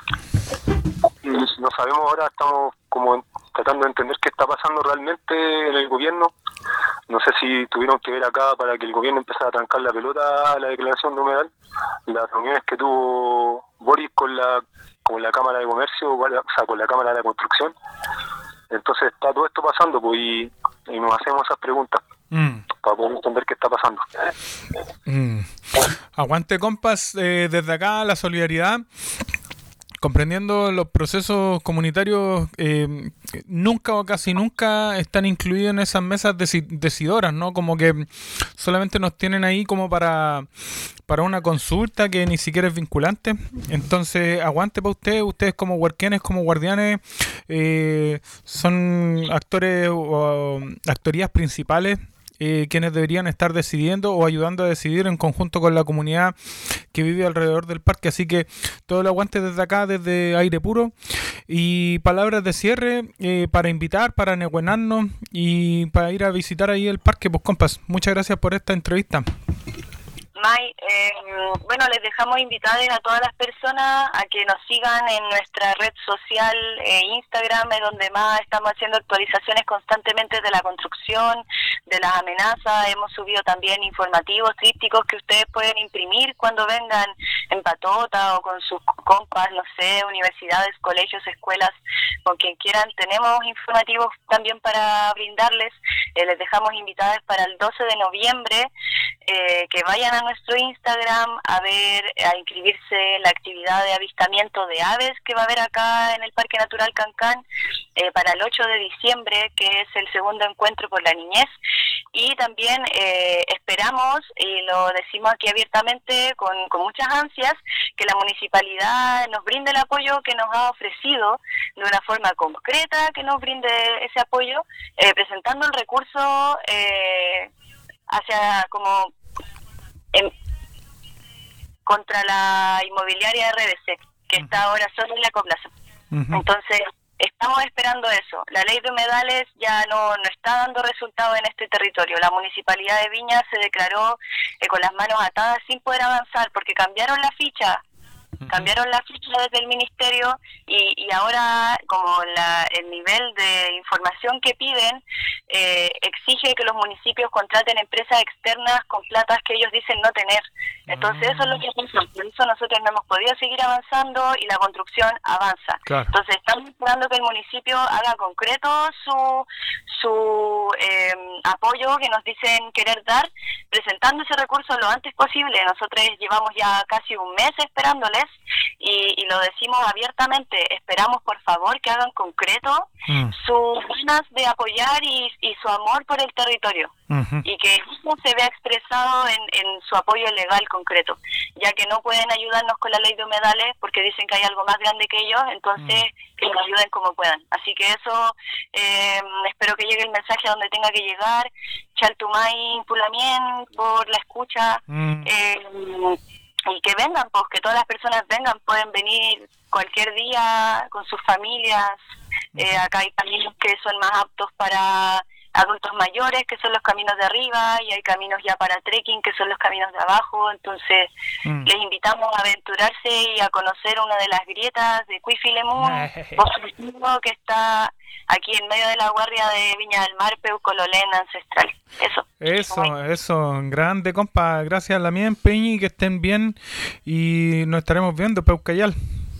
no sabemos ahora, estamos como tratando de entender qué está pasando realmente en el gobierno. No sé si tuvieron que ver acá para que el gobierno empezara a trancar la pelota a la declaración de humedal, las reuniones que tuvo Boris con la Cámara de Comercio, o sea, con la Cámara de la Construcción. Entonces está todo esto pasando, pues, y nos hacemos esas preguntas para poder entender qué está pasando. Aguante, compas, desde acá la solidaridad. Comprendiendo los procesos comunitarios, nunca o casi nunca están incluidos en esas mesas decidoras, ¿no? Como que solamente nos tienen ahí como para una consulta que ni siquiera es vinculante. Entonces, aguante para ustedes como huarquenes, como guardianes, son actores o actorías principales. Quienes deberían estar decidiendo o ayudando a decidir en conjunto con la comunidad que vive alrededor del parque. Así que todo el aguante desde acá, desde Aire Puro. Y palabras de cierre para invitar, para neguenarnos y para ir a visitar ahí el parque. Pues compas, muchas gracias por esta entrevista. May, bueno, les dejamos invitadas a todas las personas a que nos sigan en nuestra red social Instagram, donde más estamos haciendo actualizaciones constantemente de la construcción, de las amenazas. Hemos subido también informativos, trípticos que ustedes pueden imprimir cuando vengan en patota o con sus compas, no sé, universidades, colegios, escuelas, con quien quieran. Tenemos informativos también para brindarles. Les dejamos invitadas para el 12 de noviembre, que vayan a nuestro Instagram a inscribirse en la actividad de avistamiento de aves que va a haber acá en el Parque Natural Cancán, para el 8 de diciembre, que es el segundo encuentro por la niñez. Y también esperamos, y lo decimos aquí abiertamente con muchas ansias, que la municipalidad nos brinde el apoyo que nos ha ofrecido de una forma concreta, que nos brinde ese apoyo, presentando el recurso hacia como contra la inmobiliaria RBC, que está ahora solo en la Coplaza. Entonces, estamos esperando eso. La ley de humedales ya no está dando resultado en este territorio. La municipalidad de Viña se declaró con las manos atadas sin poder avanzar, porque cambiaron la ficha desde el ministerio y ahora como el nivel de información que piden exige que los municipios contraten empresas externas con platas que ellos dicen no tener. Entonces eso es lo que pasa. Por eso nosotros no hemos podido seguir avanzando y la construcción avanza. Claro. Entonces estamos esperando que el municipio haga concreto su apoyo que nos dicen querer dar, presentando ese recurso lo antes posible. Nosotros llevamos ya casi un mes esperándoles y lo decimos abiertamente. Esperamos por favor que hagan concreto sus ganas de apoyar y su amor por el territorio, y que eso se vea expresado en su apoyo legal concreto, ya que no pueden ayudarnos con la ley de humedales porque dicen que hay algo más grande que ellos. Entonces que nos ayuden como puedan. Así que eso, espero que llegue el mensaje a donde tenga que llegar. Chaltumay Pulamien por la escucha, y que vengan, pues que todas las personas vengan, pueden venir cualquier día con sus familias. Acá hay caminos que son más aptos para adultos mayores, que son los caminos de arriba, y hay caminos ya para trekking, que son los caminos de abajo. Entonces les invitamos a aventurarse y a conocer una de las grietas de Cuifilemún, que está aquí en medio de la guardia de Viña del Mar, Peucololén ancestral. Eso, grande compa, gracias Lamien, Peñi, que estén bien y nos estaremos viendo, Peucayal.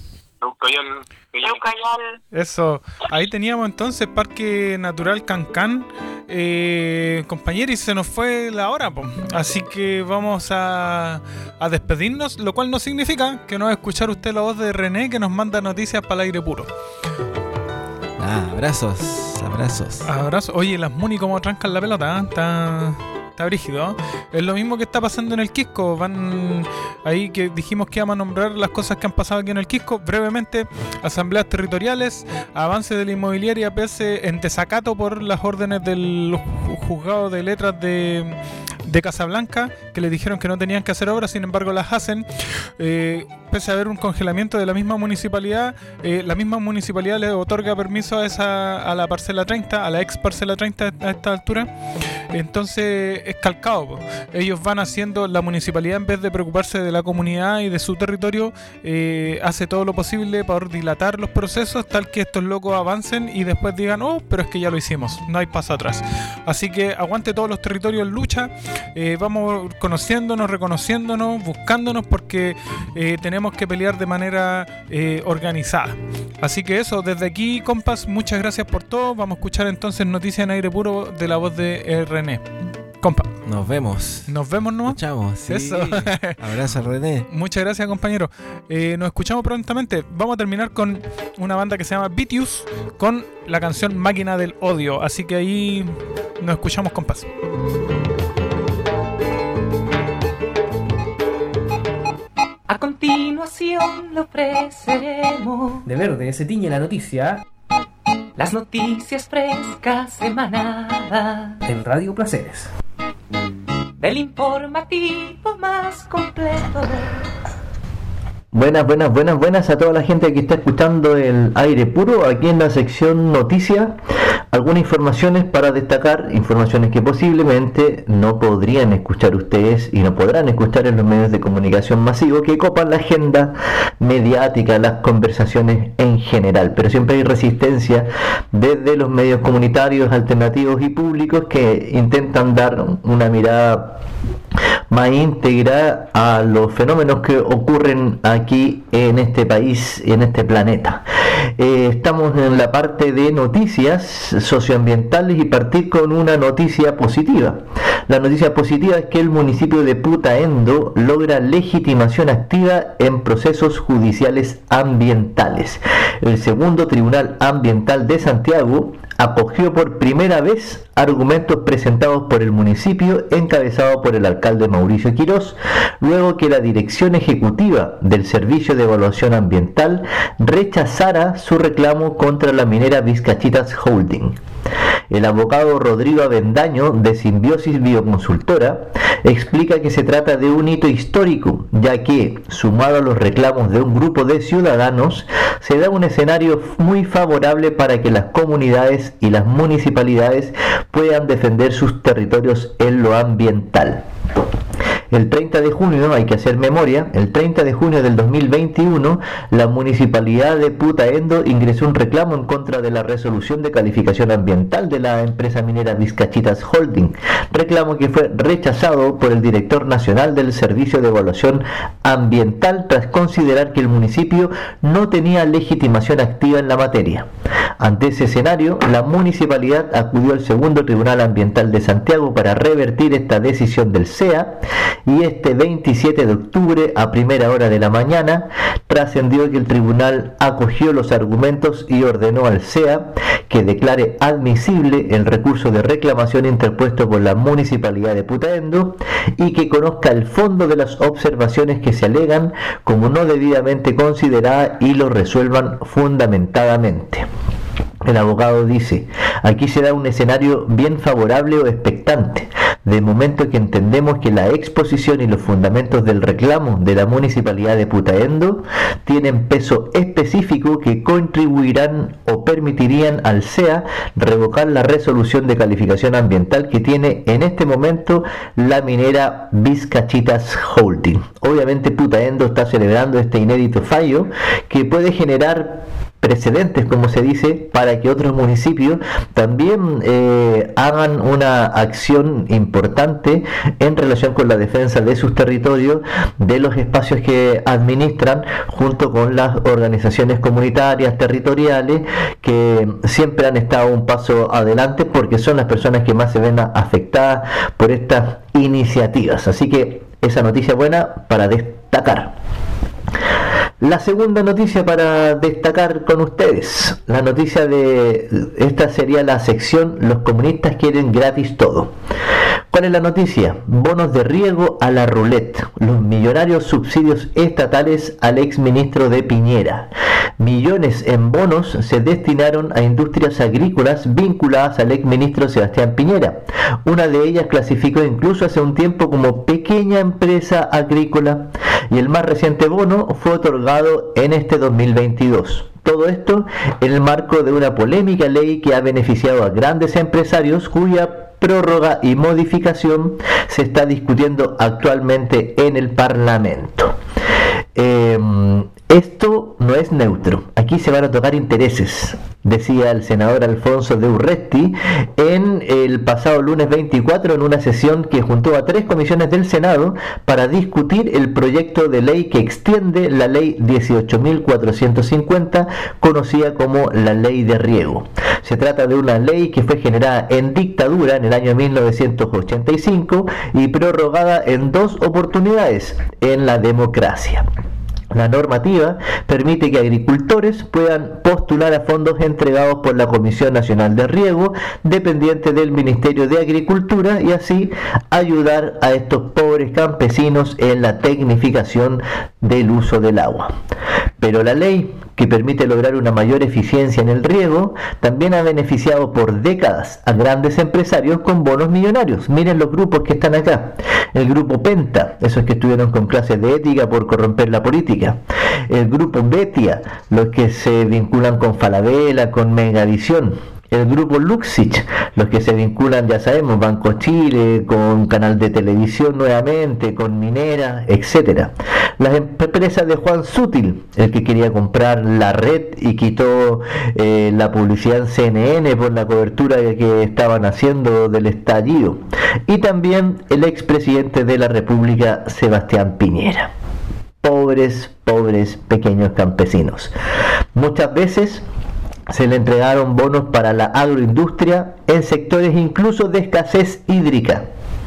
Eso, ahí teníamos entonces Parque Natural Cancán, compañeros, y se nos fue la hora, po. Así que vamos a despedirnos, lo cual no significa que no va a escuchar usted la voz de René, que nos manda noticias para el aire puro. Abrazos. Oye, las Muni como trancan la pelota, está brígido. Es lo mismo que está pasando en el Quisco. Van ahí que dijimos que íbamos a nombrar las cosas que han pasado aquí en el Quisco. Brevemente, asambleas territoriales, avance de la inmobiliaria pese en desacato por las órdenes del juzgado de letras de Casablanca, que le dijeron que no tenían que hacer obras, sin embargo las hacen. Pese a haber un congelamiento de la misma municipalidad le otorga permiso a la parcela 30, a la ex parcela 30 a esta altura. Entonces es calcado, po. Ellos van haciendo, la municipalidad en vez de preocuparse de la comunidad y de su territorio, hace todo lo posible para dilatar los procesos, tal que estos locos avancen y después digan, pero es que ya lo hicimos, no hay paso atrás. Así que aguante todos los territorios en lucha. Vamos conociéndonos, reconociéndonos, buscándonos, porque tenemos que pelear de manera organizada. Así que eso, desde aquí, compas, muchas gracias por todo. Vamos a escuchar entonces noticias en aire puro de la voz de René. Compa. Nos vemos. Nos vemos, ¿no? Escuchamos. Sí. Eso. Abrazo, René. Muchas gracias, compañero. Nos escuchamos prontamente. Vamos a terminar con una banda que se llama Vitius con la canción Máquina del Odio. Así que ahí nos escuchamos, compas. A continuación le ofreceremos De verde se tiñe la noticia las noticias frescas semanadas en Radio Placeres. Del informativo más completo. Buenas a toda la gente que está escuchando el aire puro. Aquí en la sección noticias, algunas informaciones para destacar, informaciones que posiblemente no podrían escuchar ustedes y no podrán escuchar en los medios de comunicación masivos que copan la agenda mediática, las conversaciones en general, pero siempre hay resistencia desde los medios comunitarios, alternativos y públicos que intentan dar una mirada más íntegra a los fenómenos que ocurren aquí en este país y en este planeta. Estamos en la parte de noticias socioambientales y partir con una noticia positiva. La noticia positiva es que el municipio de Putaendo logra legitimación activa en procesos judiciales ambientales. El segundo Tribunal Ambiental de Santiago acogió por primera vez argumentos presentados por el municipio encabezado por el alcalde Mauricio Quirós, luego que la dirección ejecutiva del Servicio de Evaluación Ambiental rechazara su reclamo contra la minera Vizcachitas Holding. El abogado Rodrigo Avendaño, de Simbiosis Bioconsultora, explica que se trata de un hito histórico, ya que, sumado a los reclamos de un grupo de ciudadanos, se da un escenario muy favorable para que las comunidades y las municipalidades puedan defender sus territorios en lo ambiental. El 30 de junio, hay que hacer memoria, el 30 de junio del 2021, la municipalidad de Putaendo ingresó un reclamo en contra de la resolución de calificación ambiental de la empresa minera Vizcachitas Holding, reclamo que fue rechazado por el director nacional del Servicio de Evaluación Ambiental tras considerar que el municipio no tenía legitimación activa en la materia. Ante ese escenario, la municipalidad acudió al segundo Tribunal Ambiental de Santiago para revertir esta decisión del CEA, y este 27 de octubre a primera hora de la mañana trascendió que el tribunal acogió los argumentos y ordenó al CEA que declare admisible el recurso de reclamación interpuesto por la municipalidad de Putaendo y que conozca el fondo de las observaciones que se alegan como no debidamente consideradas y lo resuelvan fundamentadamente. El abogado dice: aquí se da un escenario bien favorable o expectante, de momento que entendemos que la exposición y los fundamentos del reclamo de la municipalidad de Putaendo tienen peso específico que contribuirán o permitirían al CEA revocar la resolución de calificación ambiental que tiene en este momento la minera Vizcachitas Holding. Obviamente Putaendo está celebrando este inédito fallo que puede generar precedentes, como se dice, para que otros municipios también hagan una acción importante en relación con la defensa de sus territorios, de los espacios que administran, junto con las organizaciones comunitarias, territoriales, que siempre han estado un paso adelante porque son las personas que más se ven afectadas por estas iniciativas. Así que esa noticia buena para destacar. La segunda noticia para destacar con ustedes, la noticia de esta sería la sección Los comunistas quieren gratis todo. ¿Cuál es la noticia? Bonos de riego a la roulette, los millonarios subsidios estatales al exministro de Piñera. Millones en bonos se destinaron a industrias agrícolas vinculadas al exministro Sebastián Piñera. Una de ellas clasificó incluso hace un tiempo como pequeña empresa agrícola, y el más reciente bono fue otorgado en este 2022. Todo esto en el marco de una polémica ley que ha beneficiado a grandes empresarios cuya prórroga y modificación se está discutiendo actualmente en el Parlamento. Esto no es neutro, aquí se van a tocar intereses decía el senador Alfonso de Urresti en el pasado lunes 24 en una sesión que juntó a 3 comisiones del Senado para discutir el proyecto de ley que extiende la ley 18.450, conocida como la ley de riego. Se trata de una ley que fue generada en dictadura en el año 1985 y prorrogada en 2 oportunidades en la democracia. La normativa permite que agricultores puedan postular a fondos entregados por la Comisión Nacional de Riego, dependiente del Ministerio de Agricultura, y así ayudar a estos pobres campesinos en la tecnificación del uso del agua. Pero la ley, que permite lograr una mayor eficiencia en el riego, también ha beneficiado por décadas a grandes empresarios con bonos millonarios. Miren los grupos que están acá. El grupo Penta, esos que estuvieron con clases de ética por corromper la política. El grupo Betia, los que se vinculan con Falabella, con Megavisión. El grupo Luxich, los que se vinculan, ya sabemos, Banco Chile, con canal de televisión nuevamente, con Minera, etcétera. Las empresas de Juan Sutil, el que quería comprar la red y quitó la publicidad en CNN por la cobertura que estaban haciendo del estallido. Y también el expresidente de la República, Sebastián Piñera. Pobres pequeños campesinos. Muchas veces se le entregaron bonos para la agroindustria en sectores incluso de escasez hídrica.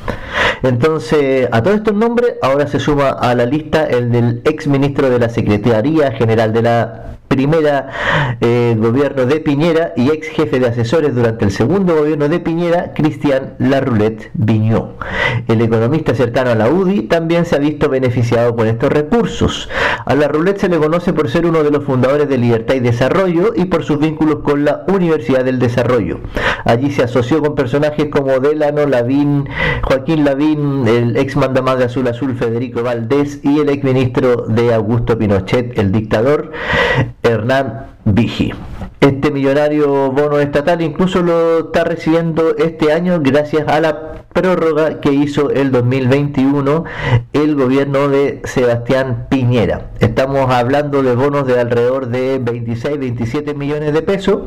Entonces, a todos estos nombres ahora se suma a la lista el del ex ministro de la Secretaría General de la primera gobierno de Piñera y ex jefe de asesores durante el segundo gobierno de Piñera, Cristian Larroulet Viñó. El economista cercano a la UDI también se ha visto beneficiado con estos recursos. A Larroulet se le conoce por ser uno de los fundadores de Libertad y Desarrollo y por sus vínculos con la Universidad del Desarrollo. Allí se asoció con personajes como Delano, Lavín, Joaquín Lavín, el ex mandamás de Azul Azul Federico Valdés y el ex ministro de Augusto Pinochet, el dictador, Hernán Vigi. Este millonario bono estatal incluso lo está recibiendo este año gracias a la prórroga que hizo el 2021 el gobierno de Sebastián Piñera. Estamos hablando de bonos de alrededor de 26-27 millones de pesos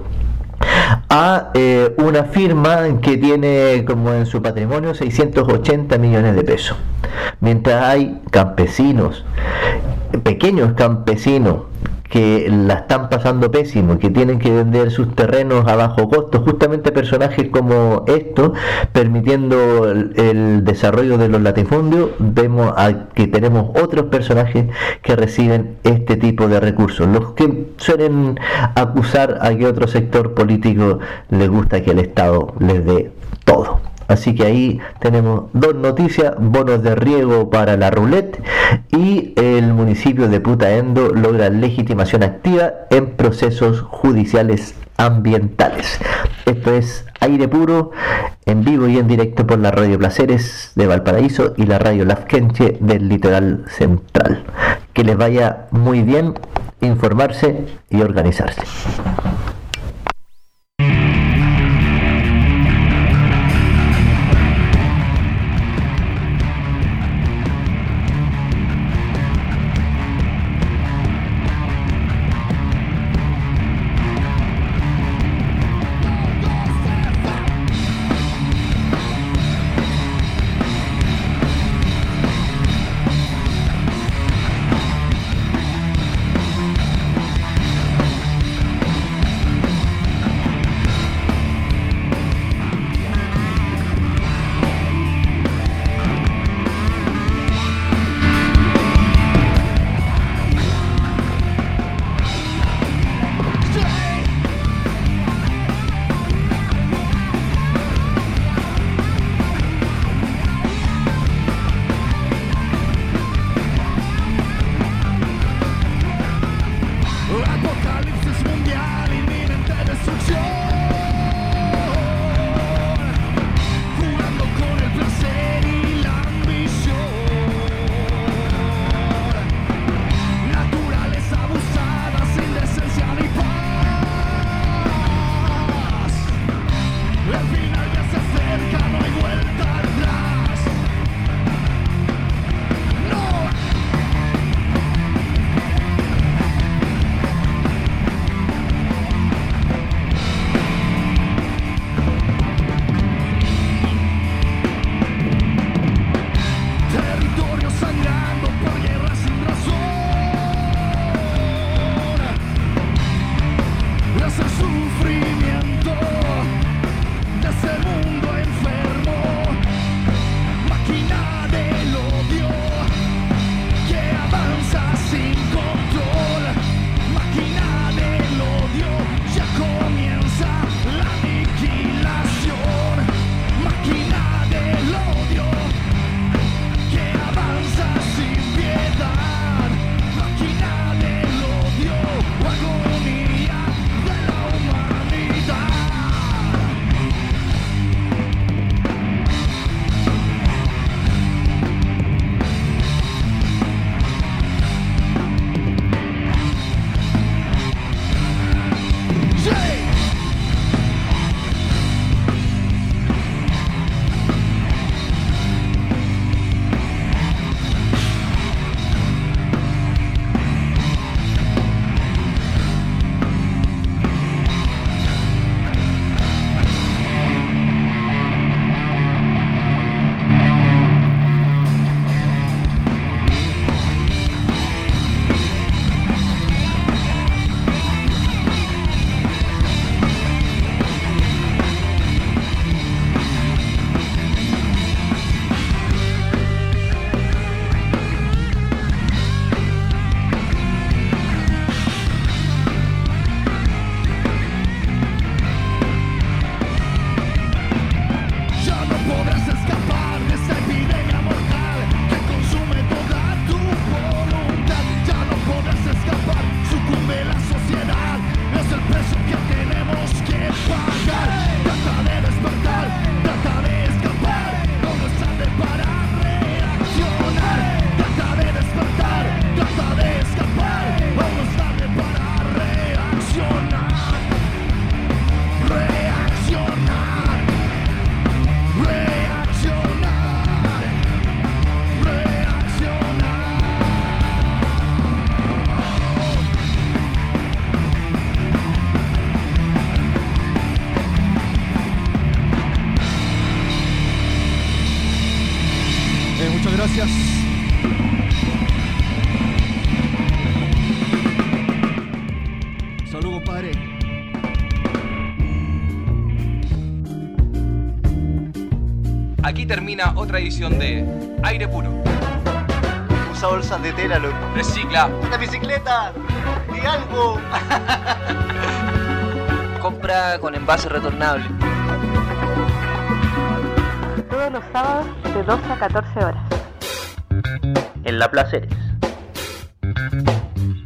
a una firma que tiene como en su patrimonio 680 millones de pesos. Mientras hay campesinos, pequeños campesinos, que la están pasando pésimo, que tienen que vender sus terrenos a bajo costo, justamente personajes como estos, permitiendo el desarrollo de los latifundios, vemos que tenemos otros personajes que reciben este tipo de recursos, los que suelen acusar a que otro sector político les gusta que el Estado les dé todo. Así que ahí tenemos 2 noticias: bonos de riego para la Roulette y el municipio de Putaendo logra legitimación activa en procesos judiciales ambientales. Esto es Aire Puro, en vivo y en directo por la Radio Placeres de Valparaíso y la Radio Lafkenche del Litoral Central. Que les vaya muy bien informarse y organizarse. sangrando por guerras sin razón. Es el sufrimiento de ese mundo enfermo, máquina del odio que avanza sin control, máquina del odio, ya comienza la aniquilación, máquina del odio que avanza sin piedad, máquina del odio, agonía de la humanidad. Ya no podrás escapar de esa epidemia mortal que consume toda tu voluntad. Ya no podrás escapar, sucumbe la sociedad. Es el precio que tenemos que pagar. Trata de despertar, trata de escapar. No es tarde para reaccionar. Trata de despertar, trata de escapar. No es tarde para reaccionar. Reaccionar. Reaccionar, reaccionar. Muchas gracias. Salud, compadre. Aquí termina otra edición de Aire Puro. Usa bolsas de tela, loco. Recicla. ¡Una bicicleta! ¡Di algo! Compra con envase retornable. Todos los sábados de 12 a 14 horas. En La Placeres.